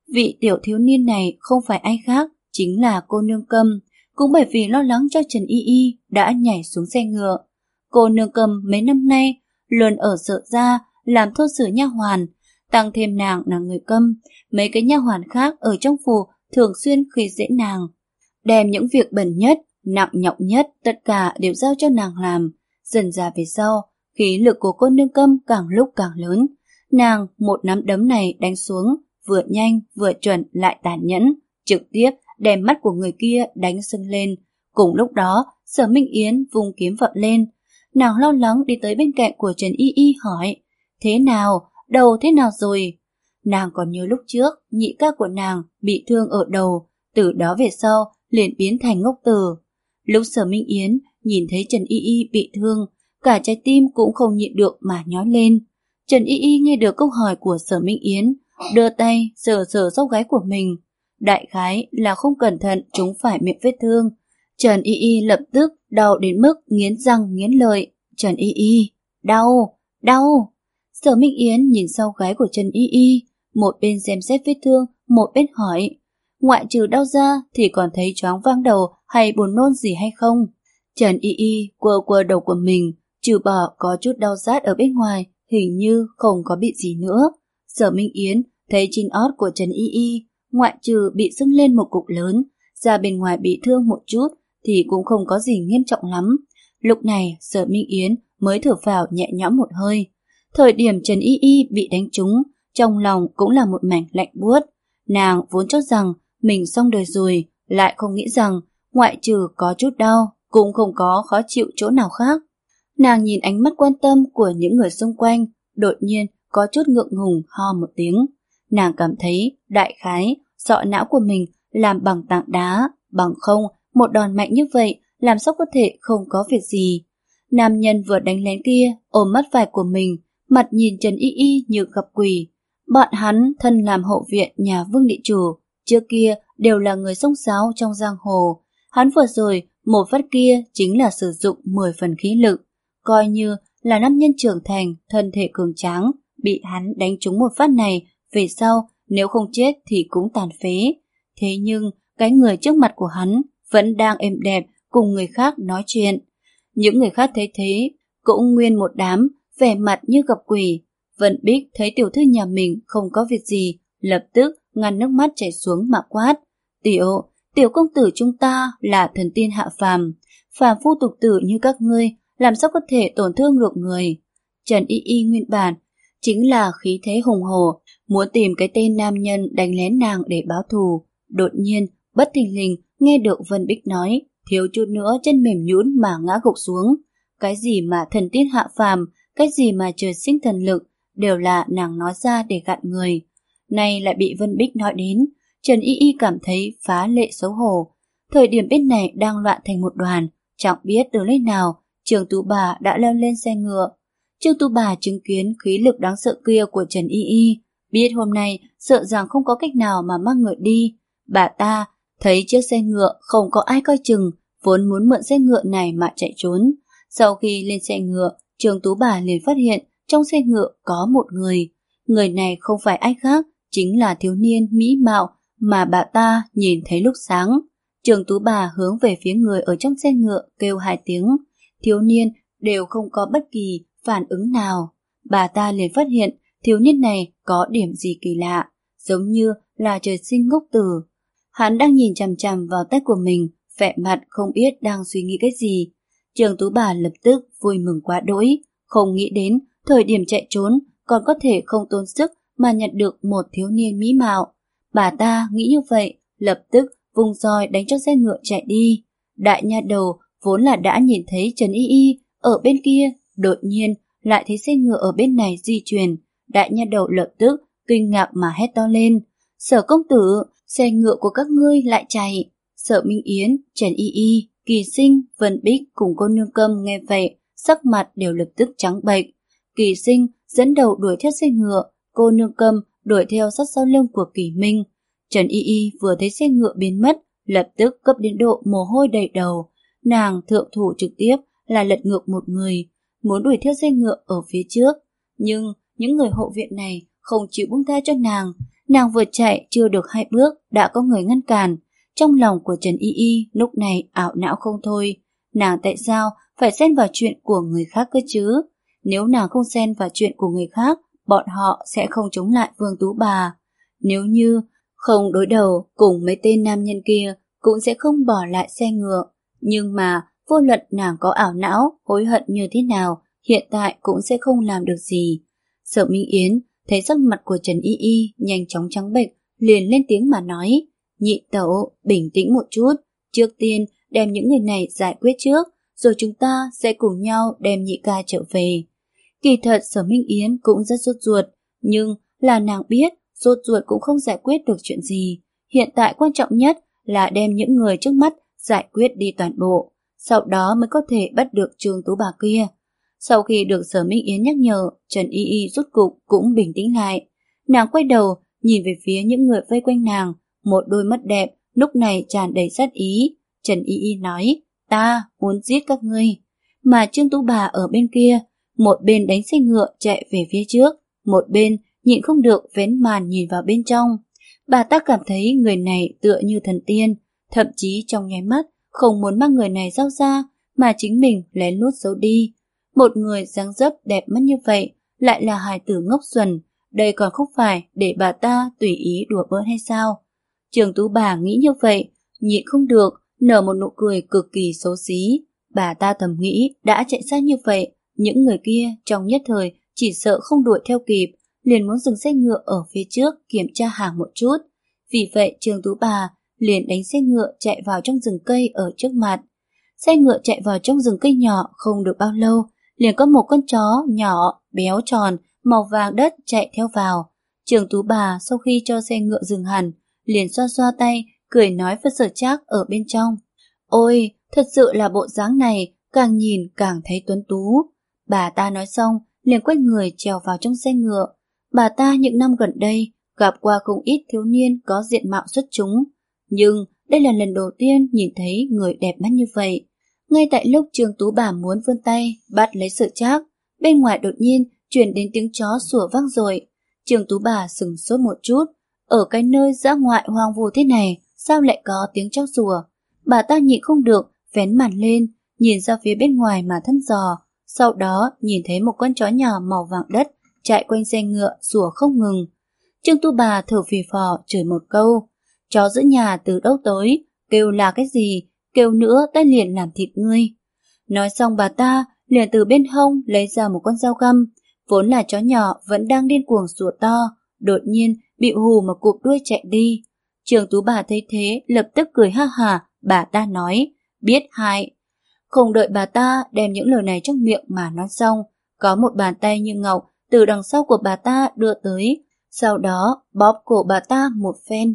Speaker 1: Vị tiểu thiếu niên này không phải ai khác, chính là cô nương Câm. Cũng bởi vì lo lắng cho Trần Y Y đã nhảy xuống xe ngựa. Cô nương Câm mấy năm nay luôn ở Sở gia làm thôn sử nha hoàn, tăng thêm nàng là người Câm, mấy cái nha hoàn khác ở trong phủ thường xuyên khi dễ nàng, đem những việc bẩn nhất, nặng nhọc nhất tất cả đều giao cho nàng làm. Dần ra về sau, khí lực của cô nương Câm càng lúc càng lớn, nàng một nắm đấm này đánh xuống vừa nhanh vừa chuẩn lại tàn nhẫn, trực tiếp đem mắt của người kia đánh sưng lên. Cùng lúc đó, Sở Minh Yến vung kiếm vọt lên. Nàng lo lắng đi tới bên cạnh của Trần Y Y hỏi, thế nào, đầu thế nào rồi? Nàng còn nhớ lúc trước, nhị ca của nàng bị thương ở đầu, từ đó về sau liền biến thành ngốc tử. Lúc Sở Minh Yến nhìn thấy Trần Y Y bị thương, cả trái tim cũng không nhịn được mà nhói lên. Trần Y Y nghe được câu hỏi của Sở Minh Yến, đưa tay sờ sờ sau gáy của mình. Đại khái là không cẩn thận trúng phải miệng vết thương. Trần Y Y lập tức đau đến mức nghiến răng nghiến lợi. Trần Y Y, đau, đau. Sở Minh Yến nhìn sau gáy của Trần Y Y, một bên xem xét vết thương, một bên hỏi, ngoại trừ đau da thì còn thấy choáng váng đầu hay buồn nôn gì hay không? Trần Y Y quơ quơ đầu của mình, trừ bỏ có chút đau rát ở bên ngoài, hình như không có bị gì nữa. Sở Minh Yến thấy trên ót của Trần Y Y, ngoại trừ bị sưng lên một cục lớn, da bên ngoài bị thương một chút thì cũng không có gì nghiêm trọng lắm. Lúc này Sở Minh Yến mới thở phào nhẹ nhõm một hơi. Thời điểm Trần Y Y bị đánh trúng, trong lòng cũng là một mảnh lạnh buốt. Nàng vốn cho rằng mình xong đời rồi, lại không nghĩ rằng ngoại trừ có chút đau, cũng không có khó chịu chỗ nào khác. Nàng nhìn ánh mắt quan tâm của những người xung quanh, đột nhiên có chút ngượng ngùng ho một tiếng. Nàng cảm thấy đại khái sọ não của mình làm bằng tảng đá, bằng không một đòn mạnh như vậy làm sao có thể không có việc gì. Nam nhân vừa đánh lén kia ôm mắt phải của mình, mặt nhìn Trần Y Y như gặp quỷ. Bọn hắn thân làm hậu viện nhà Vương địa chủ, trước kia đều là người xông xáo trong giang hồ. Hắn vừa rồi một phát kia chính là sử dụng mười phần khí lực, coi như là nam nhân trưởng thành, thân thể cường tráng, bị hắn đánh trúng một phát này, về sau nếu không chết thì cũng tàn phế. Thế nhưng cái người trước mặt của hắn vẫn đang êm đẹp cùng người khác nói chuyện. Những người khác thấy thế cũng nguyên một đám vẻ mặt như gặp quỷ. Vân Bích thấy tiểu thư nhà mình không có việc gì, lập tức ngăn nước mắt chảy xuống mà quát, tiểu, tiểu công tử chúng ta là thần tiên hạ phàm, phàm phu tục tử như các ngươi làm sao có thể tổn thương được người. Trần Y Y nguyên bản chính là khí thế hùng hổ, muốn tìm cái tên nam nhân đánh lén nàng để báo thù. Đột nhiên bất thình lình nghe được Vân Bích nói, thiếu chút nữa chân mềm nhũn mà ngã gục xuống. Cái gì mà thần tiên hạ phàm, cái gì mà trời sinh thần lực, đều là nàng nói ra để gạn người. Nay lại bị Vân Bích nói đến, Trần Y Y cảm thấy phá lệ xấu hổ. Thời điểm bên này đang loạn thành một đoàn, chẳng biết từ nơi nào Trường Tú Bà đã leo lên xe ngựa. Trương Tú Bà chứng kiến khí lực đáng sợ kia của Trần Y Y, biết hôm nay sợ rằng không có cách nào mà mang ngựa đi. Bà ta thấy chiếc xe ngựa không có ai coi chừng, vốn muốn mượn xe ngựa này mà chạy trốn. Sau khi lên xe ngựa, Trương Tú Bà liền phát hiện trong xe ngựa có một người. Người này không phải ai khác, chính là thiếu niên mỹ mạo mà bà ta nhìn thấy lúc sáng. Trương Tú Bà hướng về phía người ở trong xe ngựa kêu hai tiếng. Thiếu niên đều không có bất kỳ phản ứng nào. Bà ta liền phát hiện thiếu niên này có điểm gì kỳ lạ, giống như là trời sinh ngốc tử. Hắn đang nhìn chằm chằm vào tay của mình, vẻ mặt không biết đang suy nghĩ cái gì. Trương Tú Bà lập tức vui mừng quá đỗi, không nghĩ đến thời điểm chạy trốn còn có thể không tốn sức mà nhận được một thiếu niên mỹ mạo. Bà ta nghĩ như vậy, lập tức vùng roi đánh cho xe ngựa chạy đi. Đại nha đầu vốn là đã nhìn thấy Trần Y Y ở bên kia, đột nhiên lại thấy xe ngựa ở bên này di chuyển. Đại nha đầu lập tức kinh ngạc mà hét to lên, Sở công tử, xe ngựa của các ngươi lại chạy. Sở Minh Yến, Trần Y Y, Kỳ Sinh, Vân Bích cùng cô nương Câm nghe vậy, sắc mặt đều lập tức trắng bệch. Kỳ Sinh dẫn đầu đuổi theo xe ngựa, cô nương Câm đuổi theo sát sau lưng của Kỳ Minh. Trần Y Y vừa thấy xe ngựa biến mất, lập tức cấp đến độ mồ hôi đầy đầu. Nàng thượng thủ trực tiếp là lật ngược một người, muốn đuổi theo xe ngựa ở phía trước. Nhưng những người hộ viện này không chịu buông tha cho nàng. Nàng vừa chạy chưa được hai bước đã có người ngăn cản. Trong lòng của Trần Y Y lúc này ảo não không thôi. Nàng tại sao phải xen vào chuyện của người khác cơ chứ? Nếu nàng không xen vào chuyện của người khác, bọn họ sẽ không chống lại Vương Tú Bà. Nếu như không đối đầu cùng mấy tên nam nhân kia, cũng sẽ không bỏ lại xe ngựa. Nhưng mà vô luận nàng có ảo não, hối hận như thế nào, hiện tại cũng sẽ không làm được gì. Sở Minh Yến thấy sắc mặt của Trần Y Y nhanh chóng trắng bệch, liền lên tiếng mà nói: Nhị tẩu, bình tĩnh một chút, trước tiên đem những người này giải quyết trước, rồi chúng ta sẽ cùng nhau đem nhị ca trở về. Kỳ thật Sở Minh Yến cũng rất sốt ruột, nhưng là nàng biết sốt ruột cũng không giải quyết được chuyện gì. Hiện tại quan trọng nhất là đem những người trước mắt giải quyết đi toàn bộ, sau đó mới có thể bắt được Trương Tú Bà kia. Sau khi được Sở Minh Yến nhắc nhở, Trần Y Y rút cục cũng bình tĩnh lại. Nàng quay đầu nhìn về phía những người vây quanh nàng, một đôi mắt đẹp lúc này tràn đầy sát ý. Trần Y Y nói: Ta muốn giết các ngươi. Mà Trương Tú Bà ở bên kia, một bên đánh xe ngựa chạy về phía trước, một bên nhịn không được vén màn nhìn vào bên trong. Bà ta cảm thấy người này tựa như thần tiên, thậm chí trong nháy mắt không muốn mang người này giao ra, mà chính mình lén lút giấu đi. Một người dáng dấp đẹp mắt như vậy lại là hài tử ngốc xuẩn, đây còn không phải để bà ta tùy ý đùa bỡn hay sao? Trương Tú Bà nghĩ như vậy, nhịn không được nở một nụ cười cực kỳ xấu xí. Bà ta thầm nghĩ đã chạy xa như vậy, những người kia trong nhất thời chỉ sợ không đuổi theo kịp, liền muốn dừng xe ngựa ở phía trước kiểm tra hàng một chút. Vì vậy Trương Tú Bà liền đánh xe ngựa chạy vào trong rừng cây ở trước mặt. Xe ngựa chạy vào trong rừng cây nhỏ không được bao lâu, liền có một con chó nhỏ, béo tròn, màu vàng đất chạy theo vào. Trương Tú Bà sau khi cho xe ngựa dừng hẳn, liền xoa xoa tay, cười nói với Sở Trác ở bên trong: Ôi, thật sự là bộ dáng này, càng nhìn càng thấy tuấn tú. Bà ta nói xong, liền quay người trèo vào trong xe ngựa. Bà ta những năm gần đây gặp qua không ít thiếu niên có diện mạo xuất chúng, nhưng đây là lần đầu tiên nhìn thấy người đẹp mắt như vậy. Ngay tại lúc Trương Tú Bà muốn vươn tay bắt lấy Sở Trác, bên ngoài đột nhiên truyền đến tiếng chó sủa vang dội. Trương Tú Bà sững sốt một chút, ở cái nơi dã ngoại hoang vu thế này sao lại có tiếng chó sủa? Bà ta nhịn không được vén màn lên, nhìn ra phía bên ngoài mà thăm dò, sau đó nhìn thấy một con chó nhỏ màu vàng đất chạy quanh xe ngựa sủa không ngừng. Trương Tú Bà thở phì phò chửi một câu: Chó giữa nhà từ đâu tới, kêu là cái gì, kêu nữa ta liền làm thịt ngươi. Nói xong bà ta liền từ bên hông lấy ra một con dao găm, vốn là chó nhỏ vẫn đang điên cuồng sủa to, đột nhiên bị hù mà cụp đuôi chạy đi. Trương Tú Bà thấy thế lập tức cười ha hả, bà ta nói: Biết hại. Không đợi bà ta đem những lời này trong miệng mà nói xong, có một bàn tay như ngọc từ đằng sau của bà ta đưa tới, sau đó bóp cổ bà ta một phen.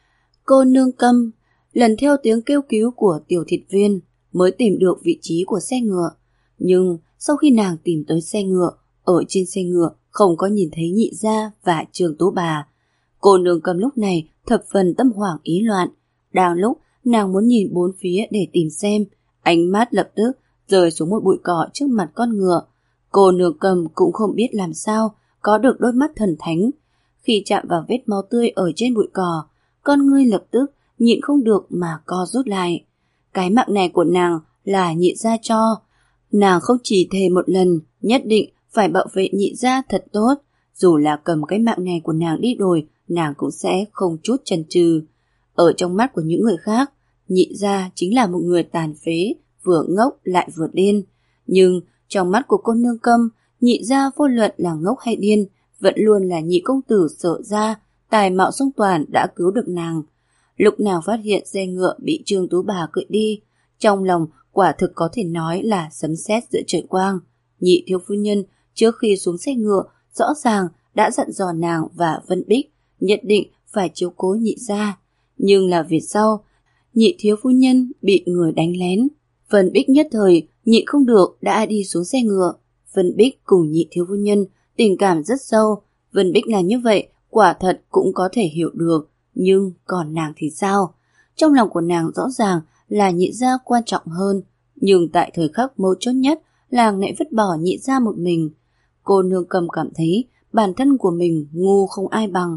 Speaker 1: Cô nương Câm lần theo tiếng kêu cứu của Tiểu Thịt Viên mới tìm được vị trí của xe ngựa. Nhưng sau khi nàng tìm tới xe ngựa, ở trên xe ngựa không có nhìn thấy Nhị Gia và Trương Tú Bà. Cô nương Câm lúc này thập phần tâm hoảng ý loạn. Đang lúc nàng muốn nhìn bốn phía để tìm xem, ánh mắt lập tức rơi xuống một bụi cỏ trước mặt con ngựa. Cô nương Câm cũng không biết làm sao có được đôi mắt thần thánh. Khi chạm vào vết máu tươi ở trên bụi cỏ, con ngươi lập tức nhịn không được mà co rút lại. Cái mạng này của nàng là Nhị Gia cho. Nàng không chỉ thề một lần nhất định phải bảo vệ Nhị Gia thật tốt, dù là cầm cái mạng này của nàng đi đổi, nàng cũng sẽ không chút chần chừ. Ở trong mắt của những người khác, Nhị Gia chính là một người tàn phế, vừa ngốc lại vừa điên. Nhưng trong mắt của cô nương Câm, Nhị Gia vô luận là ngốc hay điên, vẫn luôn là nhị công tử Sở gia, tài mạo song toàn đã cứu được nàng. Lúc nào phát hiện xe ngựa bị Trương Tú Bà cưỡi đi, trong lòng quả thực có thể nói là sấm sét giữa trời quang. Nhị thiếu phu nhân trước khi xuống xe ngựa rõ ràng đã dặn dò nàng và Vân Bích nhất định phải chiếu cố Nhị Gia. Nhưng là vì sau, Nhị thiếu phu nhân bị người đánh lén. Vân Bích nhất thời nhịn không được đã đi xuống xe ngựa. Vân Bích cùng Nhị thiếu phu nhân tình cảm rất sâu. Vân Bích làm như vậy quả thật cũng có thể hiểu được. Nhưng còn nàng thì sao? Trong lòng của nàng rõ ràng là Nhị Gia quan trọng hơn. Nhưng tại thời khắc mấu chốt nhất, nàng lại vứt bỏ Nhị Gia một mình. Cô nương Cầm cảm thấy bản thân của mình ngu không ai bằng.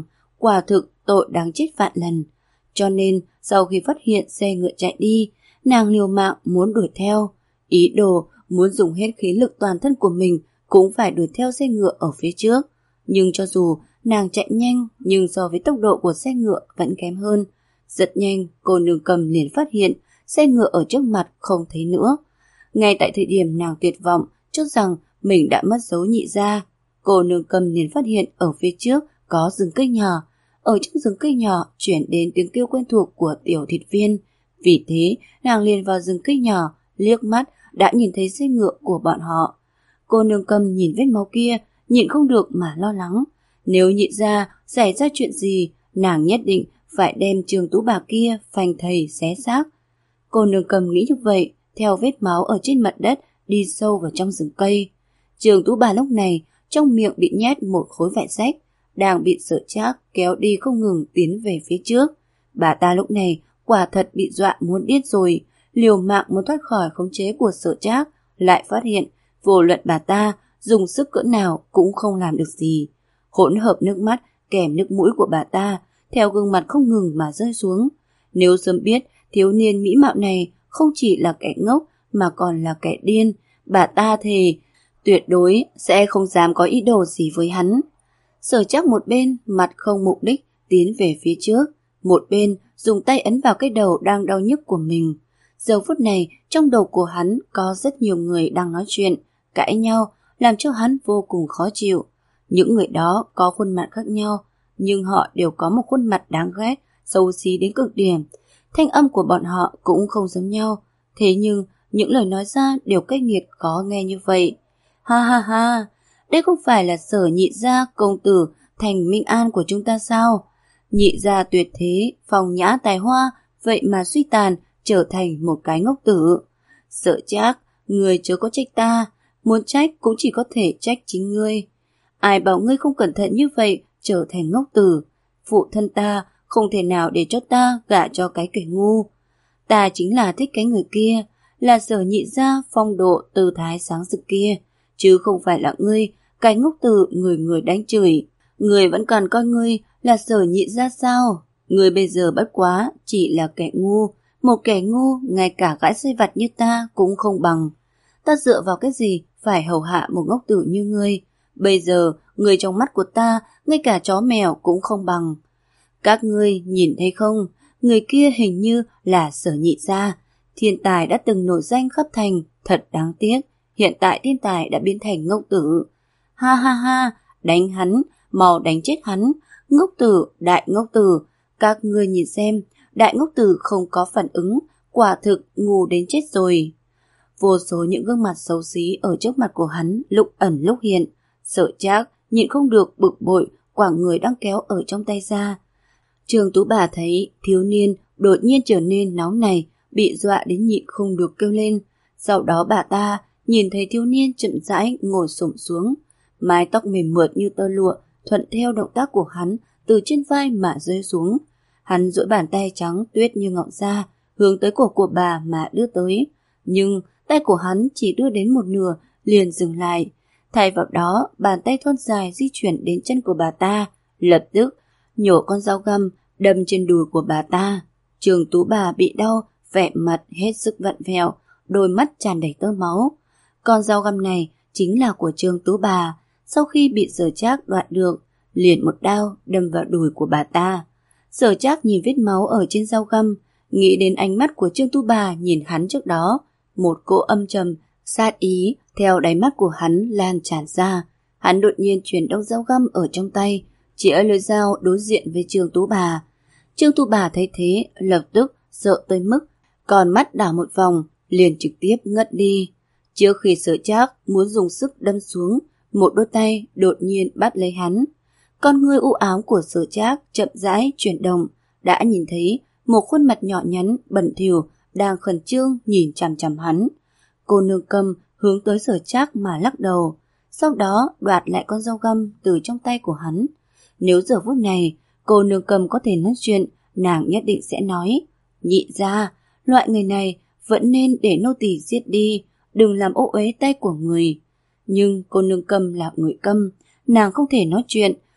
Speaker 1: quả thực tội đáng chết vạn lần. Cho nên sau khi phát hiện xe ngựa chạy đi, nàng liều mạng muốn đuổi theo, ý đồ muốn dùng hết khí lực toàn thân của mình cũng phải đuổi theo xe ngựa ở phía trước. Nhưng cho dù nàng chạy nhanh, nhưng so với tốc độ của xe ngựa vẫn kém hơn. Rất nhanh, cô nương Cầm liền phát hiện xe ngựa ở trước mặt không thấy nữa. Ngay tại thời điểm nàng tuyệt vọng, cho rằng mình đã mất dấu Nhị gia, cô nương Cầm liền phát hiện ở phía trước có rừng cây nhỏ. Ở trong rừng cây nhỏ chuyển đến tiếng kêu quen thuộc của Tiểu Thịt Viên. Vì thế, nàng liền vào rừng cây nhỏ, liếc mắt đã nhìn thấy xe ngựa của bọn họ. Cô nương Cầm nhìn vết máu kia, nhịn không được mà lo lắng. Nếu Nhị gia xảy ra chuyện gì, nàng nhất định phải đem Trường Tú bà kia phanh thây xé xác. Cô nương Cầm nghĩ như vậy, theo vết máu ở trên mặt đất đi sâu vào trong rừng cây. Trường Tú bà lúc này trong miệng bị nhét một khối vải rách, đang bị Sở Trác kéo đi không ngừng tiến về phía trước. Bà ta lúc này quả thật bị dọa muốn điên rồi, liều mạng muốn thoát khỏi khống chế của Sở Trác, lại phát hiện vô luận bà ta dùng sức cỡ nào cũng không làm được gì. Hỗn hợp nước mắt kèm nước mũi của bà ta theo gương mặt không ngừng mà rơi xuống. Nếu sớm biết thiếu niên mỹ mạo này không chỉ là kẻ ngốc mà còn là kẻ điên, bà ta thề tuyệt đối sẽ không dám có ý đồ gì với hắn. Sở Trác một bên mặt không mục đích tiến về phía trước, một bên dùng tay ấn vào cái đầu đang đau nhức của mình. Giờ phút này trong đầu của hắn có rất nhiều người đang nói chuyện, cãi nhau, làm cho hắn vô cùng khó chịu. Những người đó có khuôn mặt khác nhau, nhưng họ đều có một khuôn mặt đáng ghét, xấu xí đến cực điểm. Thanh âm của bọn họ cũng không giống nhau, thế nhưng những lời nói ra đều cay nghiệt khó nghe như vậy. Ha ha ha, đây không phải là Sở Nhị gia công tử Thành Minh An của chúng ta sao? Nhị gia tuyệt thế, phong nhã tài hoa, vậy mà suy tàn, trở thành một cái ngốc tử. Sở Trác, ngươi chớ có trách ta, muốn trách cũng chỉ có thể trách chính ngươi. Ai bảo ngươi không cẩn thận như vậy, trở thành ngốc tử. Phụ thân ta không thể nào để cho ta gả cho cái kẻ ngu. Ta chính là thích cái người kia, là Sở Nhị gia phong độ tư thái sáng rực kia, chứ không phải là ngươi, cái ngốc tử người người đánh chửi. Ngươi vẫn còn coi ngươi là Sở Nhị gia sao? Ngươi bây giờ bất quá chỉ là kẻ ngu, một kẻ ngu ngay cả gái xây vặt như ta cũng không bằng. Ta dựa vào cái gì phải hầu hạ một ngốc tử như ngươi? Bây giờ người trong mắt của ta ngay cả chó mèo cũng không bằng. Các ngươi nhìn thấy không, người kia hình như là Sở Nhị gia, thiên tài đã từng nổi danh khắp thành, thật đáng tiếc, hiện tại thiên tài đã biến thành ngốc tử. Ha ha ha, đánh hắn, mau đánh chết hắn, ngốc tử, đại ngốc tử, các ngươi nhìn xem, đại ngốc tử không có phản ứng, quả thực ngu đến chết rồi. Vô số những gương mặt xấu xí ở trước mặt của hắn lúc ẩn lúc hiện. Sở Trác nhịn không được bực bội, quẳng người đang kéo ở trong tay ra. Trường Tú bà thấy thiếu niên đột nhiên trở nên nóng này, bị dọa đến nhịn không được kêu lên. Sau đó bà ta nhìn thấy thiếu niên chậm rãi ngồi xổm xuống, mái tóc mềm mượt như tơ lụa thuận theo động tác của hắn từ trên vai mà rơi xuống. Hắn duỗi bàn tay trắng tuyết như ngọc ra, hướng tới cổ của bà mà đưa tới, nhưng tay của hắn chỉ đưa đến một nửa liền dừng lại. Thay vào đó, bàn tay thon dài di chuyển đến chân của bà ta, lập tức nhổ con dao găm đâm trên đùi của bà ta. Trường Tú bà bị đau, vẻ mặt hết sức vặn vẹo, đôi mắt tràn đầy tơ máu. Con dao găm này chính là của Trường Tú bà, sau khi bị Sở Trác đoạt được, liền một đao đâm vào đùi của bà ta. Sở Trác nhìn vết máu ở trên dao găm, nghĩ đến ánh mắt của Trương Tú bà nhìn hắn trước đó, một cỗ âm trầm, sát ý theo đáy mắt của hắn lan tràn ra. Hắn đột nhiên chuyển động dao găm ở trong tay, chĩa lưỡi dao đối diện với Trương Tú bà. Trương Tú bà thấy thế, lập tức sợ tới mức còn mắt đảo một vòng, liền trực tiếp ngất đi. Trước khi Sở Trác muốn dùng sức đâm xuống, một đôi tay đột nhiên bắt lấy hắn. Con ngươi u ám của Sở Trác chậm rãi chuyển động, đã nhìn thấy một khuôn mặt nhỏ nhắn bẩn thỉu đang khẩn trương nhìn chằm chằm hắn. Cô nương Cầm hướng tới Sở Trác mà lắc đầu, sau đó đoạt lại con dao găm từ trong tay của hắn. Nếu giờ phút này cô nương Cầm có thể nói chuyện, nàng nhất định sẽ nói: Nhị gia, loại người này vẫn nên để nô tỳ giết đi, đừng làm ô uế tay của người. Nhưng cô nương Cầm là người câm, nàng không thể nói chuyện,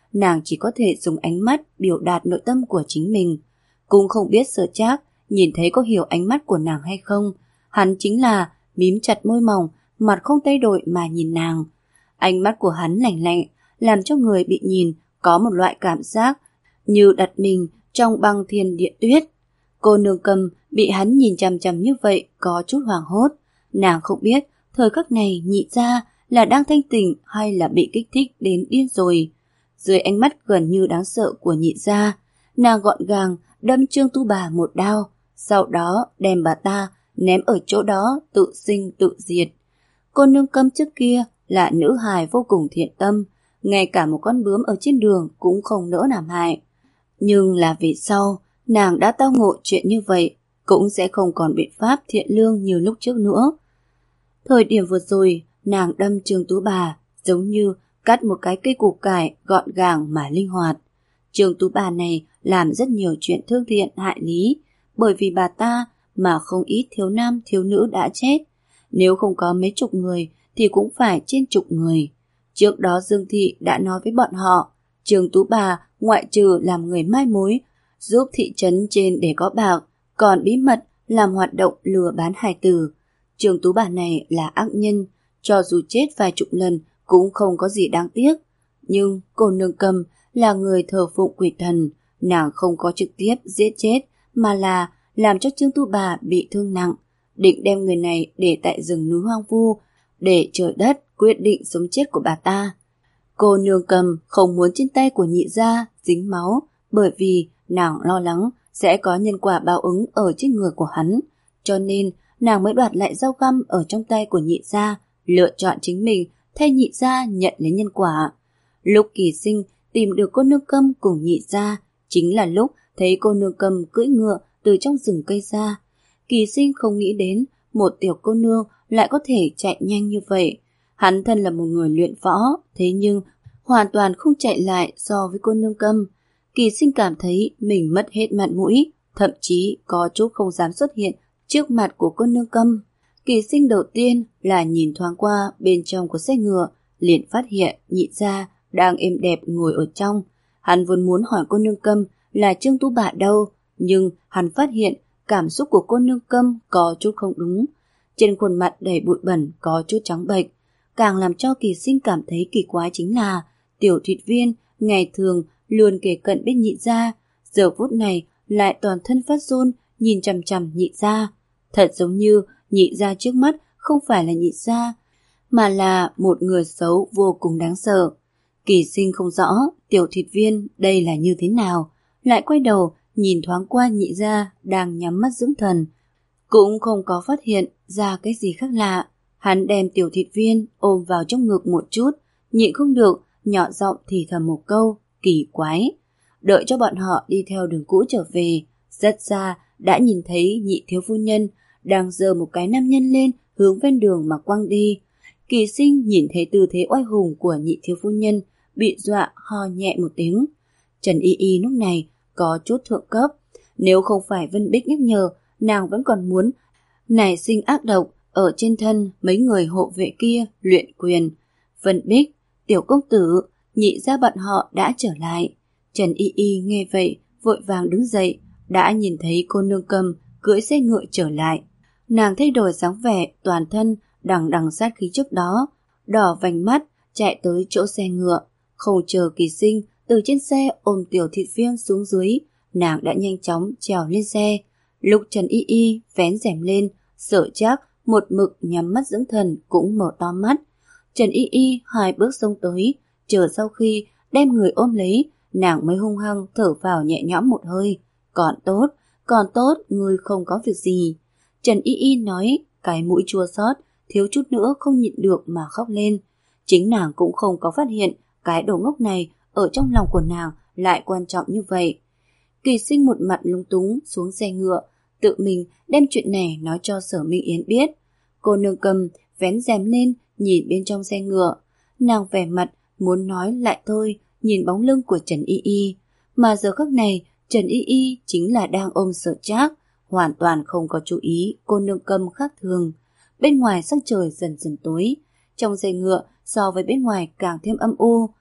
Speaker 1: nàng chỉ có thể dùng ánh mắt biểu đạt nội tâm của chính mình. Cũng không biết Sở Trác nhìn thấy có hiểu ánh mắt của nàng hay không. Hắn chính là mím chặt môi mỏng, mặt không thay đổi mà nhìn nàng. Ánh mắt của hắn lạnh lạnh, làm cho người bị nhìn có một loại cảm giác như đặt mình trong băng thiên địa tuyết. Cô nương Cầm bị hắn nhìn chằm chằm như vậy có chút hoảng hốt. Nàng không biết thời khắc này Nhị gia là đang thanh tỉnh hay là bị kích thích đến điên rồi. Dưới ánh mắt gần như đáng sợ của Nhị gia, nàng gọn gàng đâm Trương Tú Bà một đao, sau đó đem bà ta ném ở chỗ đó tự sinh tự diệt. Cô nương Câm trước kia là nữ hài vô cùng thiện tâm, ngay cả một con bướm ở trên đường cũng không nỡ làm hại. Nhưng là vì sau, nàng đã tao ngộ chuyện như vậy, cũng sẽ không còn biện pháp thiện lương như lúc trước nữa. Thời điểm vừa rồi, nàng đâm Trương Tú Bà giống như cắt một cái cây củ cải gọn gàng mà linh hoạt. Trương Tú Bà này làm rất nhiều chuyện thương thiện hại lý, bởi vì bà ta mà không ít thiếu nam thiếu nữ đã chết. Nếu không có mấy chục người thì cũng phải trên chục người. Trước đó Dương Thị đã nói với bọn họ, Trương Tú Bà ngoại trừ làm người mai mối, giúp thị trấn trên để có bạc, còn bí mật làm hoạt động lừa bán hài tử. Trương Tú Bà này là ác nhân, cho dù chết vài chục lần cũng không có gì đáng tiếc. Nhưng cô nương Cầm là người thờ phụng quỷ thần, nàng không có trực tiếp giết chết, mà là làm cho Trương Tú Bà bị thương nặng, định đem người này để tại rừng núi hoang vu, để trời đất quyết định sống chết của bà ta. Cô nương Cầm không muốn trên tay của Nhị gia dính máu, bởi vì nàng lo lắng sẽ có nhân quả báo ứng ở trên người của hắn, cho nên nàng mới đoạt lại dao găm ở trong tay của Nhị gia, lựa chọn chính mình thay Nhị gia nhận lấy nhân quả. Lúc Kỳ Sinh tìm được cô nương Câm cùng Nhị gia, chính là lúc thấy cô nương Câm cưỡi ngựa từ trong rừng cây ra. Kỳ Sinh không nghĩ đến một tiểu cô nương lại có thể chạy nhanh như vậy. Hắn thân là một người luyện võ, thế nhưng hoàn toàn không chạy lại so với cô nương Câm. Kỳ Sinh cảm thấy mình mất hết mặt mũi, thậm chí có chút không dám xuất hiện trước mặt của cô nương Câm. Kỳ Sinh đầu tiên là nhìn thoáng qua bên trong của xe ngựa, liền phát hiện Nhị gia đang êm đẹp ngồi ở trong. Hắn vốn muốn hỏi cô nương Câm là Trương Tú Bà đâu, nhưng hắn phát hiện cảm xúc của cô nương Câm có chút không đúng. Trên khuôn mặt đầy bụi bẩn có chút trắng bệch. Càng làm cho Kỳ Sinh cảm thấy kỳ quái chính là Tiểu Thụy Viên ngày thường luôn kề cận bên Nhị gia, giờ phút này lại toàn thân phát run nhìn chằm chằm Nhị gia. Thật giống như Nhị gia trước mắt không phải là Nhị gia, mà là một người xấu vô cùng đáng sợ. Kỳ Sinh không rõ Tiểu Thịt Viên đây là như thế nào, lại quay đầu nhìn thoáng qua Nhị gia đang nhắm mắt dưỡng thần, cũng không có phát hiện ra cái gì khác lạ. Hắn đem Tiểu Thịt Viên ôm vào trong ngực một chút, nhịn không được nhỏ giọng thì thầm một câu kỳ quái. Đợi cho bọn họ đi theo đường cũ trở về, rất xa đã nhìn thấy Nhị thiếu phu nhân đang giơ một cái nam nhân lên hướng ven đường mà quăng đi. Kỳ Sinh nhìn thấy tư thế oai hùng của Nhị thiếu phu nhân, bị dọa ho nhẹ một tiếng. Trần Y Y lúc này có chút thượng cấp, nếu không phải Vân Bích nhắc nhở, nàng vẫn còn muốn nảy sinh ác độc ở trên thân mấy người hộ vệ kia luyện quyền. Vân Bích, Tiểu công tử, Nhị gia bọn họ đã trở lại. Trần Y Y nghe vậy vội vàng đứng dậy, đã nhìn thấy cô nương Cầm cưỡi xe ngựa trở lại. Nàng thay đổi dáng vẻ toàn thân đằng đằng sát khí trước đó, đỏ vành mắt chạy tới chỗ xe ngựa. Không chờ Kỳ Sinh từ trên xe ôm Tiểu Thịt Viên xuống dưới, nàng đã nhanh chóng trèo lên xe. Lúc Trần Y Y vén rèm lên, Sở Trác một mực nhắm mắt dưỡng thần cũng mở to mắt. Trần Y Y hai bước xông tới, chờ sau khi đem người ôm lấy, nàng mới hung hăng thở vào nhẹ nhõm một hơi. Còn tốt, còn tốt, ngươi không có việc gì. Trần Y Y nói, cái mũi chua xót, thiếu chút nữa không nhịn được mà khóc lên. Chính nàng cũng không có phát hiện cái đồ ngốc này ở trong lòng của nàng lại quan trọng như vậy. Kỳ Sinh một mặt lúng túng xuống xe ngựa, tự mình đem chuyện này nói cho Sở Minh Yến biết. Cô nương Cầm vén rèm lên nhìn bên trong xe ngựa, nàng vẻ mặt muốn nói lại thôi, nhìn bóng lưng của Trần Y Y, mà giờ khắc này Trần Y Y chính là đang ôm Sở Trác, hoàn toàn không có chú ý cô nương Cầm khác thường. Bên ngoài sắc trời dần dần tối, trong xe ngựa so với bên ngoài càng thêm âm u.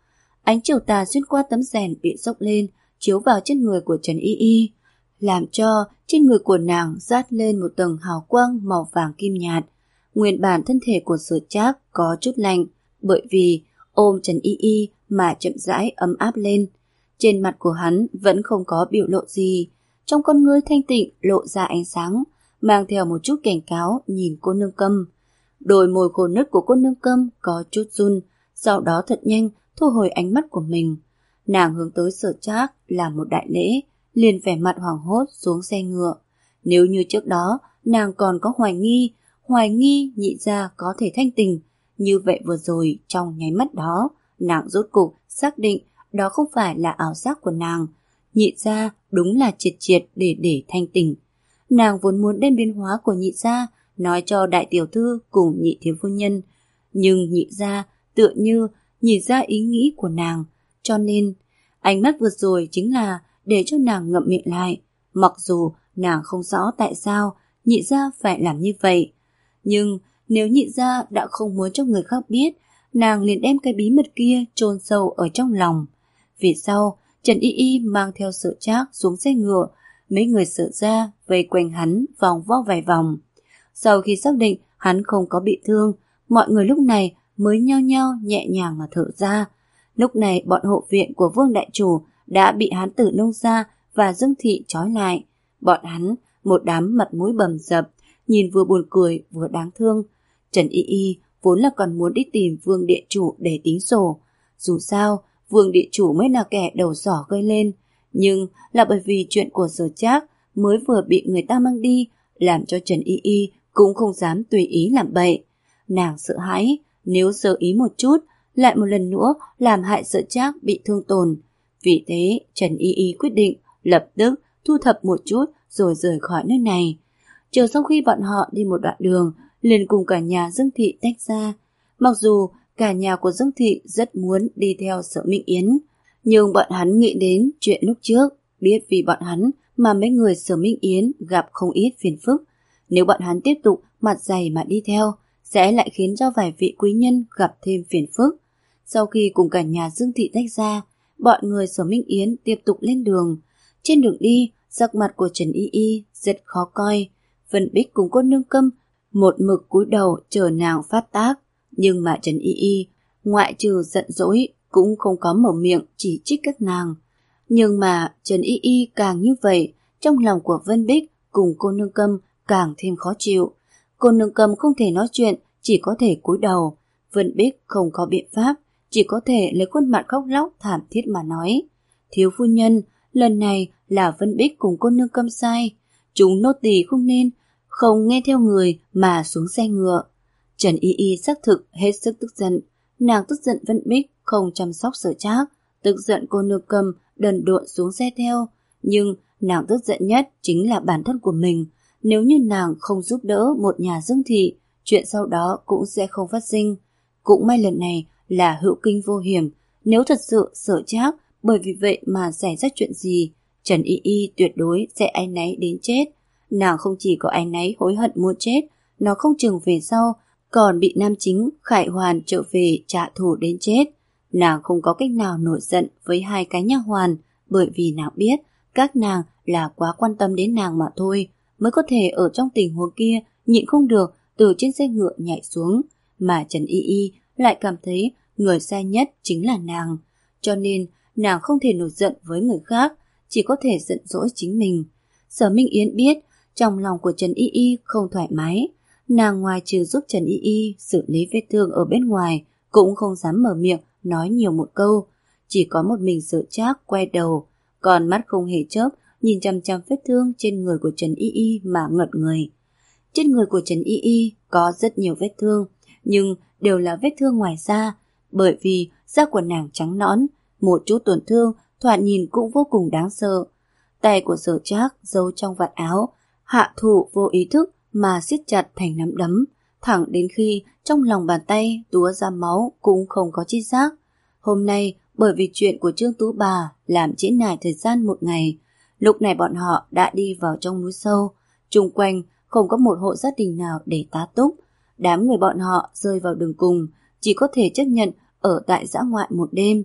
Speaker 1: Ánh chiều tà xuyên qua tấm rèn bị xốc lên, chiếu vào trên người của Trần Y Y, làm cho trên người của nàng dát lên một tầng hào quang màu vàng kim nhạt. Nguyên bản thân thể của Sở Trác có chút lạnh, bởi vì ôm Trần Y Y mà chậm rãi ấm áp lên. Trên mặt của hắn vẫn không có biểu lộ gì, trong con ngươi thanh tịnh lộ ra ánh sáng, mang theo một chút cảnh cáo nhìn cô nương Câm. Đôi môi khô nứt của cô nương Câm có chút run, sau đó thật nhanh thu hồi ánh mắt của mình. Nàng hướng tới Sở Trác làm một đại lễ, liền vẻ mặt hoảng hốt xuống xe ngựa. Nếu như trước đó nàng còn có hoài nghi, hoài nghi Nhị gia có thể thanh tình, như vậy vừa rồi trong nháy mắt đó, nàng rốt cục xác định đó không phải là ảo giác của nàng. Nhị gia đúng là triệt triệt để để thanh tình. Nàng vốn muốn đem biến hóa của Nhị gia nói cho đại tiểu thư cùng nhị thiếu phu nhân, nhưng Nhị gia tựa như nhìn ra ý nghĩ của nàng, cho nên ánh mắt vừa rồi chính là để cho nàng ngậm miệng lại. Mặc dù nàng không rõ tại sao Nhị gia phải làm như vậy, nhưng nếu Nhị gia đã không muốn cho người khác biết, nàng liền đem cái bí mật kia chôn sâu ở trong lòng. Vì sau, Trần Y Y mang theo Sở Trác xuống xe ngựa, mấy người Sở gia vây quanh hắn vòng vo vài vòng. Sau khi xác định hắn không có bị thương, mọi người lúc này mới nhao nhao nhẹ nhàng mà thở ra. Lúc này bọn hộ viện của Vương đại chủ đã bị Hán Tử Nông gia và Dương thị trói lại. Bọn hắn một đám mặt mũi bầm dập, nhìn vừa buồn cười vừa đáng thương. Trần Y Y vốn là còn muốn đi tìm Vương địa chủ để tính sổ. Dù sao, Vương địa chủ mới là kẻ đầu sỏ gây lên, nhưng là bởi vì chuyện của Sở Trác mới vừa bị người ta mang đi, làm cho Trần Y Y cũng không dám tùy ý làm bậy. Nàng sợ hãi, nếu sơ ý một chút, lại một lần nữa làm hại Sở Trác bị thương tổn. Vì thế, Trần Y Y quyết định lập tức thu thập một chút rồi rời khỏi nơi này. Chờ sau khi bọn họ đi một đoạn đường, liền cùng cả nhà Dương thị tách ra. Mặc dù cả nhà của Dương thị rất muốn đi theo Sở Minh Yến, nhưng bọn hắn nghĩ đến chuyện lúc trước, biết vì bọn hắn mà mấy người Sở Minh Yến gặp không ít phiền phức. Nếu bọn hắn tiếp tục mặt dày mà đi theo, sẽ lại khiến cho vài vị quý nhân gặp thêm phiền phức. Sau khi cùng cả nhà Dương thị tách ra, bọn người Sở Minh Yến tiếp tục lên đường. Trên đường đi, sắc mặt của Trần Y Y rất khó coi. Vân Bích cùng cô nương Câm một mực cúi đầu chờ nàng phát tác, nhưng mà Trần Y Y ngoại trừ giận dỗi cũng không có mở miệng chỉ trích các nàng. Nhưng mà Trần Y Y càng như vậy, trong lòng của Vân Bích cùng cô nương Câm càng thêm khó chịu. Cô nương Câm không thể nói chuyện, chỉ có thể cúi đầu. Vân Bích không có biện pháp, chỉ có thể lấy khuôn mặt khóc lóc thảm thiết mà nói: thiếu phu nhân, lần này là Vân Bích cùng cô nương Câm sai, chúng nô tỳ không nên không nghe theo người mà xuống xe ngựa. Trần Y Y xác thực hết sức tức giận. Nàng tức giận Vân Bích không chăm sóc Sở Trác, tức giận cô nương Câm đần độn xuống xe theo, nhưng nàng tức giận nhất chính là bản thân của mình. Nếu như nàng không giúp đỡ một nhà Dương thị, chuyện sau đó cũng sẽ không phát sinh. Cũng may lần này là hữu kinh vô hiểm, nếu thật sự Sở Trác bởi vì vậy mà xảy ra chuyện gì, Trần Y Y tuyệt đối sẽ áy náy đến chết. Nàng không chỉ có áy náy hối hận muốn chết, nó không chừng về sau còn bị nam chính Khải Hoàn trở về trả thù đến chết. Nàng không có cách nào nổi giận với hai cái nha hoàn, bởi vì nàng biết các nàng là quá quan tâm đến nàng mà thôi, mới có thể ở trong tình huống kia nhịn không được từ trên xe ngựa nhảy xuống. Mà Trần Y Y lại cảm thấy người sai nhất chính là nàng, cho nên nàng không thể nổi giận với người khác, chỉ có thể giận dỗi chính mình. Sở Minh Yến biết trong lòng của Trần Y Y không thoải mái, nàng ngoài trừ giúp Trần Y Y xử lý vết thương ở bên ngoài, cũng không dám mở miệng nói nhiều một câu. Chỉ có một mình Sở Trác quay đầu, còn mắt không hề chớp nhìn chăm chăm vết thương trên người của Trần Y Y mà ngẩn người. Trên người của Trần Y Y có rất nhiều vết thương, nhưng đều là vết thương ngoài da, bởi vì da của nàng trắng nõn, một chút tổn thương thoạt nhìn cũng vô cùng đáng sợ. Tay của Sở Trác giấu trong vạt áo, hạ thủ vô ý thức mà siết chặt thành nắm đấm, thẳng đến khi trong lòng bàn tay túa ra máu cũng không có chi giác. Hôm nay bởi vì chuyện của Trương Tú Bà làm trễ nải thời gian một ngày, lúc này bọn họ đã đi vào trong núi sâu, chung quanh không có một hộ gia đình nào để tá túc. Đám người bọn họ rơi vào đường cùng, chỉ có thể chấp nhận ở tại dã ngoại một đêm.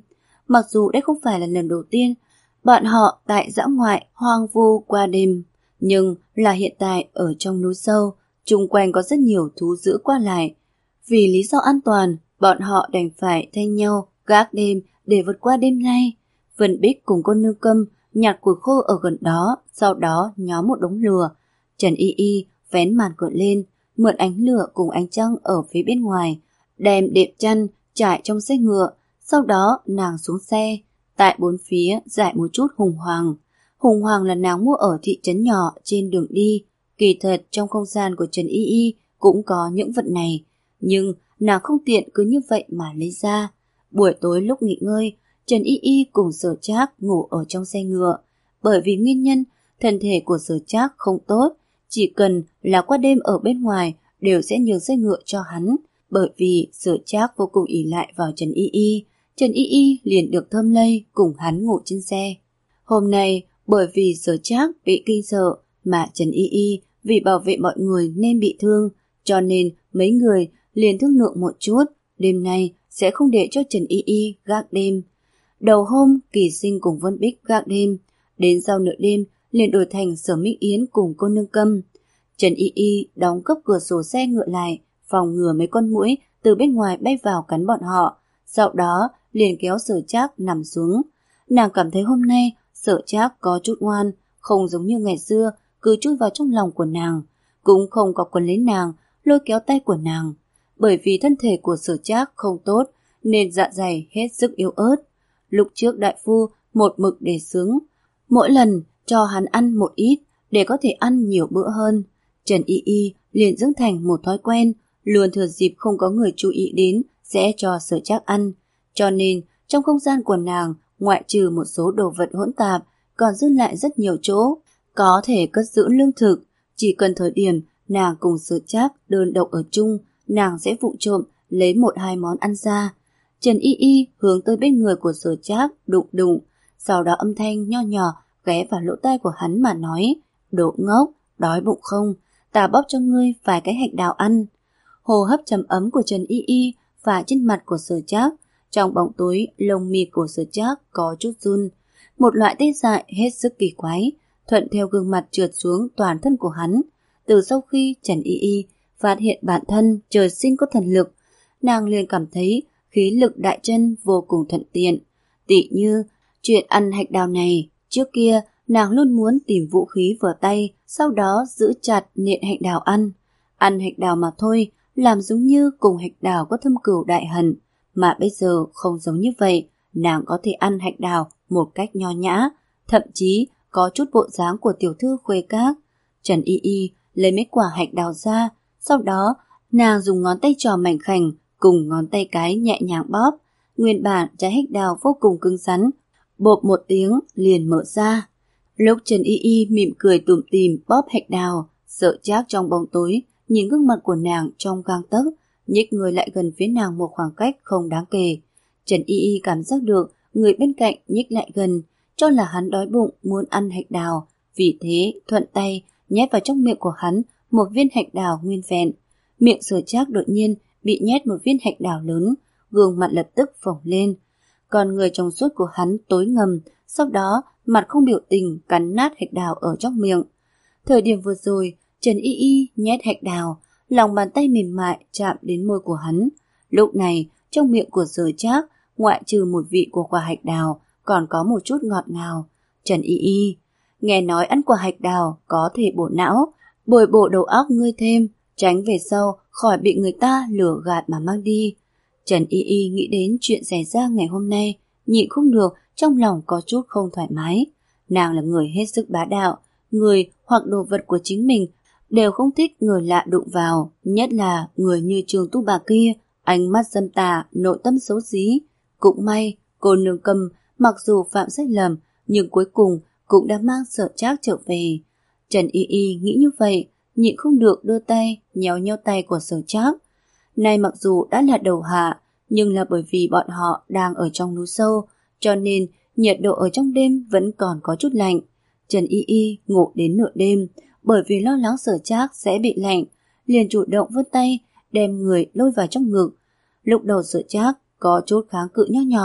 Speaker 1: Mặc dù đây không phải là lần đầu tiên bọn họ tại dã ngoại hoang vu qua đêm, nhưng là hiện tại ở trong núi sâu, chung quanh có rất nhiều thú dữ qua lại. Vì lý do an toàn, bọn họ đành phải thay nhau gác đêm để vượt qua đêm nay. Vân Bích cùng con Nương Câm nhặt củi khô ở gần đó, sau đó nhóm một đống lửa. Trần Y Y vén màn cửa lên, mượn ánh lửa cùng ánh trăng ở phía bên ngoài, đem đệm chăn trải trong xe ngựa. Sau đó nàng xuống xe, tại bốn phía dải một chút hùng hoàng. Hùng hoàng là nàng mua ở thị trấn nhỏ trên đường đi. Kỳ thật trong không gian của Trần Y Y cũng có những vật này, nhưng nàng không tiện cứ như vậy mà lấy ra. Buổi tối lúc nghỉ ngơi, Trần Y Y cùng Sở Trác ngủ ở trong xe ngựa. Bởi vì nguyên nhân thân thể của Sở Trác không tốt, chỉ cần là qua đêm ở bên ngoài đều sẽ nhường xe ngựa cho hắn. Bởi vì Sở Trác vô cùng ỷ lại vào Trần Y Y, Trần Y Y liền được thơm lây cùng hắn ngủ trên xe. Hôm nay bởi vì Sở Trác bị kinh sợ mà Trần Y Y vì bảo vệ mọi người nên bị thương, cho nên mấy người liền thương lượng một chút, đêm nay sẽ không để cho Trần Y Y gác đêm. Đầu hôm Kỳ Sinh cùng Vân Bích gác đêm, đến sau nửa đêm liền đổi thành Sở Minh Yến cùng cô Nương Câm. Trần Y Y đóng cấp cửa sổ xe ngựa lại, phòng ngừa mấy con muỗi từ bên ngoài bay vào cắn bọn họ. Sau đó liền kéo Sở Trác nằm xuống. Nàng cảm thấy hôm nay Sở Trác có chút ngoan, không giống như ngày xưa cứ chui vào trong lòng của nàng, cũng không có quấn lấy nàng, lôi kéo tay của nàng. Bởi vì thân thể của Sở Trác không tốt nên dạ dày hết sức yếu ớt. Lúc trước đại phu một mực đề xướng, mỗi lần cho hắn ăn một ít để có thể ăn nhiều bữa hơn. Trần Y Y liền dưỡng thành một thói quen, luôn thừa dịp không có người chú ý đến sẽ cho Sở Trác ăn. Cho nên trong không gian của nàng, ngoại trừ một số đồ vật hỗn tạp, còn dư lại rất nhiều chỗ có thể cất giữ lương thực. Chỉ cần thời điểm nàng cùng Sở Trác đơn độc ở chung, nàng sẽ vụng trộm lấy một hai món ăn ra. Trần Y Y hướng tới bên người của Sở Trác đụng đụng, sau đó âm thanh nho nhỏ ghé vào lỗ tai của hắn mà nói: "Đồ ngốc, đói bụng không? Ta bóp cho ngươi vài cái hạch đào ăn." Hô hấp trầm ấm của Trần Y Y phả trên mặt của Sở Trác. Trong bóng tối, lông mi của Sở Trác có chút run. Một loại tê dại hết sức kỳ quái thuận theo gương mặt trượt xuống toàn thân của hắn. Từ sau khi Trần Y Y phát hiện bản thân trời sinh có thần lực, nàng liền cảm thấy khí lực đại chân vô cùng thuận tiện. Tỉ như chuyện ăn hạch đào này, trước kia nàng luôn muốn tìm vũ khí vừa tay, sau đó giữ chặt nện hạch đào ăn. Ăn hạch đào mà thôi, làm giống như cùng hạch đào có thâm cừu đại hận. Mà bây giờ không giống như vậy, nàng có thể ăn hạch đào một cách nho nhã, thậm chí có chút bộ dáng của tiểu thư khuê các. Trần Y Y lấy mấy quả hạch đào ra, sau đó nàng dùng ngón tay trò mảnh khảnh cùng ngón tay cái nhẹ nhàng bóp. Nguyên bản trái hạch đào vô cùng cứng rắn, bộp một tiếng liền mở ra. Lúc Trần Y Y mỉm cười tủm tỉm bóp hạch đào, Sở Trác trong bóng tối nhìn gương mặt của nàng trong gang tấc, nhích người lại gần phía nàng một khoảng cách không đáng kể. Trần Y Y cảm giác được người bên cạnh nhích lại gần, cho là hắn đói bụng muốn ăn hạch đào, vì thế thuận tay nhét vào trong miệng của hắn một viên hạch đào nguyên vẹn. Miệng Sở Trác đột nhiên bị nhét một viên hạch đào lớn, gương mặt lập tức phồng lên. Còn người trong suốt của hắn tối ngầm, sau đó mặt không biểu tình cắn nát hạch đào ở trong miệng. Thời điểm vừa rồi, Trần Y Y nhét hạch đào, lòng bàn tay mềm mại chạm đến môi của hắn. Lúc này, trong miệng của Sở Trác, ngoại trừ mùi vị của quả hạch đào, còn có một chút ngọt ngào. Trần Y Y, nghe nói ăn quả hạch đào có thể bổ não, bồi bổ đầu óc ngươi thêm, tránh về sau khỏi bị người ta lừa gạt mà mang đi. Trần Y Y nghĩ đến chuyện xảy ra ngày hôm nay, nhịn không được, trong lòng có chút không thoải mái. Nàng là người hết sức bá đạo, người hoặc đồ vật của chính mình đều không thích người lạ đụng vào, nhất là người như Trường Tu bà kia, ánh mắt dâm tà, nội tâm xấu xí. Cũng may, cô Nương Câm mặc dù phạm sai lầm, nhưng cuối cùng cũng đã mang Sở Trác trở về. Trần Y Y nghĩ như vậy, nhịn không được đưa tay nhéo nhéo tay của Sở Trác. Nay mặc dù đã là đầu hạ, nhưng là bởi vì bọn họ đang ở trong núi sâu, cho nên nhiệt độ ở trong đêm vẫn còn có chút lạnh. Trần Y Y ngủ đến nửa đêm, bởi vì lo lắng Sở Trác sẽ bị lạnh, liền chủ động vươn tay đem người lôi vào trong ngực. Lúc đầu Sở Trác có chút kháng cự nho nhỏ,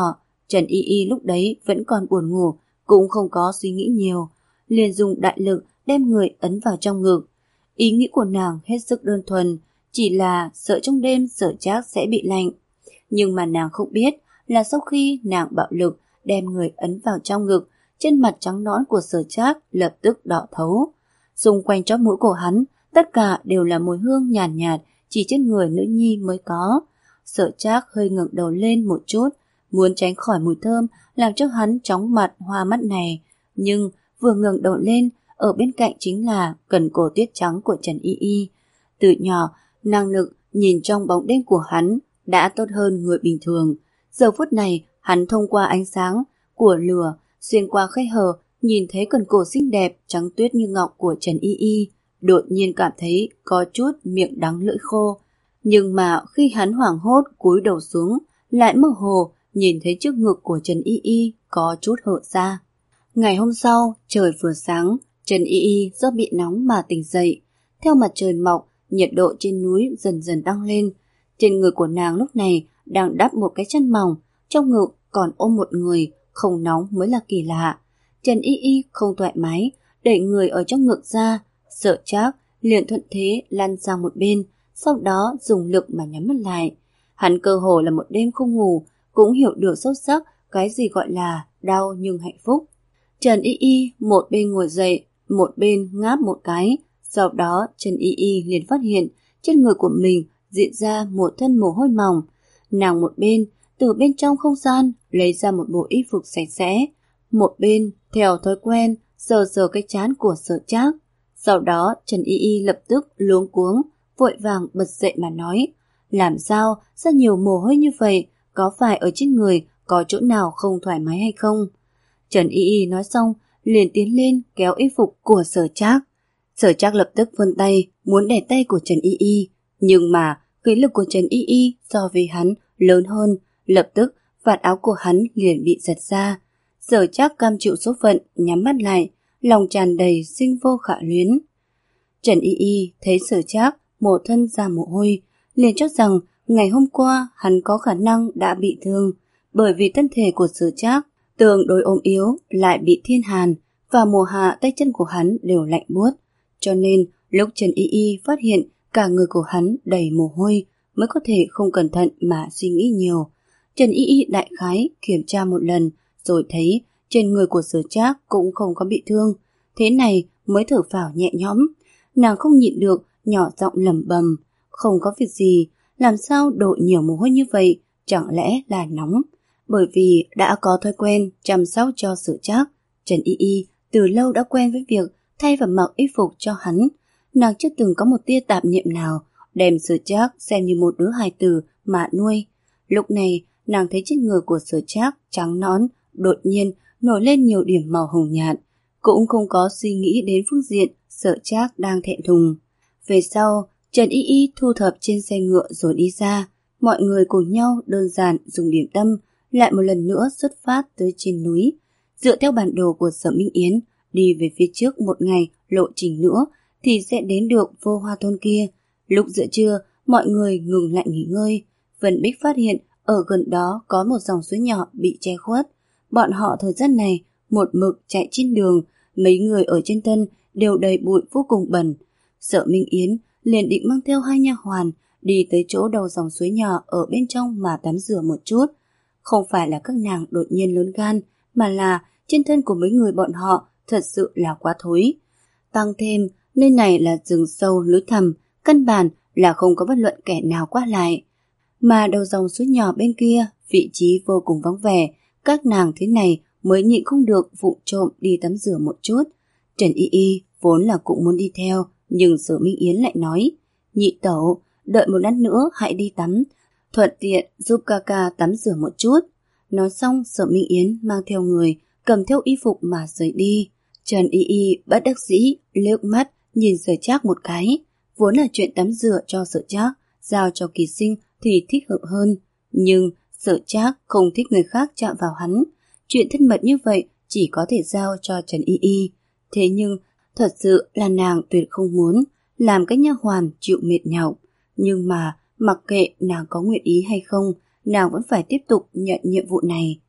Speaker 1: Trần Y Y lúc đấy vẫn còn buồn ngủ, cũng không có suy nghĩ nhiều, liền dùng đại lực đem người ấn vào trong ngực. Ý nghĩ của nàng hết sức đơn thuần, chỉ là sợ trong đêm Sở Trác sẽ bị lạnh. Nhưng mà nàng không biết là sau khi nàng bạo lực đem người ấn vào trong ngực, trên mặt trắng nõn của Sở Trác lập tức đỏ thấu. Xung quanh chóp mũi của hắn, tất cả đều là mùi hương nhàn nhạt, nhạt, chỉ trên người nữ nhi mới có. Sở Trác hơi ngẩng đầu lên một chút, muốn tránh khỏi mùi thơm làm cho hắn chóng mặt hoa mắt này, nhưng vừa ngẩng đầu lên, ở bên cạnh chính là cần cổ tuyết trắng của Trần Y Y. Từ nhỏ, năng lực nhìn trong bóng đêm của hắn đã tốt hơn người bình thường. Giờ phút này, hắn thông qua ánh sáng của lửa, xuyên qua khe hở, nhìn thấy cần cổ xinh đẹp trắng tuyết như ngọc của Trần Y Y, đột nhiên cảm thấy có chút miệng đắng lưỡi khô. Nhưng mà khi hắn hoảng hốt cúi đầu xuống, lại mơ hồ nhìn thấy trước ngực của Trần Y Y có chút hở ra. Ngày hôm sau, trời vừa sáng, Trần Y Y do bị nóng mà tỉnh dậy. Theo mặt trời mọc, nhiệt độ trên núi dần dần tăng lên. Trên người của nàng lúc này đang đắp một cái chăn mỏng, trong ngực còn ôm một người, không nóng mới là kỳ lạ. Trần Y Y không thoải mái, đẩy người ở trong ngực ra, Sở Trác liền thuận thế lăn sang một bên, sau đó dùng lực mà nhắm mắt lại. Hắn cơ hồ là một đêm không ngủ, cũng hiểu được sâu sắc cái gì gọi là đau nhưng hạnh phúc. Trần Y Y một bên ngồi dậy, một bên ngáp một cái, sau đó Trần Y Y liền phát hiện trên người của mình diễn ra một thân mồ hôi mỏng. Nàng một bên từ bên trong không gian lấy ra một bộ y phục sạch sẽ, một bên theo thói quen sờ sờ cái trán của Sở Trác. Sau đó Trần Y Y lập tức luống cuống, vội vàng bật dậy mà nói: làm sao ra nhiều mồ hôi như vậy, có phải ở trên người có chỗ nào không thoải mái hay không? Trần Y Y nói xong liền tiến lên kéo y phục của Sở Trác. Sở Trác lập tức vươn tay muốn đè tay của Trần Y Y, nhưng mà khí lực của Trần Y Y so với hắn lớn hơn, lập tức vạt áo của hắn liền bị giật ra. Sở Trác cam chịu số phận, nhắm mắt lại, lòng tràn đầy sinh vô khả luyến. Trần Y Y thấy Sở Trác một thân ra mồ hôi, liền cho rằng ngày hôm qua hắn có khả năng đã bị thương, bởi vì thân thể của Sở Trác tương đối ốm yếu, lại bị thiên hàn, và mùa hạ tay chân của hắn đều lạnh buốt, cho nên lúc Trần Y Y phát hiện cả người của hắn đầy mồ hôi mới có thể không cẩn thận mà suy nghĩ nhiều. Trần Y Y đại khái kiểm tra một lần rồi thấy trên người của Sở Trác cũng không có bị thương, thế này mới thở phào nhẹ nhõm. Nàng không nhịn được nhỏ giọng lẩm bẩm: không có việc gì, làm sao đổ nhiều mồ hôi như vậy, chẳng lẽ là nóng? Bởi vì đã có thói quen chăm sóc cho Sở Trác, Trần Y Y từ lâu đã quen với việc thay và mặc y phục cho hắn. Nàng chưa từng có một tia tạp niệm nào đem Sở Trác xem như một đứa hài tử mà nuôi. Lúc này nàng thấy trên người của Sở Trác trắng nõn, đột nhiên nổi lên nhiều điểm màu hồng nhạt, cũng không có suy nghĩ đến phương diện Sở Trác đang thẹn thùng. Về sau, Trần Y Y thu thập trên xe ngựa rồi đi ra, mọi người cùng nhau đơn giản dùng điểm tâm, lại một lần nữa xuất phát tới trên núi. Dựa theo bản đồ của Sở Minh Yến, đi về phía trước một ngày lộ trình nữa thì sẽ đến được Vô Hoa thôn kia. Lúc giữa trưa, mọi người ngừng lại nghỉ ngơi. Vân Bích phát hiện ở gần đó có một dòng suối nhỏ bị che khuất. Bọn họ thời gian này một mực chạy trên đường, mấy người ở trên thân đều đầy bụi vô cùng bẩn. Sở Minh Yến liền định mang theo hai nha hoàn đi tới chỗ đầu dòng suối nhỏ ở bên trong mà tắm rửa một chút. Không phải là các nàng đột nhiên lớn gan, mà là trên thân của mấy người bọn họ thật sự là quá thối. Tăng thêm, nơi này là rừng sâu núi thẳm, căn bản là không có bất luận kẻ nào qua lại. Mà đầu dòng suối nhỏ bên kia, vị trí vô cùng vắng vẻ, các nàng thế này mới nhịn không được vụng trộm đi tắm rửa một chút. Trần Y Y vốn là cũng muốn đi theo, nhưng Sở Minh Yến lại nói: nhị tẩu, đợi một lát nữa hãy đi tắm, thuận tiện giúp ca ca tắm rửa một chút. Nói xong, Sở Minh Yến mang theo người, cầm theo y phục mà rời đi. Trần Y Y bất đắc dĩ liếc mắt nhìn Sở Trác một cái. Vốn là chuyện tắm rửa cho Sở Trác, giao cho Kỳ Sinh thì thích hợp hơn, nhưng Sở Trác không thích người khác chạm vào hắn. Chuyện thân mật như vậy chỉ có thể giao cho Trần Y Y. Thế nhưng thật sự là nàng tuyệt không muốn làm cái nha hoàn chịu mệt nhọc. Nhưng mà mặc kệ nàng có nguyện ý hay không, nàng vẫn phải tiếp tục nhận nhiệm vụ này.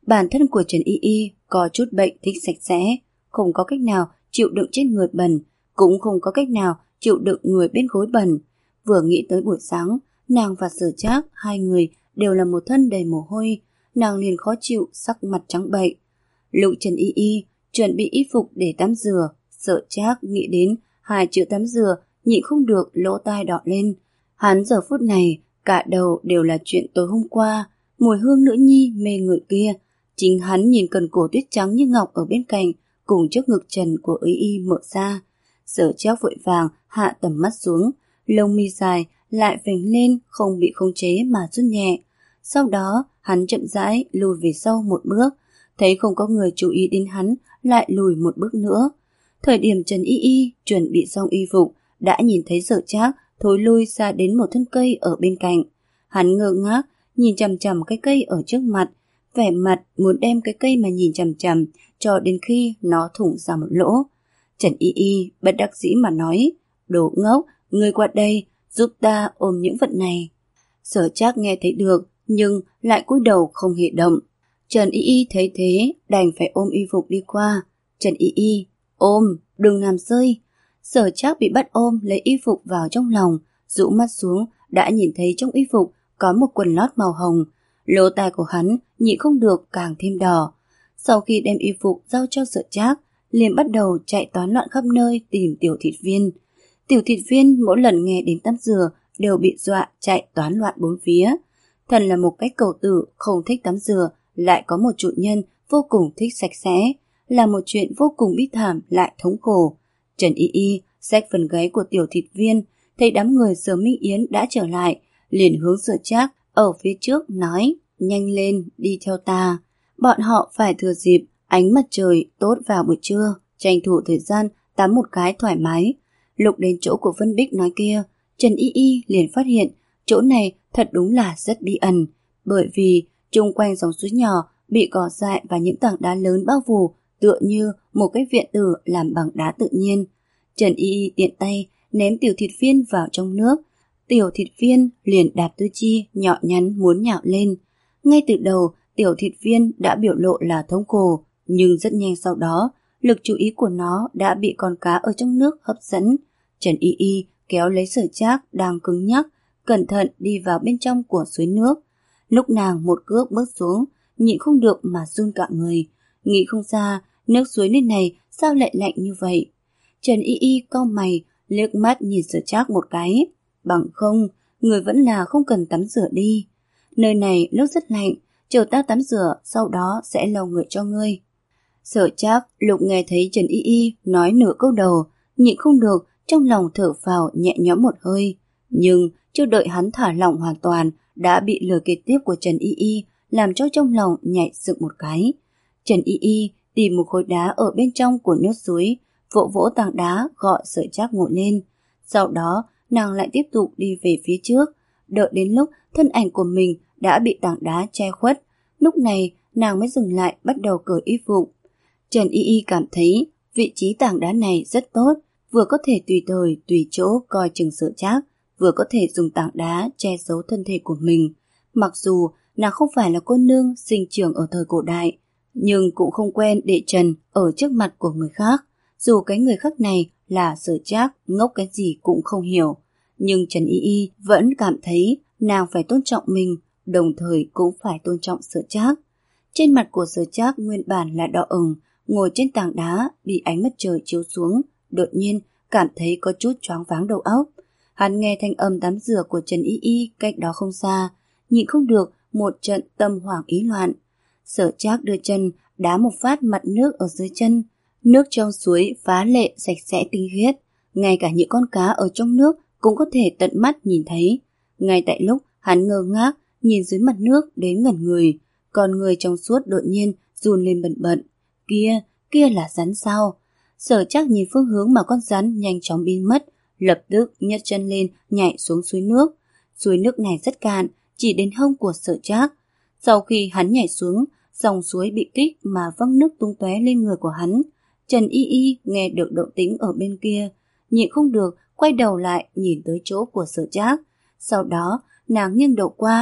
Speaker 1: Bản thân của Trần Y Y có chút bệnh thích sạch sẽ, không có cách nào chịu đựng trên người bẩn, cũng không có cách nào chịu đựng người bên gối bẩn. Vừa nghĩ tới buổi sáng, nàng và Sở Trác hai người đều là một thân đầy mồ hôi, nàng liền khó chịu, sắc mặt trắng bệch. Lúc Trần Y Y chuẩn bị y phục để tắm rửa, Sở Trác nghĩ đến hai chữ tắm rửa, nhịn không được lỗ tai đỏ lên. Hắn giờ phút này cả đầu đều là chuyện tối hôm qua, mùi hương nữ nhi mê người kia. Chính hắn nhìn cần cổ tuyết trắng như ngọc ở bên cạnh, cùng trước ngực trần của Y Y mở ra. Sở Trác vội vàng hạ tầm mắt xuống, lông mi dài lại vểnh lên, không bị khống chế mà run nhẹ. Sau đó hắn chậm rãi lùi về sau một bước, thấy không có người chú ý đến hắn, lại lùi một bước nữa. Thời điểm Trần Y Y chuẩn bị xong y phục, đã nhìn thấy Sở Trác thối lui ra đến một thân cây ở bên cạnh. Hắn ngơ ngác nhìn chằm chằm cái cây ở trước mặt, vẻ mặt muốn đem cái cây mà nhìn chằm chằm cho đến khi nó thủng ra một lỗ. Trần Y Y bất đắc dĩ mà nói, đồ ngốc, ngươi qua đây giúp ta ôm những vật này. Sở Trác nghe thấy được nhưng lại cúi đầu không hề động. Trần Y Y thấy thế đành phải ôm y phục đi qua. Trần Y Y, ôm, đừng làm rơi. Sở Trác bị bắt ôm lấy y phục vào trong lòng, rũ mắt xuống đã nhìn thấy trong y phục có một quần lót màu hồng. Lỗ tai của hắn nhịn không được càng thêm đỏ. Sau khi đem y phục giao cho Sở Trác, liền bắt đầu chạy toán loạn khắp nơi tìm Tiểu Thịt Viên. Tiểu Thịt Viên mỗi lần nghe đến tắm rửa đều bị dọa chạy toán loạn bốn phía. Thần là một cái cầu tử không thích tắm rửa, lại có một chủ nhân vô cùng thích sạch sẽ, là một chuyện vô cùng bi thảm lại thống khổ. Trần Y Y xách phần gáy của Tiểu Thịt Viên, thấy đám người Sở Minh Yến đã trở lại, liền hướng Sở Trác ở phía trước nói, nhanh lên, đi theo ta. Bọn họ phải thừa dịp ánh mặt trời tốt vào buổi trưa, tranh thủ thời gian tắm một cái thoải mái. Lúc đến chỗ của Vân Bích nói kia, Trần Y Y liền phát hiện chỗ này thật đúng là rất bí ẩn, bởi vì chung quanh dòng suối nhỏ bị cỏ dại và những tảng đá lớn bao phủ, tựa như một cái viện tử làm bằng đá tự nhiên. Trần Y Y tiện tay ném Tiểu Thịt Viên vào trong nước, Tiểu Thịt Viên liền đạp tứ chi nhỏ nhắn muốn nhạo lên. Ngay từ đầu Tiểu Thịt Viên đã biểu lộ là thống khổ, nhưng rất nhanh sau đó lực chú ý của nó đã bị con cá ở trong nước hấp dẫn. Trần Y Y kéo lấy Sở Trác đang cứng nhắc, cẩn thận đi vào bên trong của suối nước. Lúc nàng một cước bước xuống, nhịn không được mà run cả người, nghĩ không ra nước suối nơi này sao lại lạnh như vậy. Trần Y Y cau mày, liếc mắt nhìn Sở Trác một cái, bằng không, người vẫn là không cần tắm rửa đi. Nơi này nước rất lạnh, chờ ta tắm rửa, sau đó sẽ lau người cho ngươi. Sở Trác lúc nghe thấy Trần Y Y nói nửa câu đầu, nhịn không được, trong lòng thở phào nhẹ nhõm một hơi. Nhưng chưa đợi hắn thả lỏng hoàn toàn, đã bị lời kế tiếp của Trần Y Y làm cho trong lòng nhảy dựng một cái. Trần Y Y tìm một khối đá ở bên trong của nước suối, vỗ vỗ tảng đá gọi Sở Trác ngồi lên. Sau đó nàng lại tiếp tục đi về phía trước, đợi đến lúc thân ảnh của mình đã bị tảng đá che khuất. Lúc này nàng mới dừng lại bắt đầu cởi y phục. Trần Y Y cảm thấy vị trí tảng đá này rất tốt, vừa có thể tùy thời tùy chỗ coi chừng Sở Trác, vừa có thể dùng tảng đá che giấu thân thể của mình. Mặc dù nàng không phải là cô nương sinh trưởng ở thời cổ đại, nhưng cũng không quen để trần ở trước mặt của người khác. Dù cái người khác này là Sở Trác, ngốc cái gì cũng không hiểu, nhưng Trần Y Y vẫn cảm thấy nàng phải tôn trọng mình, đồng thời cũng phải tôn trọng Sở Trác. Trên mặt của Sở Trác nguyên bản là đỏ ửng, ngồi trên tảng đá bị ánh mặt trời chiếu xuống, đột nhiên cảm thấy có chút choáng váng đầu óc. Hắn nghe thanh âm tắm rửa của Trần Y Y cách đó không xa, nhịn không được một trận tâm hoảng ý loạn. Sở Trác đưa chân đá một phát mặt nước ở dưới chân, nước trong suối phá lệ sạch sẽ tinh khiết, ngay cả những con cá ở trong nước cũng có thể tận mắt nhìn thấy. Ngay tại lúc hắn ngơ ngác nhìn dưới mặt nước đến ngẩn người, con người trong suốt đột nhiên run lên bần bật. Kia, kia là rắn sao? Sở Trác nhìn phương hướng mà con rắn nhanh chóng biến mất, lập tức nhấc chân lên nhảy xuống suối nước. Suối nước này rất cạn, chỉ đến hông của Sở Trác. Sau khi hắn nhảy xuống, dòng suối bị kích mà văng nước tung tóe lên người của hắn. Trần Y Y nghe được động tĩnh ở bên kia, nhịn không được quay đầu lại nhìn tới chỗ của Sở Trác. Sau đó nàng nghiêng đầu qua,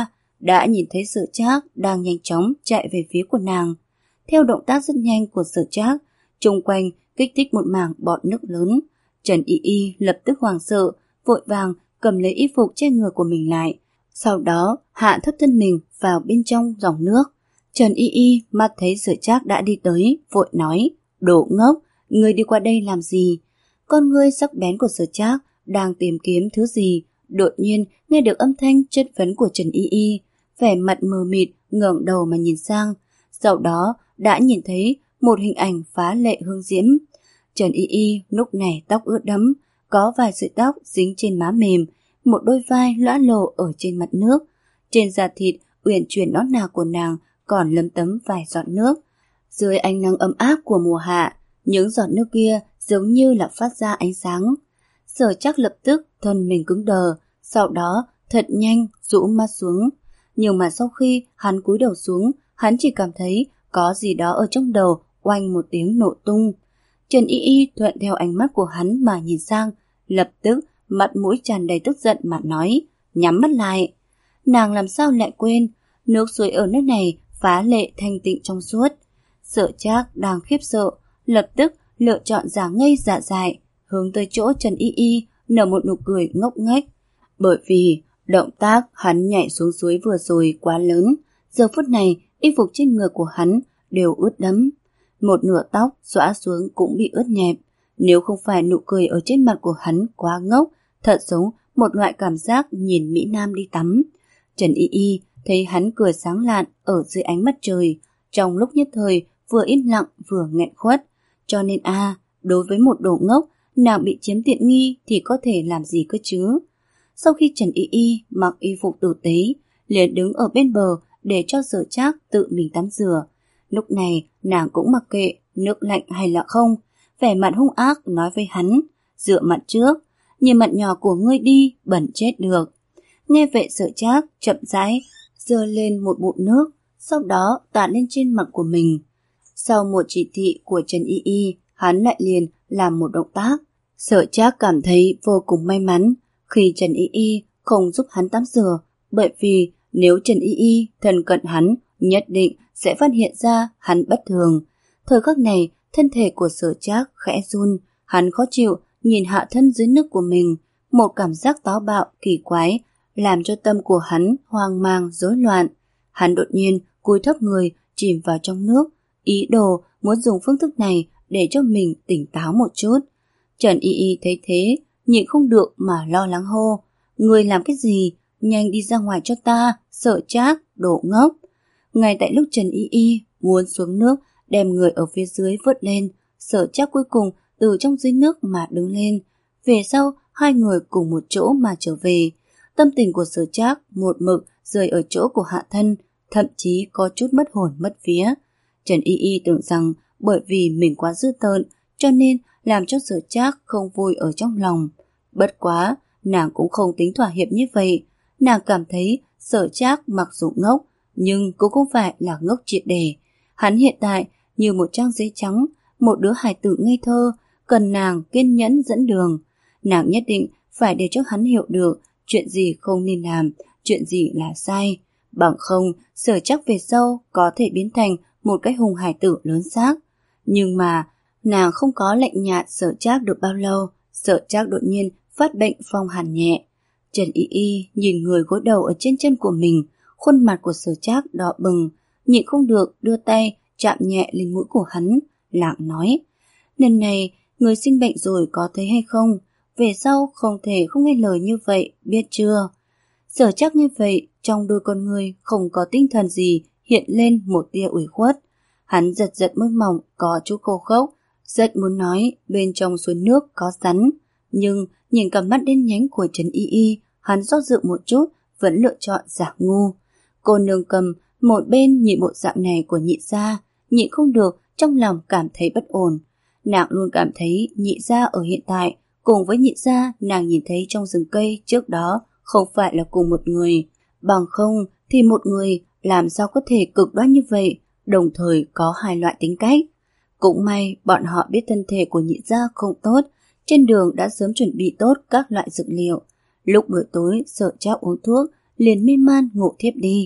Speaker 1: đã nhìn thấy Sở Trác đang nhanh chóng chạy về phía của nàng. Theo động tác rất nhanh của Sở Trác, xung quanh kích thích một mảng bọt nước lớn. Trần Y Y lập tức hoảng sợ, vội vàng cầm lấy y phục che người của mình lại, sau đó hạ thấp thân mình vào bên trong dòng nước. Trần Y Y mắt thấy Sở Trác đã đi tới, vội nói: "Đồ ngốc, ngươi đi qua đây làm gì?" Con ngươi sắc bén của Sở Trác đang tìm kiếm thứ gì, đột nhiên nghe được âm thanh chất vấn của Trần Y Y, vẻ mặt mờ mịt ngẩng đầu mà nhìn sang, sau đó đã nhìn thấy một hình ảnh phá lệ hương diễm. Trần Y Y lúc này tóc ướt đẫm, có vài sợi tóc dính trên má mềm, một đôi vai lõa lồ ở trên mặt nước. Trên da thịt uyển chuyển nõn nà của nàng còn lấm tấm vài giọt nước. Dưới ánh nắng ấm áp của mùa hạ, những giọt nước kia giống như là phát ra ánh sáng. Sở Trác lập tức thân mình cứng đờ, sau đó thật nhanh rũ mắt xuống. Nhưng mà sau khi hắn cúi đầu xuống, hắn chỉ cảm thấy có gì đó ở trong đầu oanh một tiếng nổ tung. Trần Y Y thuận theo ánh mắt của hắn mà nhìn sang, lập tức mặt mũi tràn đầy tức giận mà nói: "Nhắm mắt lại." Nàng làm sao lại quên, nước suối ở nơi này phá lệ thanh tịnh trong suốt. Sở Trác đang khiếp sợ, lập tức lựa chọn giả ngây dạ dại, hướng tới chỗ Trần Y Y nở một nụ cười ngốc nghếch. Bởi vì động tác hắn nhảy xuống suối vừa rồi quá lớn, giờ phút này y phục trên người của hắn đều ướt đẫm, một nửa tóc xõa xuống cũng bị ướt nhẹp. Nếu không phải nụ cười ở trên mặt của hắn quá ngốc, thật giống một loại cảm giác nhìn Mỹ Nam đi tắm. Trần Y Y thấy hắn cười sáng lạn ở dưới ánh mặt trời, trong lúc nhất thời vừa im lặng vừa nghẹn khuất. Cho nên a à, đối với một đồ ngốc, nàng bị chiếm tiện nghi thì có thể làm gì cơ chứ. Sau khi Trần Y Y mặc y phục tử tế, liền đứng ở bên bờ để cho Sở Trác tự mình tắm rửa. Lúc này nàng cũng mặc kệ nước lạnh hay là không, vẻ mặt hung ác nói với hắn: "Dựa mặt trước, nhìn mặt nhỏ của ngươi đi, bẩn chết được." Nghe vậy Sở Trác chậm rãi giơ lên một bụng nước, sau đó tạt lên trên mặt của mình. Sau một chỉ thị của Trần Y Y, hắn lại liền làm một động tác. Sở Trác cảm thấy vô cùng may mắn khi Trần Y Y không giúp hắn tắm rửa, bởi vì nếu Trần Y Y thân cận hắn, nhất định sẽ phát hiện ra hắn bất thường. Thời khắc này, thân thể của Sở Trác khẽ run, hắn khó chịu nhìn hạ thân dưới nước của mình, một cảm giác táo bạo kỳ quái làm cho tâm của hắn hoang mang rối loạn. Hắn đột nhiên cúi thấp người chìm vào trong nước, ý đồ muốn dùng phương thức này để cho mình tỉnh táo một chút. Trần Y Y thấy thế, nhịn không được mà lo lắng hô: "Ngươi làm cái gì? Nhanh đi ra ngoài cho ta, Sở Trác, đồ ngốc." Ngay tại lúc Trần Y Y muốn xuống nước đem người ở phía dưới vớt lên, Sở Trác cuối cùng từ trong dưới nước mà đứng lên. Về sau, hai người cùng một chỗ mà trở về. Tâm tình của Sở Trác một mực rơi ở chỗ của hạ thân, thậm chí có chút mất hồn mất vía. Trần Y Y tưởng rằng bởi vì mình quá dữ tợn, cho nên làm cho Sở Trác không vui ở trong lòng. Bất quá, nàng cũng không tính thỏa hiệp như vậy. Nàng cảm thấy Sở Trác mặc dù ngốc, nhưng cũng không phải là ngốc triệt để. Hắn hiện tại như một trang giấy trắng, một đứa hài tử ngây thơ, cần nàng kiên nhẫn dẫn đường. Nàng nhất định phải để cho hắn hiểu được chuyện gì không nên làm, chuyện gì là sai. Bằng không, Sở Trác về sau có thể biến thành một cái hùng hài tử lớn xác. Nhưng mà, nàng không có lạnh nhạt Sở Trác được bao lâu, Sở Trác đột nhiên phát bệnh phong hàn nhẹ. Trần Y Y nhìn người gối đầu ở trên chân của mình, khuôn mặt của Sở Trác đỏ bừng, nhịn không được đưa tay chạm nhẹ lên mũi của hắn, lặng nói: "Lần này, người sinh bệnh rồi có thấy hay không? Về sau không thể không nghe lời như vậy, biết chưa?" Sở Trác nghe vậy, trong đôi con người không có tinh thần gì hiện lên một tia ủy khuất. Hắn giật giật môi mỏng có chút khô khốc, rất muốn nói bên trong suối nước có rắn, nhưng nhìn cặp mắt đen nhánh của Trần Y Y, hắn do dự một chút, vẫn lựa chọn giả ngu. Cô nương cầm một bên nhịn bộ dạng này của nhị gia, nhịn không được trong lòng cảm thấy bất ổn. Nàng luôn cảm thấy nhị gia ở hiện tại cùng với nhị gia nàng nhìn thấy trong rừng cây trước đó không phải là cùng một người. Bằng không thì một người làm sao có thể cực đoan như vậy, đồng thời có hai loại tính cách. Cũng may bọn họ biết thân thể của nhị gia không tốt, trên đường đã sớm chuẩn bị tốt các loại dược liệu. Lúc buổi tối Sở Trác uống thuốc, liền mê man ngủ thiếp đi.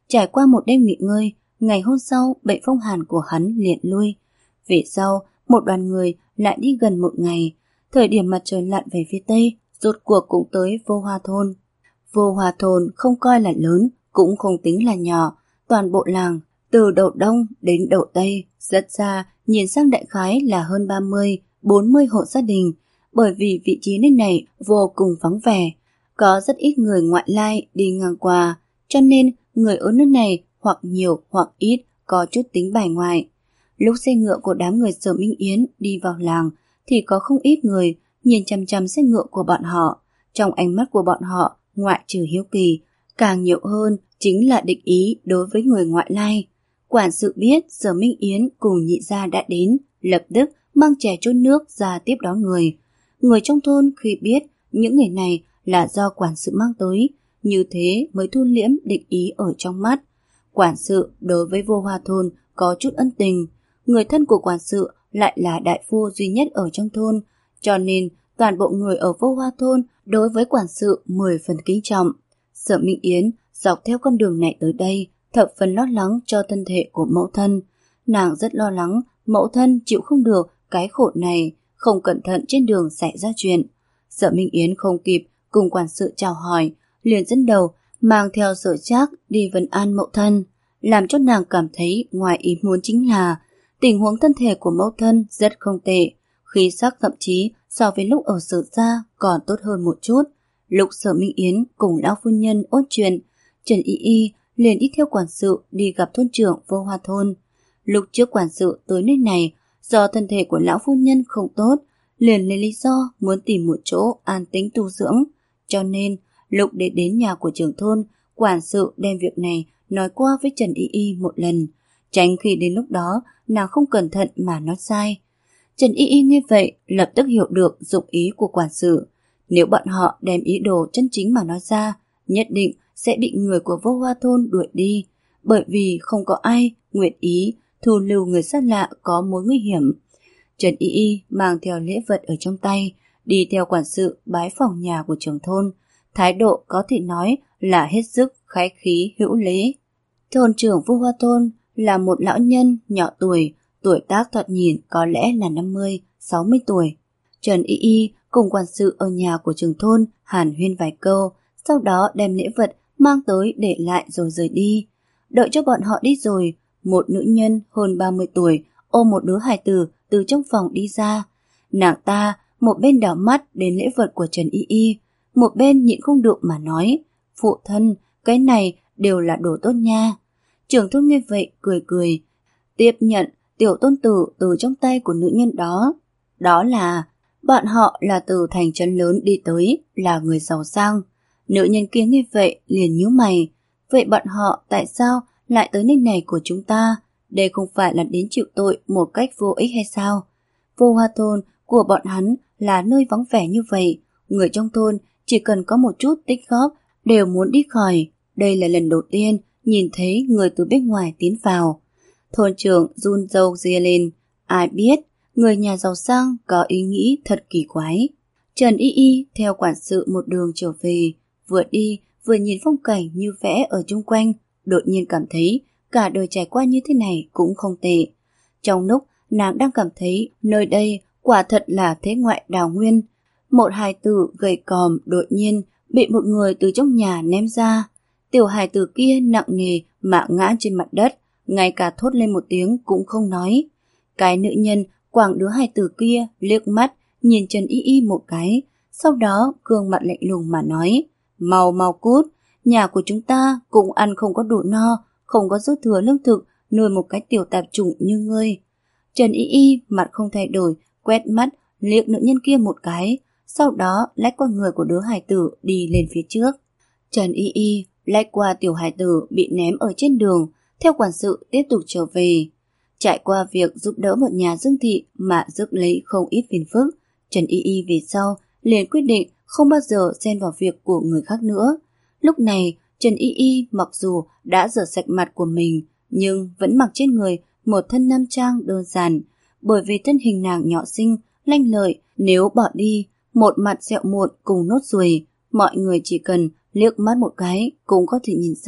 Speaker 1: Trải qua một đêm nghỉ ngơi, ngày hôm sau bệnh phong hàn của hắn liền lui. Về sau, một đoàn người lại đi gần một ngày. Thời điểm mặt trời lặn về phía tây, rốt cuộc cũng tới Vô Hoa Thôn. Vô Hoa Thôn không coi là lớn, cũng không tính là nhỏ. Toàn bộ làng, từ đầu đông đến đầu tây, rất xa, nhìn sang đại khái là hơn ba mươi, bốn mươi hộ gia đình. Bởi vì vị trí nơi này vô cùng vắng vẻ, có rất ít người ngoại lai đi ngang qua, cho nên người ở nơi này hoặc nhiều hoặc ít có chút tính bài ngoại. Lúc xe ngựa của đám người Sở Minh Yến đi vào làng thì có không ít người nhìn chằm chằm xe ngựa của bọn họ. Trong ánh mắt của bọn họ, ngoại trừ hiếu kỳ, càng nhiều hơn chính là địch ý đối với người ngoại lai. Quản sự biết Sở Minh Yến cùng nhị gia đã đến, lập tức mang chè trôn nước ra tiếp đón người. Người trong thôn khi biết những người này là do quản sự mang tới, như thế mới thu liễm địch ý ở trong mắt. Quản sự đối với Vô Hoa Thôn có chút ân tình, người thân của quản sự lại là đại phu duy nhất ở trong thôn, cho nên toàn bộ người ở Vô Hoa Thôn đối với quản sự mười phần kính trọng. Sở Minh Yến dọc theo con đường này tới đây, thập phần lo lắng cho thân thể của mẫu thân. Nàng rất lo lắng mẫu thân chịu không được cái khổ này, không cẩn thận trên đường xảy ra chuyện. Sở Minh Yến không kịp cùng quản sự chào hỏi, liền dẫn đầu mang theo Sở Trác đi vấn an mẫu thân. Làm cho nàng cảm thấy ngoài ý muốn chính là tình huống thân thể của mẫu thân rất không tệ, khí sắc thậm chí so với lúc ở Sở gia còn tốt hơn một chút. Lúc Sở Minh Yến cùng lão phu nhân ôn chuyện, Trần Y Y liền đi theo quản sự đi gặp thôn trưởng Vô Hoa Thôn. Lúc trước quản sự tới nơi này, do thân thể của lão phu nhân không tốt, liền lấy lý do muốn tìm một chỗ an tĩnh tu dưỡng. Cho nên, lúc để đến nhà của trưởng thôn, quản sự đem việc này nói qua với Trần Y Y một lần, tránh khi đến lúc đó nàng không cẩn thận mà nói sai. Trần Y Y nghe vậy lập tức hiểu được dụng ý của quản sự. Nếu bọn họ đem ý đồ chân chính mà nói ra, nhất định sẽ bị người của Vô Hoa Thôn đuổi đi, bởi vì không có ai nguyện ý thu lưu người xa lạ có mối nguy hiểm. Trần Y Y mang theo lễ vật ở trong tay, đi theo quản sự bái phòng nhà của trưởng thôn, thái độ có thể nói là hết sức khách khí hữu lễ. Thôn trưởng Vô Hoa Thôn là một lão nhân nhỏ tuổi, tuổi tác thoạt nhìn có lẽ là năm mươi, sáu mươi tuổi. Trần Y Y cùng quản sự ở nhà của trưởng thôn hàn huyên vài câu, sau đó đem lễ vật mang tới để lại rồi rời đi. Đợi cho bọn họ đi rồi, một nữ nhân hơn ba mươi tuổi ôm một đứa hài tử từ trong phòng đi ra. Nàng ta một bên đảo mắt đến lễ vật của Trần Y Y, một bên nhịn không được mà nói, phụ thân, cái này đều là đồ tốt nha. Trưởng thôn nghe vậy cười cười, tiếp nhận tiểu tôn tử từ trong tay của nữ nhân đó. Đó là, bọn họ là từ thành trấn lớn đi tới, là người giàu sang. Nữ nhân kia nghe vậy liền nhíu mày, vậy bọn họ tại sao lại tới nơi này của chúng ta? Đây không phải là đến chịu tội một cách vô ích hay sao? Vô Hoa Thôn của bọn hắn là nơi vắng vẻ như vậy, người trong thôn chỉ cần có một chút tích góp đều muốn đi khỏi. Đây là lần đầu tiên nhìn thấy người từ bên ngoài tiến vào. Thôn trưởng run râu ria lên, ai biết người nhà giàu sang có ý nghĩ thật kỳ quái. Trần Y Y theo quản sự một đường trở về, vừa đi vừa nhìn phong cảnh như vẽ ở chung quanh, đột nhiên cảm thấy cả đời trải qua như thế này cũng không tệ. Trong lúc nàng đang cảm thấy nơi đây quả thật là thế ngoại đào nguyên, một hài tử gầy còm đột nhiên bị một người từ trong nhà ném ra. Tiểu hài tử kia nặng nề mà ngã trên mặt đất, ngay cả thốt lên một tiếng cũng không nói. Cái nữ nhân quẳng đứa hài tử kia liếc mắt nhìn Trần Y Y một cái, sau đó gương mặt lạnh lùng mà nói, mau mau cút, nhà của chúng ta cũng ăn không có đủ no, không có dư thừa lương thực nuôi một cái tiểu tạp chủng như ngươi. Trần Y Y mặt không thay đổi, quét mắt liếc nữ nhân kia một cái, sau đó lách qua người của đứa hài tử đi lên phía trước. Trần Y Y lách qua tiểu hài tử bị ném ở trên đường, theo quản sự tiếp tục trở về. Trải qua việc giúp đỡ một nhà dương thị mà rước lấy không ít phiền phức, Trần Y Y về sau liền quyết định không bao giờ xen vào việc của người khác nữa. Lúc này Trần Y Y mặc dù đã rửa sạch mặt của mình, nhưng vẫn mặc trên người một thân nam trang đơn giản, bởi vì thân hình nàng nhỏ xinh, lanh lợi, nếu bỏ đi một mặt sẹo muộn cùng nốt ruồi, mọi người chỉ cần liếc mắt một cái cũng có thể nhìn ra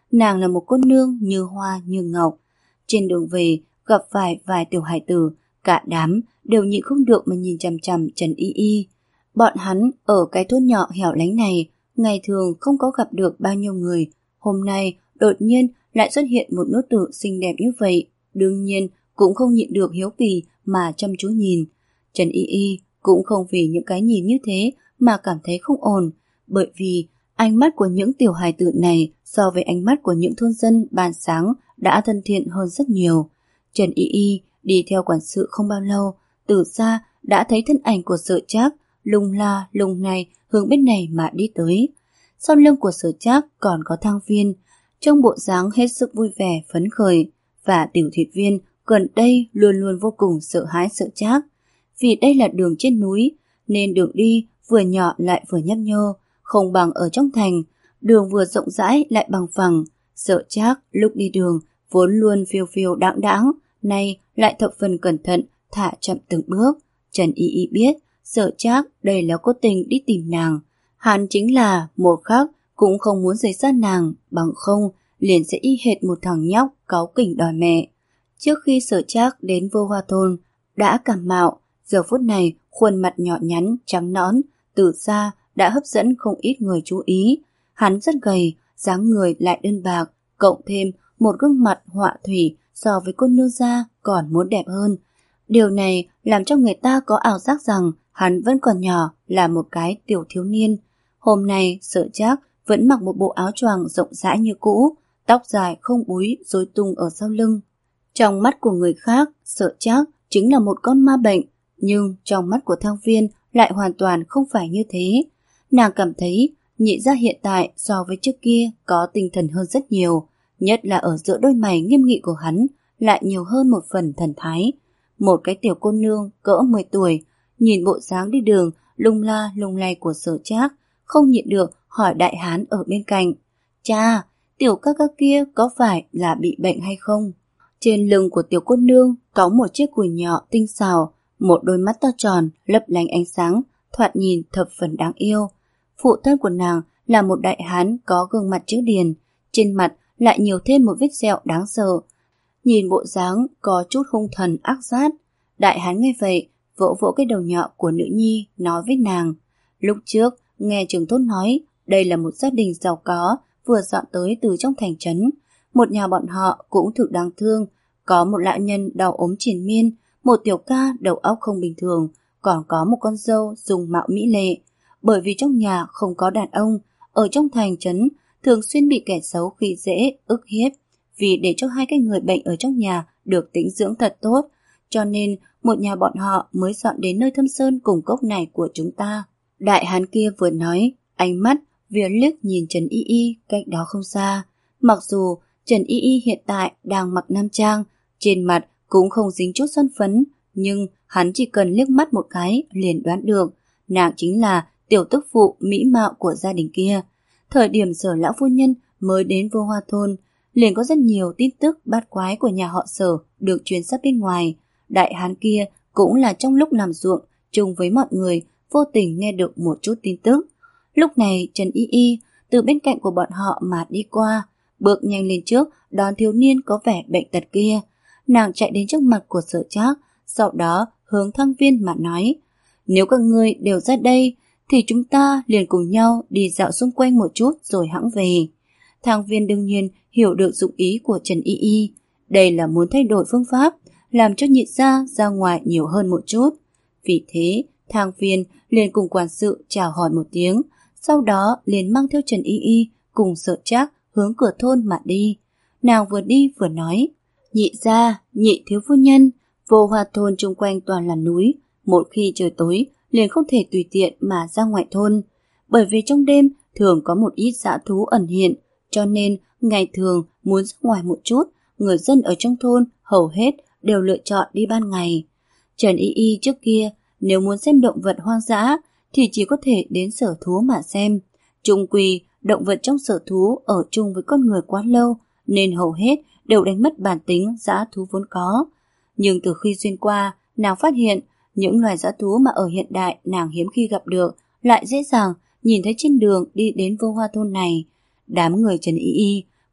Speaker 1: nàng là một cô nương như hoa như ngọc. Trên đường về, gặp phải vài tiểu hải tử, cả đám đều nhịn không được mà nhìn chằm chằm Trần Y Y. Bọn hắn ở cái thôn nhỏ hẻo lánh này, ngày thường không có gặp được bao nhiêu người. Hôm nay, đột nhiên lại xuất hiện một nữ tử xinh đẹp như vậy. Đương nhiên, cũng không nhịn được hiếu kỳ mà chăm chú nhìn. Trần Y Y cũng không vì những cái nhìn như thế mà cảm thấy không ổn, bởi vì ánh mắt của những tiểu hài tử này so với ánh mắt của những thôn dân ban sáng đã thân thiện hơn rất nhiều. Trần Y Y đi theo quản sự không bao lâu, từ xa đã thấy thân ảnh của Sở Trác lung la lung này hướng bên này mà đi tới. Sau lưng của Sở Trác còn có Thang Viên, trong bộ dáng hết sức vui vẻ phấn khởi, và Tiểu Thiệt Viên gần đây luôn luôn vô cùng sợ hãi Sở Trác. Vì đây là đường trên núi, nên đường đi vừa nhỏ lại vừa nhấp nhô, không bằng ở trong thành, đường vừa rộng rãi lại bằng phẳng. Sở Trác lúc đi đường vốn luôn phiêu phiêu đãng đãng, nay lại thập phần cẩn thận, thả chậm từng bước. Trần Y Y biết Sở Trác đây là cố tình đi tìm nàng, hắn chính là một khắc cũng không muốn rời xa nàng, bằng không liền sẽ y hệt một thằng nhóc cáu kỉnh đòi mẹ. Trước khi Sở Trác đến Vô Hoa thôn đã cảm mạo, giờ phút này khuôn mặt nhỏ nhắn trắng nõn từ xa đã hấp dẫn không ít người chú ý. Hắn rất gầy, dáng người lại đơn bạc, cộng thêm một gương mặt họa thủy so với cô nương gia còn muốn đẹp hơn. Điều này làm cho người ta có ảo giác rằng hắn vẫn còn nhỏ, là một cái tiểu thiếu niên. Hôm nay Sở Trác vẫn mặc một bộ áo choàng rộng rãi như cũ, tóc dài không búi rối tung ở sau lưng. Trong mắt của người khác, Sở Trác chính là một con ma bệnh, nhưng trong mắt của Thang Viên lại hoàn toàn không phải như thế. Nàng cảm thấy Nhị gia hiện tại so với trước kia có tinh thần hơn rất nhiều, nhất là ở giữa đôi mày nghiêm nghị của hắn lại nhiều hơn một phần thần thái. Một cái tiểu cô nương cỡ mười tuổi, nhìn bộ dáng đi đường lung la lung lay của Sở Trác, không nhịn được hỏi đại hán ở bên cạnh: "Cha, tiểu ca ca kia có phải là bị bệnh hay không?" Trên lưng của tiểu cô nương có một chiếc cùi nhỏ tinh xảo, một đôi mắt to tròn lấp lánh ánh sáng, thoạt nhìn thập phần đáng yêu. Phụ thân của nàng là một đại hán có gương mặt chữ điền, trên mặt lại nhiều thêm một vết sẹo đáng sợ. Nhìn bộ dáng có chút hung thần ác sát. Đại hán nghe vậy, vỗ vỗ cái đầu nhỏ của nữ nhi, nói với nàng: "Lúc trước nghe trưởng thôn nói đây là một gia đình giàu có vừa dọn tới từ trong thành trấn. Một nhà bọn họ cũng thực đáng thương, có một lão nhân đau ốm triền miên, một tiểu ca đầu óc không bình thường, còn có một con dâu dùng mạo mỹ lệ. Bởi vì trong nhà không có đàn ông, ở trong thành trấn thường xuyên bị kẻ xấu khi dễ ức hiếp. Vì để cho hai cái người bệnh ở trong nhà được tĩnh dưỡng thật tốt, cho nên một nhà bọn họ mới dọn đến nơi thâm sơn cùng cốc này của chúng ta." Đại hán kia vừa nói, ánh mắt vừa liếc nhìn Trần Y Y cách đó không xa. Mặc dù Trần Y Y hiện tại đang mặc nam trang, trên mặt cũng không dính chút son phấn, nhưng hắn chỉ cần liếc mắt một cái liền đoán được nàng chính là tiểu tức phụ mỹ mạo của gia đình kia. Thời điểm Sở lão phu nhân mới đến Vô Hoa thôn, liền có rất nhiều tin tức bát quái của nhà họ Sở được truyền sát bên ngoài. Đại hán kia cũng là trong lúc làm ruộng chung với mọi người vô tình nghe được một chút tin tức. Lúc này Trần Y Y từ bên cạnh của bọn họ mà đi qua, bước nhanh lên trước đón thiếu niên có vẻ bệnh tật kia. Nàng chạy đến trước mặt của Sở Trác, sau đó hướng Thang Viên mà nói: "Nếu các ngươi đều ra đây thì chúng ta liền cùng nhau đi dạo xung quanh một chút rồi hẵng về." Thang Viên đương nhiên hiểu được dụng ý của Trần Y Y, đây là muốn thay đổi phương pháp, làm cho Nhị gia ra ngoài nhiều hơn một chút. Vì thế, Thang Viên liền cùng quản sự chào hỏi một tiếng, sau đó liền mang theo Trần Y Y cùng Sở Trác hướng cửa thôn mà đi. Nàng vừa đi vừa nói: "Nhị gia, Nhị thiếu phu nhân, Vô Hoa thôn chung quanh toàn là núi, một khi trời tối liền không thể tùy tiện mà ra ngoài thôn, bởi vì trong đêm thường có một ít dã thú ẩn hiện, cho nên ngày thường muốn ra ngoài một chút, người dân ở trong thôn hầu hết đều lựa chọn đi ban ngày." Trần Y Y trước kia nếu muốn xem động vật hoang dã thì chỉ có thể đến sở thú mà xem. Chung quy, động vật trong sở thú ở chung với con người quá lâu nên hầu hết đều đánh mất bản tính dã thú vốn có. Nhưng từ khi xuyên qua, nàng phát hiện những loài dã thú mà ở hiện đại nàng hiếm khi gặp được lại dễ dàng nhìn thấy trên đường đi đến Vô Hoa thôn này. Đám người Trần Y Y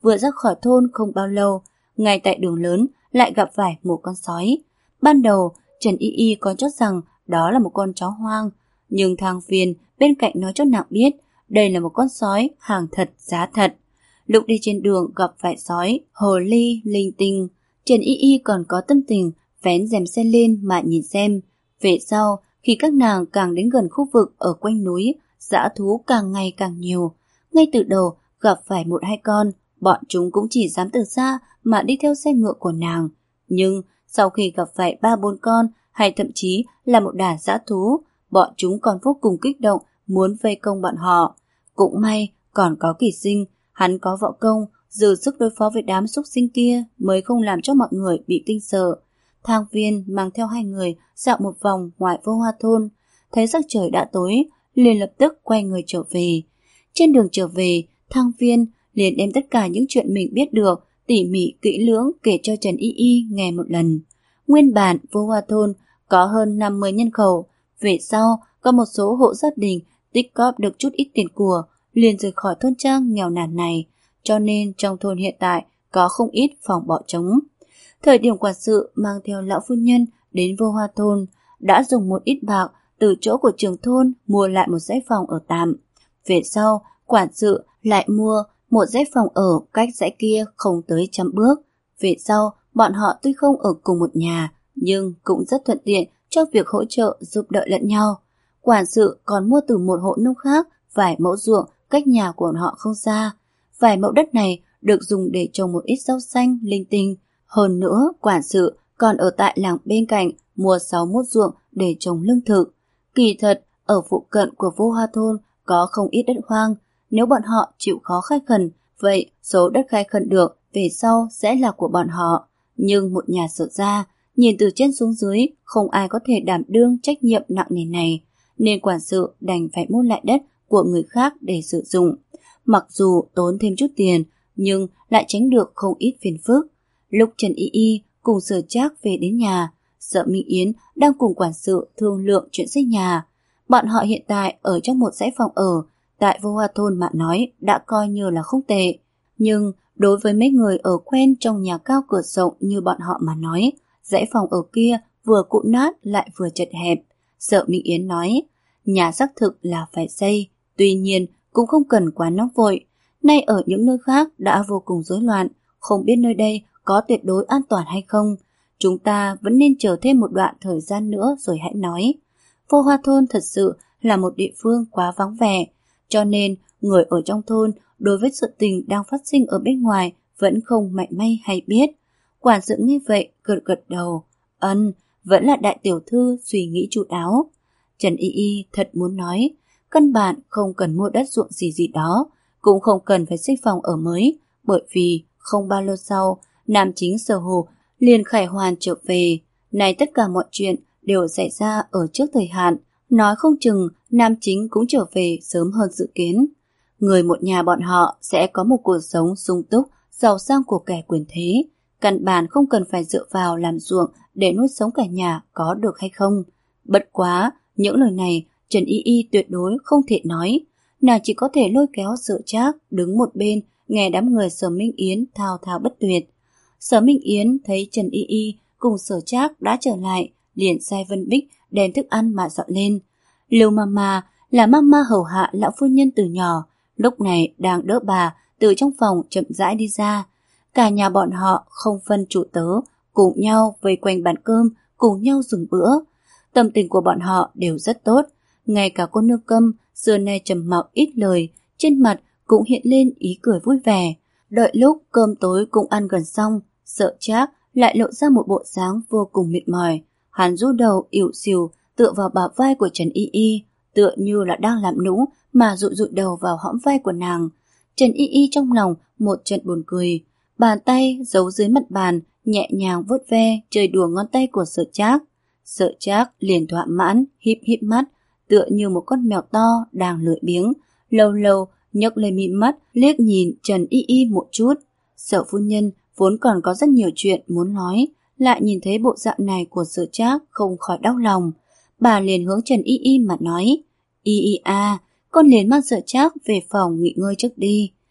Speaker 1: vừa ra khỏi thôn không bao lâu, ngay tại đường lớn lại gặp phải một con sói. Ban đầu, Trần Y Y có cho rằng đó là một con chó hoang, nhưng Thang Viên bên cạnh nói cho nàng biết đây là một con sói hàng thật giá thật. Lúc đi trên đường gặp phải sói, hồ ly, linh tinh, Trần Y Y còn có tâm tình vén rèm xe lên mà nhìn xem. Về sau, khi các nàng càng đến gần khu vực ở quanh núi, dã thú càng ngày càng nhiều. Ngay từ đầu gặp phải một hai con, bọn chúng cũng chỉ dám từ xa mà đi theo xe ngựa của nàng. Nhưng sau khi gặp phải ba bốn con hay thậm chí là một đàn dã thú, bọn chúng còn vô cùng kích động muốn vây công bọn họ. Cũng may còn có Kỳ Sinh, hắn có võ công, dư sức đối phó với đám súc sinh kia mới không làm cho mọi người bị kinh sợ. Thang Viên mang theo hai người dạo một vòng ngoài Vô Hoa thôn, thấy sắc trời đã tối, liền lập tức quay người trở về. Trên đường trở về, Thang Viên liền đem tất cả những chuyện mình biết được tỉ mỉ kỹ lưỡng kể cho Trần Y Y nghe một lần. Nguyên bản Vô Hoa thôn có hơn năm mươi nhân khẩu, về sau có một số hộ gia đình tích cóp được chút ít tiền của, liền rời khỏi thôn trang nghèo nàn này, cho nên trong thôn hiện tại có không ít phòng bỏ trống. Thời điểm quản sự mang theo lão phu nhân đến Vô Hoa thôn, đã dùng một ít bạc từ chỗ của trưởng thôn mua lại một dãy phòng ở tạm. Về sau, quản sự lại mua một dãy phòng ở cách dãy kia không tới trăm bước. Về sau, bọn họ tuy không ở cùng một nhà, nhưng cũng rất thuận tiện cho việc hỗ trợ giúp đỡ lẫn nhau. Quản sự còn mua từ một hộ nông khác vài mẫu ruộng cách nhà của họ không xa. Vài mẫu đất này được dùng để trồng một ít rau xanh, linh tinh. Hơn nữa, quản sự còn ở tại làng bên cạnh mua sáu mốt ruộng để trồng lương thực. Kỳ thật, ở phụ cận của Vô Hoa thôn có không ít đất hoang. Nếu bọn họ chịu khó khai khẩn, vậy số đất khai khẩn được về sau sẽ là của bọn họ. Nhưng một nhà Sở gia, nhìn từ trên xuống dưới, không ai có thể đảm đương trách nhiệm nặng nề này, nên quản sự đành phải mua lại đất của người khác để sử dụng. Mặc dù tốn thêm chút tiền, nhưng lại tránh được không ít phiền phức. Lúc Trần Y Y cùng Sở Trác về đến nhà, Sở Minh Yến đang cùng quản sự thương lượng chuyện xây nhà. Bọn họ hiện tại ở trong một dãy phòng ở, tại Vô Hoa thôn mà nói đã coi như là không tệ. Nhưng đối với mấy người ở quen trong nhà cao cửa rộng như bọn họ mà nói, dãy phòng ở kia vừa cũ nát lại vừa chật hẹp. Sở Minh Yến nói, nhà xác thực là phải xây, tuy nhiên cũng không cần quá nóng vội. Nay ở những nơi khác đã vô cùng rối loạn, không biết nơi đây có tuyệt đối an toàn hay không. Chúng ta vẫn nên chờ thêm một đoạn thời gian nữa rồi hãy nói. Vô Hoa thôn thật sự là một địa phương quá vắng vẻ, cho nên người ở trong thôn đối với sự tình đang phát sinh ở bên ngoài vẫn không mảy may hay biết. Quản sự nghe vậy gật gật đầu, ân, vẫn là đại tiểu thư suy nghĩ chu đáo. Trần Y Y thật muốn nói, căn bản không cần mua đất ruộng gì gì đó, cũng không cần phải xây phòng ở mới, bởi vì không bao lâu sau, nam chính Sở Hồ liền khải hoàn trở về. Này tất cả mọi chuyện đều xảy ra ở trước thời hạn, nói không chừng nam chính cũng trở về sớm hơn dự kiến. Người một nhà bọn họ sẽ có một cuộc sống sung túc, giàu sang của kẻ quyền thế, căn bản không cần phải dựa vào làm ruộng để nuôi sống cả nhà có được hay không. Bất quá, những lời này Trần Y Y tuyệt đối không thể nói, nàng chỉ có thể lôi kéo Sở Trác đứng một bên nghe đám người Sở Minh Yến thao thao bất tuyệt. Sở Minh Yến thấy Trần Y Y cùng Sở Trác đã trở lại, liền sai Vân Bích đem thức ăn mà dọn lên. Lưu Mama là mama hầu hạ lão phu nhân từ nhỏ, lúc này đang đỡ bà từ trong phòng chậm rãi đi ra. Cả nhà bọn họ không phân chủ tớ, cùng nhau vây quanh bàn cơm, cùng nhau dùng bữa. Tâm tình của bọn họ đều rất tốt, ngay cả cô nương Câm xưa nay trầm mặc ít lời, trên mặt cũng hiện lên ý cười vui vẻ. Đợi lúc cơm tối cũng ăn gần xong, Sở Trác lại lộ ra một bộ dáng vô cùng mệt mỏi. Hắn rũ đầu ỉu xìu tựa vào bả vai của Trần Y Y, tựa như là đang làm nũng mà dụi dụi đầu vào hõm vai của nàng. Trần Y Y trong lòng một trận buồn cười, bàn tay giấu dưới mặt bàn nhẹ nhàng vuốt ve chơi đùa ngón tay của Sở Trác. Sở Trác liền thỏa mãn híp híp mắt, tựa như một con mèo to đang lười biếng, lâu lâu nhấc lên mí mắt liếc nhìn Trần Y Y một chút. Sở phu nhân vốn còn có rất nhiều chuyện muốn nói, lại nhìn thấy bộ dạng này của Sở Trác không khỏi đau lòng. Bà liền hướng Trần Y Y mà nói, Y Y à, con liền mang Sở Trác về phòng nghỉ ngơi trước đi.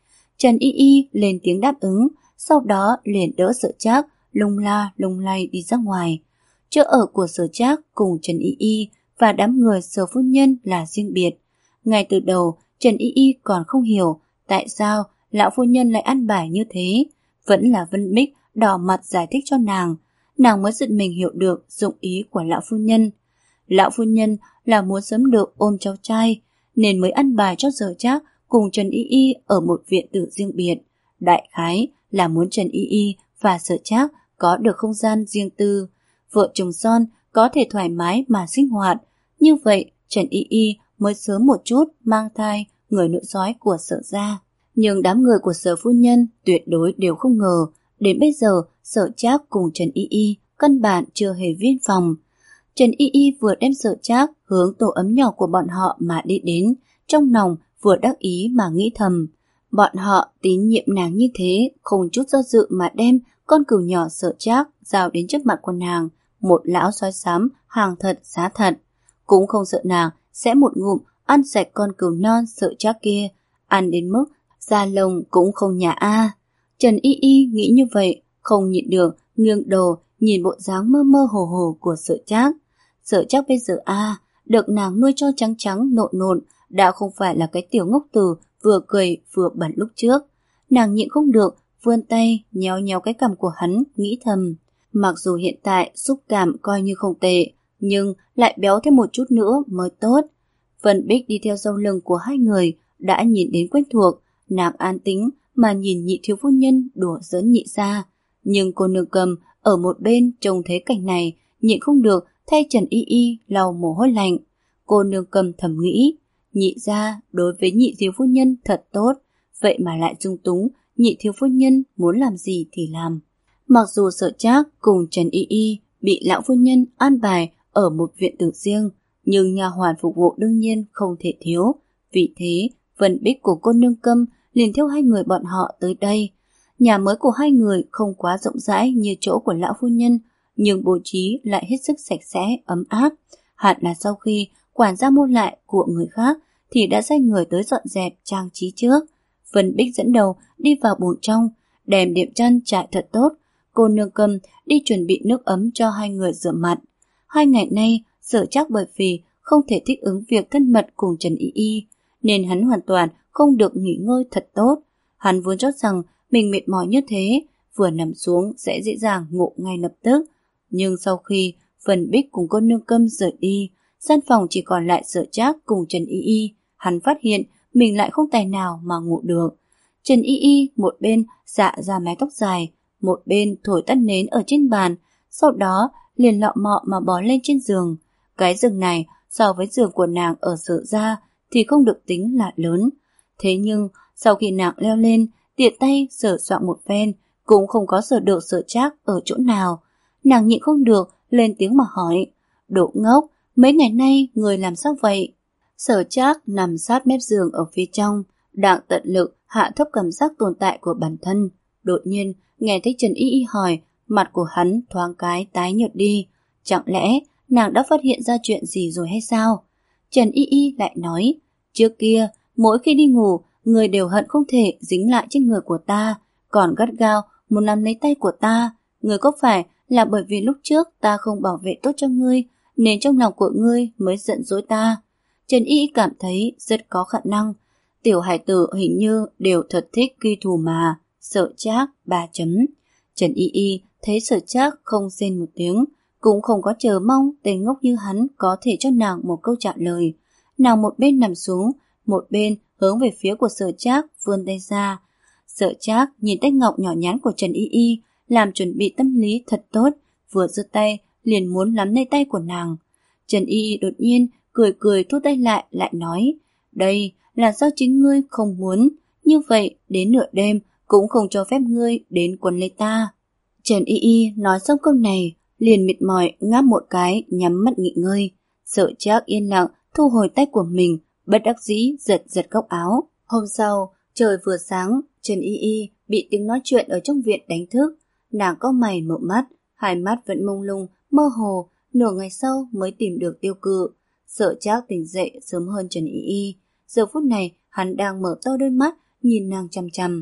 Speaker 1: Trần Y Y lên tiếng đáp ứng, sau đó liền đỡ Sở Trác lung la lung lay đi ra ngoài. Chỗ ở của Sở Trác cùng Trần Y Y và đám người Sở phu nhân là riêng biệt. Ngay từ đầu, Trần Y Y còn không hiểu tại sao lão phu nhân lại ăn bài như thế. Vẫn là Vân Bích đỏ mặt giải thích cho nàng. Nàng mới giật mình hiểu được dụng ý của lão phu nhân. Lão phu nhân là muốn sớm được ôm cháu trai, nên mới ăn bài cho Sở Trác cùng Trần Y Y ở một viện tử riêng biệt. Đại khái là muốn Trần Y Y và Sở Trác có được không gian riêng tư, vợ chồng son có thể thoải mái mà sinh hoạt. Như vậy Trần Y Y mới sớm một chút mang thai người nội soái của Sở gia. Nhưng đám người của Sở phu nhân tuyệt đối đều không ngờ, đến bây giờ Sở Trác cùng Trần Y Y căn bản chưa hề viên phòng. Trần Y Y vừa đem Sở Trác hướng tổ ấm nhỏ của bọn họ mà đi đến, trong lòng vừa đắc ý mà nghĩ thầm. Bọn họ tín nhiệm nàng như thế, không chút do dự mà đem con cừu nhỏ Sở Trác giao đến trước mặt của nàng, một lão sói xám hàng thật giá thật. Cũng không sợ nàng sẽ một ngụm ăn sạch con cừu non Sở Trác kia, ăn đến mức da lông cũng không nhả a. Trần Y Y nghĩ như vậy, không nhịn được nghiêng đầu nhìn bộ dáng mơ mơ hồ hồ của Sở Trác. Sở Trác bây giờ a, được nàng nuôi cho trắng trắng nộn nộn, đã không phải là cái tiểu ngốc tử vừa cười vừa bẩn lúc trước. Nàng nhịn không được vươn tay nhéo nhéo cái cằm của hắn, nghĩ thầm. Mặc dù hiện tại xúc cảm coi như không tệ, nhưng lại béo thêm một chút nữa mới tốt. Vân Bích đi theo sau lưng của hai người đã nhìn đến quen thuộc, nàng an tĩnh mà nhìn nhị thiếu phu nhân đùa giỡn nhị gia. Nhưng cô nương Cầm ở một bên trông thấy cảnh này, nhịn không được thay Trần Y Y lau mồ hôi lạnh. Cô nương Cầm thầm nghĩ, nhị gia đối với nhị thiếu phu nhân thật tốt, vậy mà lại dung túng nhị thiếu phu nhân muốn làm gì thì làm. Mặc dù Sở Trác cùng Trần Y Y bị lão phu nhân an bài ở một viện tử riêng, nhưng nha hoàn phục vụ đương nhiên không thể thiếu. Vì thế, Vân Bích của cô nương Câm liền theo hai người bọn họ tới đây. Nhà mới của hai người không quá rộng rãi như chỗ của lão phu nhân, nhưng bố trí lại hết sức sạch sẽ, ấm áp. Hẳn là sau khi quản gia mua lại của người khác thì đã sai người tới dọn dẹp trang trí trước. Vân Bích dẫn đầu đi vào buồng trong, đem đệm chăn trải thật tốt. Cô nương Cầm đi chuẩn bị nước ấm cho hai người rửa mặt. Hai ngày nay, Sở Trác bởi vì không thể thích ứng việc thân mật cùng Trần Y Y, nên hắn hoàn toàn không được nghỉ ngơi thật tốt. Hắn vốn cho rằng mình mệt mỏi như thế, vừa nằm xuống sẽ dễ dàng ngủ ngay lập tức. Nhưng sau khi Vân Bích cùng cô nương Câm rời đi, gian phòng chỉ còn lại Sở Trác cùng Trần Y Y, hắn phát hiện mình lại không tài nào mà ngủ được. Trần Y Y một bên xạ ra mái tóc dài, một bên thổi tắt nến ở trên bàn, sau đó liền lọ mọ mà bò lên trên giường. Cái giường này so với giường của nàng ở Sở gia thì không được tính là lớn. Thế nhưng sau khi nàng leo lên, tiện tay sờ soạn một phen, cũng không có sờ được Sở Trác ở chỗ nào. Nàng nhịn không được lên tiếng mà hỏi, đồ ngốc, mấy ngày nay người làm sao vậy? Sở Trác nằm sát mép giường ở phía trong, đang tận lực hạ thấp cảm giác tồn tại của bản thân. Đột nhiên nghe thấy Trần Y Y hỏi, mặt của hắn thoáng cái tái nhợt đi. Chẳng lẽ nàng đã phát hiện ra chuyện gì rồi hay sao? Trần Y Y lại nói, trước kia mỗi khi đi ngủ, người đều hận không thể dính lại trên người của ta, còn gắt gao muốn nắm lấy tay của ta. Người có phải là bởi vì lúc trước ta không bảo vệ tốt cho ngươi, nên trong lòng của ngươi mới giận dỗi ta? Trần Y cảm thấy rất có khả năng. Tiểu hải tử hình như đều thật thích ghi thù mà. Sở Trác ba chấm. Trần Y Y thấy Sở Trác không rên một tiếng, cũng không có chờ mong tên ngốc như hắn có thể cho nàng một câu trả lời. Nàng một bên nằm xuống, một bên hướng về phía của Sở Trác vươn tay ra. Sở Trác nhìn tay ngọc nhỏ nhắn của Trần Y Y, làm chuẩn bị tâm lý thật tốt, vừa giơ tay liền muốn nắm lấy tay của nàng. Trần Y Y đột nhiên cười cười thu tay lại, lại nói, đây là do chính ngươi không muốn, như vậy đến nửa đêm cũng không cho phép ngươi đến quấn lấy ta. Trần Y Y nói xong câu này, liền mệt mỏi ngáp một cái, nhắm mắt nghỉ ngơi. Sở Trác yên lặng thu hồi tay của mình, bất đắc dĩ giật giật góc áo. Hôm sau, trời vừa sáng, Trần Y Y bị tiếng nói chuyện ở trong viện đánh thức. Nàng cau mày mở mắt, hai mắt vẫn mông lung, mơ hồ, nửa ngày sau mới tìm được tiêu cự. Sở Trác tỉnh dậy sớm hơn Trần Y Y. Giờ phút này, hắn đang mở to đôi mắt, nhìn nàng chằm chằm.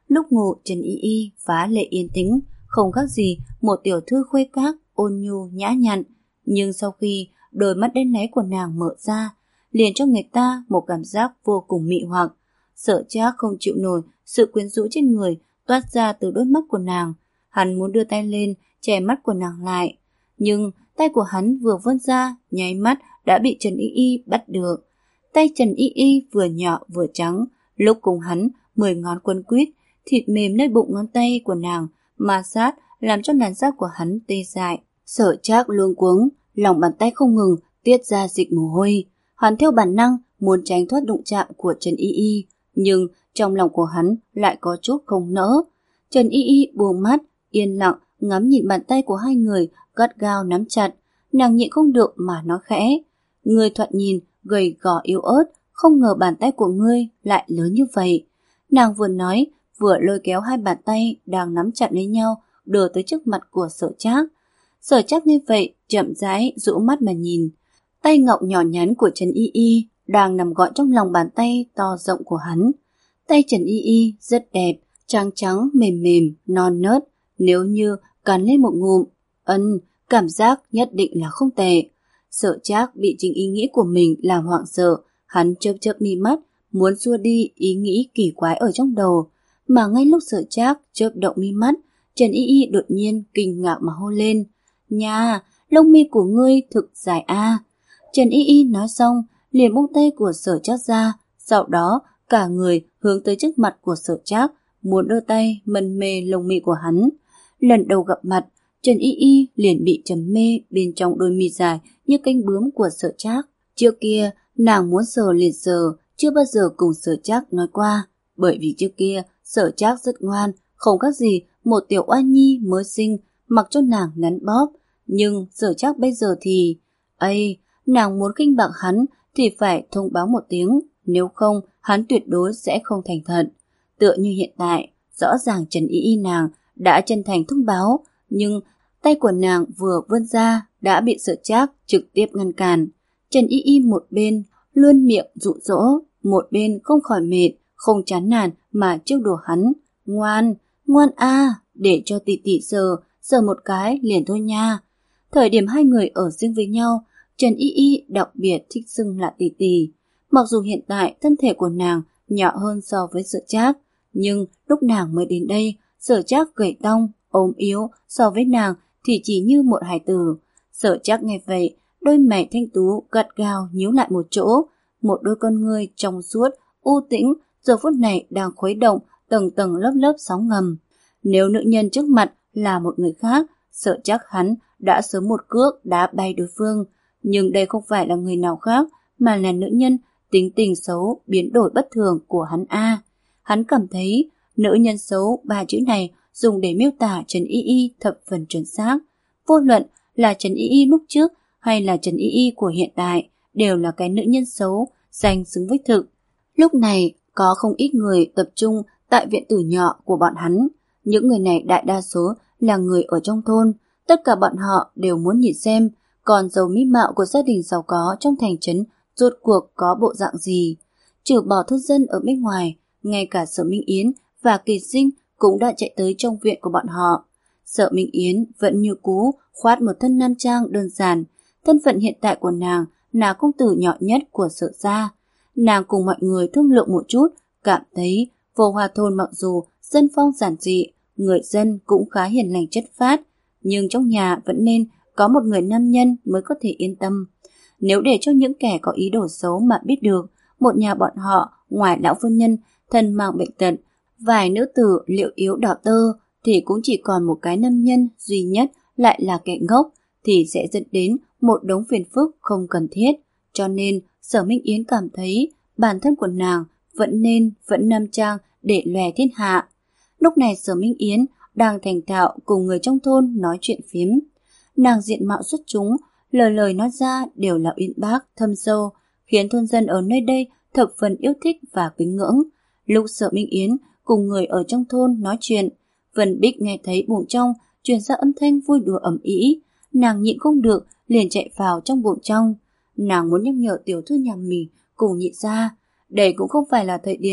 Speaker 1: Lúc ngủ Trần Y Y phá lệ yên tĩnh, không khác gì một tiểu thư khuê các ôn nhu nhã nhặn, nhưng sau khi đôi mắt đen láy của nàng mở ra, liền cho người ta một cảm giác vô cùng mị hoặc. Sở Trác không chịu nổi sự quyến rũ trên người toát ra từ đôi mắt của nàng, hắn muốn đưa tay lên che mắt của nàng lại, nhưng tay của hắn vừa vươn ra, nháy mắt đã bị Trần Y Y bắt được. Tay Trần Y Y vừa nhỏ vừa trắng, lúc cùng hắn mười ngón quấn quýt, thịt mềm nơi bụng ngón tay của nàng ma sát làm cho làn da của hắn tê dại. Sở Trác luống cuống, lòng bàn tay không ngừng tiết ra dịch mồ hôi. Hắn theo bản năng muốn tránh thoát đụng chạm của Trần Y Y, nhưng trong lòng của hắn lại có chút không nỡ. Trần Y Y buông mắt, yên lặng ngắm nhìn bàn tay của hai người gắt gao nắm chặt. Nàng nhịn không được mà nói khẽ: "Ngươi thoạt nhìn gầy gò yếu ớt, không ngờ bàn tay của ngươi lại lớn như vậy." Nàng vừa nói, vừa lôi kéo hai bàn tay đang nắm chặt lấy nhau đưa tới trước mặt của Sở Trác. Sở Trác nghe vậy chậm rãi rũ mắt mà nhìn. Tay ngọc nhỏ nhắn của Trần Y Y đang nằm gọn trong lòng bàn tay to rộng của hắn. Tay Trần Y Y rất đẹp, trắng trắng mềm mềm, non nớt, nếu như cắn lên một ngụm, ân, cảm giác nhất định là không tệ. Sở Trác bị chính ý nghĩ của mình làm hoảng sợ, hắn chớp chớp mi mắt, muốn xua đi ý nghĩ kỳ quái ở trong đầu. Mà ngay lúc Sở Trác chớp động mi mắt, Trần Y Y đột nhiên kinh ngạc mà hô lên: "Nha, lông mi của ngươi thực dài a." Trần Y Y nói xong, liền buông tay của Sở Trác ra, sau đó cả người hướng tới trước mặt của Sở Trác, muốn đưa tay mân mê lông mi của hắn. Lần đầu gặp mặt, Trần Y Y liền bị trầm mê bên trong đôi mi dài như cánh bướm của Sở Trác. Trước kia, nàng muốn sờ liền sờ, chưa bao giờ cùng Sở Trác nói qua, bởi vì trước kia Sở Trác rất ngoan, không khác gì một tiểu oa nhi mới sinh, mặc cho nàng nắn bóp. Nhưng Sở Trác bây giờ thì... Ây, nàng muốn khinh bạc hắn thì phải thông báo một tiếng, nếu không hắn tuyệt đối sẽ không thành thật. Tựa như hiện tại, rõ ràng Trần Y Y nàng đã chân thành thông báo, nhưng tay của nàng vừa vươn ra đã bị Sở Trác trực tiếp ngăn cản. Trần Y Y một bên luôn miệng dụ dỗ, một bên không khỏi mệt, không chán nản mà trêu đùa hắn: "Ngoan, ngoan a, để cho tỷ tỷ sờ, sờ một cái liền thôi nha." Thời điểm hai người ở riêng với nhau, Trần Y Y đặc biệt thích xưng là tỷ tỷ. Mặc dù hiện tại thân thể của nàng nhỏ hơn so với Sở Trác, nhưng lúc nàng mới đến đây, Sở Trác gầy tông, ốm yếu, so với nàng thì chỉ như một hài tử. Sở Trác nghe vậy, đôi mày thanh tú gắt gao nhíu lại một chỗ, một đôi con ngươi trong suốt, u tĩnh, giờ phút này đang khuấy động tầng tầng lớp lớp sóng ngầm. Nếu nữ nhân trước mặt là một người khác, Sở Trác hắn đã sớm một cước đá bay đối phương, nhưng đây không phải là người nào khác mà là nữ nhân tính tình xấu biến đổi bất thường của hắn a. Hắn cảm thấy nữ nhân xấu ba chữ này dùng để miêu tả Trần Y Y thập phần chuẩn xác. Vô luận là Trần Y Y lúc trước hay là Trần Y Y của hiện tại đều là cái nữ nhân xấu, danh xứng với thực. Lúc này có không ít người tập trung tại viện tử nhỏ của bọn hắn. Những người này đại đa số là người ở trong thôn. Tất cả bọn họ đều muốn nhìn xem con dâu mỹ mạo của gia đình giàu có trong thành trấn rốt cuộc có bộ dạng gì. Trừ bỏ thôn dân ở bên ngoài, ngay cả Sở Minh Yến và Kỳ Sinh cũng đã chạy tới trong viện của bọn họ. Sở Minh Yến vẫn như cũ khoác một thân nam trang đơn giản. Thân phận hiện tại của nàng là công tử nhỏ nhất của Sở gia. Nàng cùng mọi người thương lượng một chút, cảm thấy Vô Hoa thôn mặc dù dân phong giản dị, người dân cũng khá hiền lành chất phác, nhưng trong nhà vẫn nên có một người nam nhân mới có thể yên tâm. Nếu để cho những kẻ có ý đồ xấu mà biết được, một nhà bọn họ ngoài lão phu nhân thân mang bệnh tật, vài nữ tử liệu yếu đỏ tơ, thì cũng chỉ còn một cái nam nhân duy nhất lại là kẻ ngốc, thì sẽ dẫn đến một đống phiền phức không cần thiết. Cho nên Sở Minh Yến cảm thấy bản thân của nàng vẫn nên vẫn nam trang để lòe thiên hạ. Lúc này Sở Minh Yến đang thành thạo cùng người trong thôn nói chuyện phiếm. Nàng diện mạo xuất chúng, lời lời nói ra đều là uyên bác, thâm sâu, khiến thôn dân ở nơi đây thập phần yêu thích và kính ngưỡng. Lúc Sở Minh Yến cùng người ở trong thôn nói chuyện, Vân Bích nghe thấy buồng trong truyền ra âm thanh vui đùa ầm ĩ, nàng nhịn không được liền chạy vào trong buồng trong. Nàng muốn nhắc nhở tiểu thư nhà mình cùng nhị gia, đây cũng không phải là thời điểm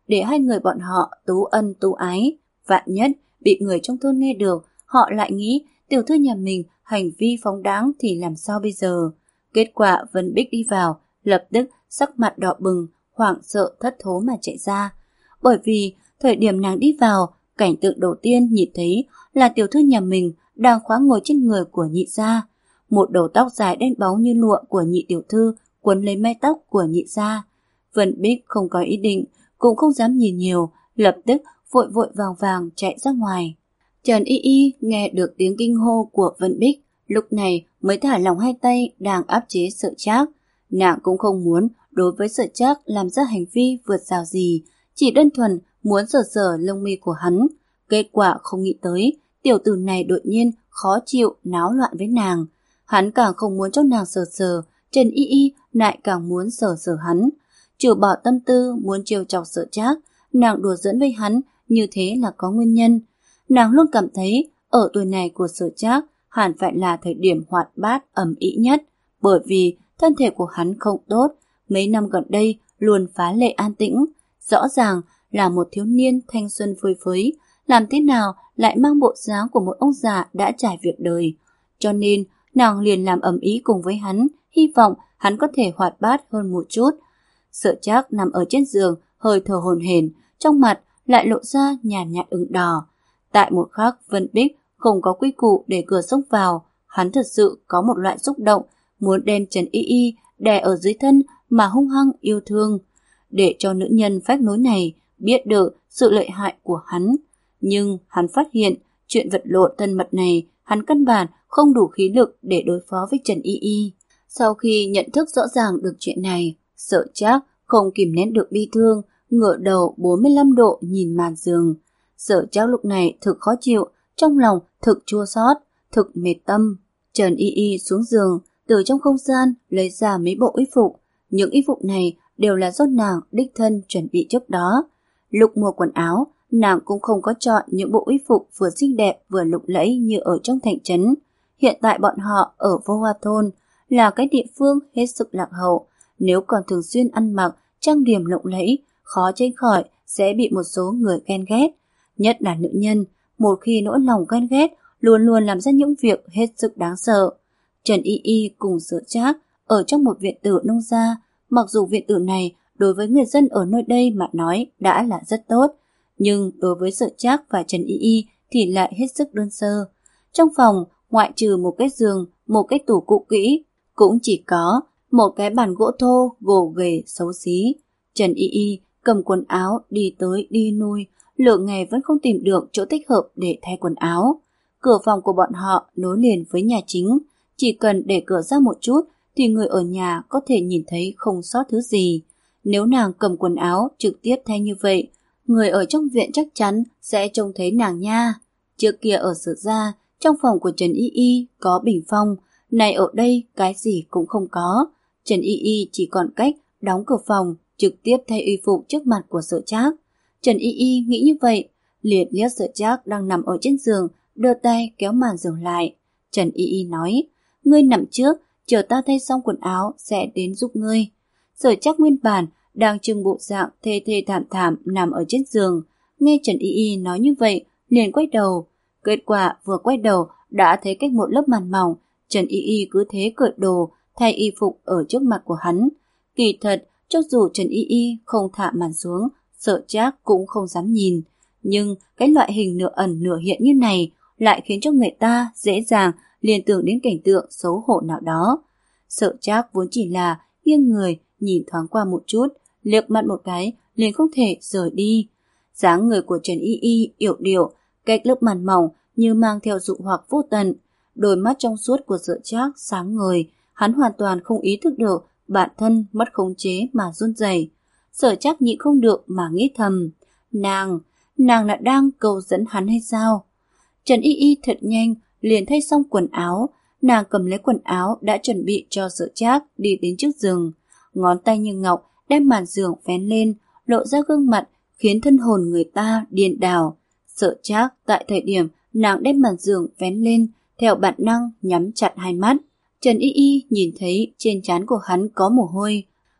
Speaker 1: để hai người bọn họ tú ân tú ái. Vạn nhất bị người trong thôn nghe được, họ lại nghĩ tiểu thư nhà mình hành vi phóng đãng thì làm sao bây giờ. Kết quả Vân Bích đi vào, lập tức sắc mặt đỏ bừng, hoảng sợ thất thố mà chạy ra. Bởi vì thời điểm nàng đi vào, cảnh tượng đầu tiên nhìn thấy là tiểu thư nhà mình đang khóa ngồi trên người của nhị gia. Một đầu tóc dài đen bóng như lụa của nhị tiểu thư quấn lấy mái tóc của nhị gia. Vân Bích không có ý định, cũng không dám nhìn nhiều, lập tức vội vội vàng vàng chạy ra ngoài. Trần Y Y nghe được tiếng kinh hô của Vân Bích, lúc này mới thả lỏng hai tay đang áp chế Sợ Trác. Nàng cũng không muốn đối với Sợ Trác làm ra hành vi vượt rào gì, chỉ đơn thuần muốn sờ sờ lông mi của hắn. Kết quả không nghĩ tới, tiểu tử này đột nhiên khó chịu náo loạn với nàng. Hắn càng không muốn cho nàng sờ sờ, Trần Y Y lại càng muốn sờ sờ hắn. Trừ bỏ tâm tư muốn trêu chọc Sợ Trác, nàng đùa giỡn với hắn như thế là có nguyên nhân. Nàng luôn cảm thấy ở tuổi này của Sợ Trác hẳn phải là thời điểm hoạt bát ầm ĩ nhất, bởi vì thân thể của hắn không tốt, mấy năm gần đây luôn phá lệ an tĩnh, rõ ràng là một thiếu niên thanh xuân phơi phới, làm thế nào lại mang bộ dáng của một ông già đã trải việc đời. Cho nên nàng liền làm ầm ĩ cùng với hắn, hy vọng hắn có thể hoạt bát hơn một chút. Sợ Trác nằm ở trên giường, hơi thở hổn hển, trong mặt lại lộ ra nhàn nhạt ửng đỏ. Tại một khắc, Vân Bích không có quy củ để cửa xông vào, hắn thật sự có một loại xúc động, muốn đem Trần Y Y đè ở dưới thân mà hung hăng yêu thương, để cho nữ nhân phách nối này biết được sự lợi hại của hắn. Nhưng hắn phát hiện chuyện vật lộn thân mật này, hắn căn bản không đủ khí lực để đối phó với Trần Y Y. Sau khi nhận thức rõ ràng được chuyện này, Sợ Trác không kìm nén được bi thương, ngửa đầu bốn mươi lăm độ nhìn màn giường. Sợ Trác lúc này thực khó chịu, trong lòng thực chua xót, thực mệt tâm. Trần Y Y xuống giường, từ trong không gian lấy ra mấy bộ y phục. Những y phục này đều là do nàng đích thân chuẩn bị trước đó. Lúc mua quần áo, nàng cũng không có chọn những bộ y phục vừa xinh đẹp vừa lộng lẫy như ở trong thành trấn. Hiện tại bọn họ ở Vô Hoa Thôn là cái địa phương hết sức lạc hậu. Nếu còn thường xuyên ăn mặc trang điểm lộng lẫy, khó tránh khỏi sẽ bị một số người ghen ghét. Nhất là nữ nhân, một khi nỗi lòng ghen ghét luôn luôn làm ra những việc hết sức đáng sợ. Trần Y Y cùng Sợ Trác ở trong một viện tử nông gia, mặc dù viện tử này đối với người dân ở nơi đây mà nói đã là rất tốt, nhưng đối với Sợ Trác và Trần Y Y thì lại hết sức đơn sơ. Trong phòng, ngoại trừ một cái giường, một cái tủ cũ kỹ, cũng chỉ có một cái bàn gỗ thô gồ ghề xấu xí. Trần Y Y cầm quần áo đi tới đi lui, lựa ngày vẫn không tìm được chỗ thích hợp để thay quần áo. Cửa phòng của bọn họ nối liền với nhà chính, chỉ cần để cửa ra một chút thì người ở nhà có thể nhìn thấy không sót thứ gì. Nếu nàng cầm quần áo trực tiếp thay như vậy, người ở trong viện chắc chắn sẽ trông thấy nàng nha. Trước kia ở Sở Gia, trong phòng của Trần Y Y có bình phong, này ở đây cái gì cũng không có. Trần Y Y chỉ còn cách đóng cửa phòng, trực tiếp thay y phục trước mặt của Sợ Trác. Trần Y Y nghĩ như vậy, liền liếc Sợ Trác đang nằm ở trên giường, đưa tay kéo màn giường lại. Trần Y Y nói, ngươi nằm trước, chờ ta thay xong quần áo sẽ đến giúp ngươi. Sợ Trác nguyên bản đang trưng bộ dạng thê thê thảm thảm nằm ở trên giường, nghe Trần Y Y nói như vậy, liền quay đầu. Kết quả vừa quay đầu đã thấy cách một lớp màn mỏng, Trần Y Y cứ thế cởi đồ, thay y phục ở trước mặt của hắn. Kỳ thật, cho dù Trần Y Y không thả màn xuống, Sợ Trác cũng không dám nhìn. Nhưng cái loại hình nửa ẩn nửa hiện như này lại khiến cho người ta dễ dàng liên tưởng đến cảnh tượng xấu hổ nào đó. Sợ Trác vốn chỉ là nghiêng người nhìn thoáng qua một chút, liếc mắt một cái liền không thể rời đi. Dáng người của Trần Y Y yểu điệu, cách lớp màn mỏng như mang theo dụ hoặc vô tận. Đôi mắt trong suốt của Sợ Trác sáng ngời, hắn hoàn toàn không ý thức được bản thân mất khống chế mà run rẩy. Sợ Trác nhịn không được mà nghĩ thầm, nàng, nàng là đang cầu dẫn hắn hay sao? Trần Y Y thật nhanh liền thay xong quần áo, nàng cầm lấy quần áo đã chuẩn bị cho Sợ Trác đi đến trước giường, ngón tay như ngọc đem màn giường vén lên, lộ ra gương mặt khiến thân hồn người ta điên đảo. Sợ Trác tại thời điểm nàng đem màn giường vén lên, theo bản năng nhắm chặt hai mắt. Trần Y Y nhìn thấy trên trán của hắn có mồ hôi,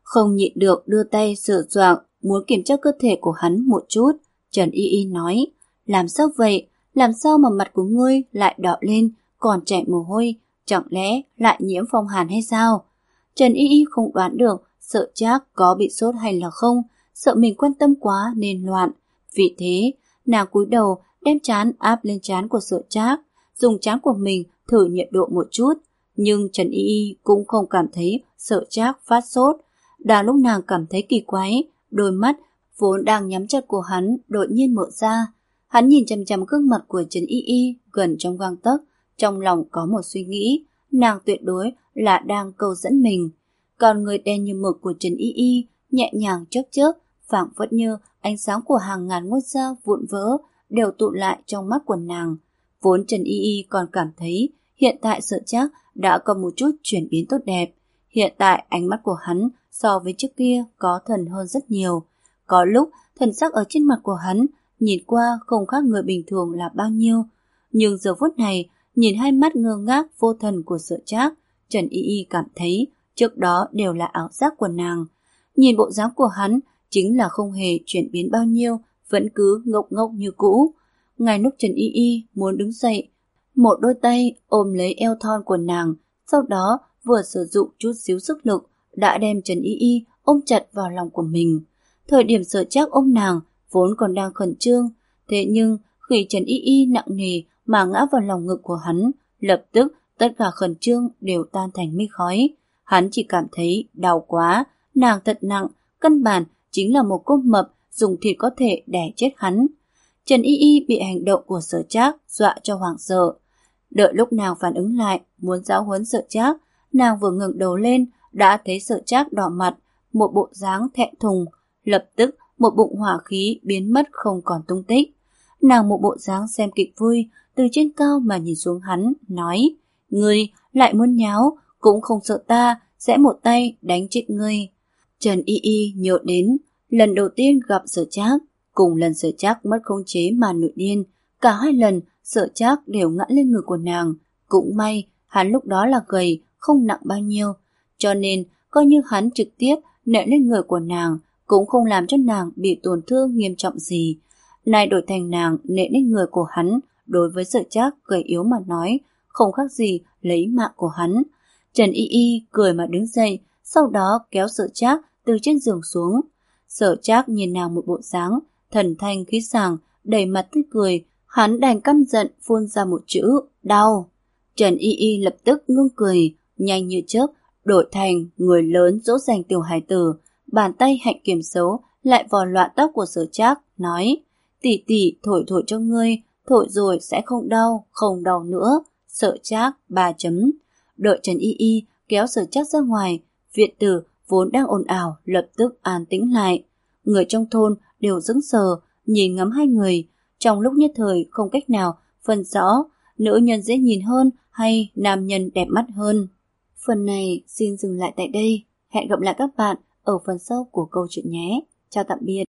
Speaker 1: Không nhịn được đưa tay sờ soạng muốn kiểm tra cơ thể của hắn một chút. Trần Y Y nói, làm sao vậy? Làm sao mà mặt của ngươi lại đỏ lên, còn chảy mồ hôi, chẳng lẽ lại nhiễm phong hàn hay sao? Trần Y Y không đoán được Sợ Trác có bị sốt hay là không, sợ mình quan tâm quá nên loạn. Vì thế, nàng cúi đầu đem trán áp lên trán của Sợ Trác, dùng trán của mình thử nhiệt độ một chút. Nhưng Trần Y Y cũng không cảm thấy Sợ Trác phát sốt. Đã lúc nàng cảm thấy kỳ quái, đôi mắt vốn đang nhắm chặt của hắn đột nhiên mở ra. Hắn nhìn chằm chằm gương mặt của Trần Y Y gần trong gang tấc, trong lòng có một suy nghĩ, nàng tuyệt đối là đang câu dẫn mình. Còn người đen như mực của Trần Y Y nhẹ nhàng chớp chớp, phảng phất như ánh sáng của hàng ngàn ngôi sao vụn vỡ đều tụ lại trong mắt của nàng. Vốn Trần Y Y còn cảm thấy hiện tại Sợ Trác đã có một chút chuyển biến tốt đẹp. Hiện tại ánh mắt của hắn so với trước kia có thần hơn rất nhiều. Có lúc thần sắc ở trên mặt của hắn nhìn qua không khác người bình thường là bao nhiêu. Nhưng giờ phút này, nhìn hai mắt ngơ ngác vô thần của Sợ Trác, Trần Y Y cảm thấy trước đó đều là ảo giác của nàng. Nhìn bộ dáng của hắn chính là không hề chuyển biến bao nhiêu, vẫn cứ ngốc ngốc như cũ. Ngay lúc Trần Y Y muốn đứng dậy, một đôi tay ôm lấy eo thon của nàng, sau đó vừa sử dụng chút xíu sức lực đã đem Trần Y Y ôm chặt vào lòng của mình. Thời điểm Sợ Trác ôm nàng vốn còn đang khẩn trương, thế nhưng khi Trần Y Y nặng nề mà ngã vào lòng ngực của hắn, lập tức tất cả khẩn trương đều tan thành mây khói. Hắn chỉ cảm thấy đau quá, nàng thật nặng, căn bản chính là một con mập dùng thịt có thể đè chết hắn. Trần Y Y bị hành động của Sợ Trác dọa cho hoảng sợ. Đợi lúc nàng phản ứng lại, muốn giáo huấn Sợ Trác, nàng vừa ngẩng đầu lên đã thấy Sợ Trác đỏ mặt, một bộ dáng thẹn thùng, lập tức một bụng hỏa khí biến mất không còn tung tích. Nàng một bộ dáng xem kịch vui, từ trên cao mà nhìn xuống hắn, nói, ngươi lại muốn nháo, cũng không sợ ta sẽ một tay đánh chết ngươi. Trần Y Y nhớ đến lần đầu tiên gặp Sợ Trác, cùng lần Sợ Trác mất khống chế mà nổi điên, cả hai lần Sợ Trác đều ngã lên người của nàng. Cũng may hắn lúc đó là gầy, không nặng bao nhiêu, cho nên coi như hắn trực tiếp nện lên người của nàng cũng không làm cho nàng bị tổn thương nghiêm trọng gì. Nay đổi thành nàng nện lên người của hắn, đối với Sợ Trác gầy yếu mà nói, không khác gì lấy mạng của hắn. Trần Y Y cười mà đứng dậy, sau đó kéo Sợ Trác từ trên giường xuống. Sợ Trác nhìn nàng một bộ dáng thần thanh khí sảng, đầy mặt tươi cười, hắn đành căm giận phun ra một chữ đau. Trần Y Y lập tức ngưng cười, nhanh như chớp đổi thành người lớn dỗ dành tiểu hài tử, bàn tay hạnh kiểm xấu lại vò loạn tóc của Sợ Trác, nói, tỷ tỷ thổi thổi cho ngươi, thổi rồi sẽ không đau, không đau nữa. Sợ Trác ba chấm. Đợi Trần Y Y kéo Sợ Trác ra ngoài, viện tử vốn đang ồn ào lập tức an tĩnh lại. Người trong thôn đều sững sờ nhìn ngắm hai người, trong lúc nhất thời không cách nào phân rõ nữ nhân dễ nhìn hơn hay nam nhân đẹp mắt hơn. Phần này xin dừng lại tại đây. Hẹn gặp lại các bạn ở phần sau của câu chuyện nhé. Chào tạm biệt.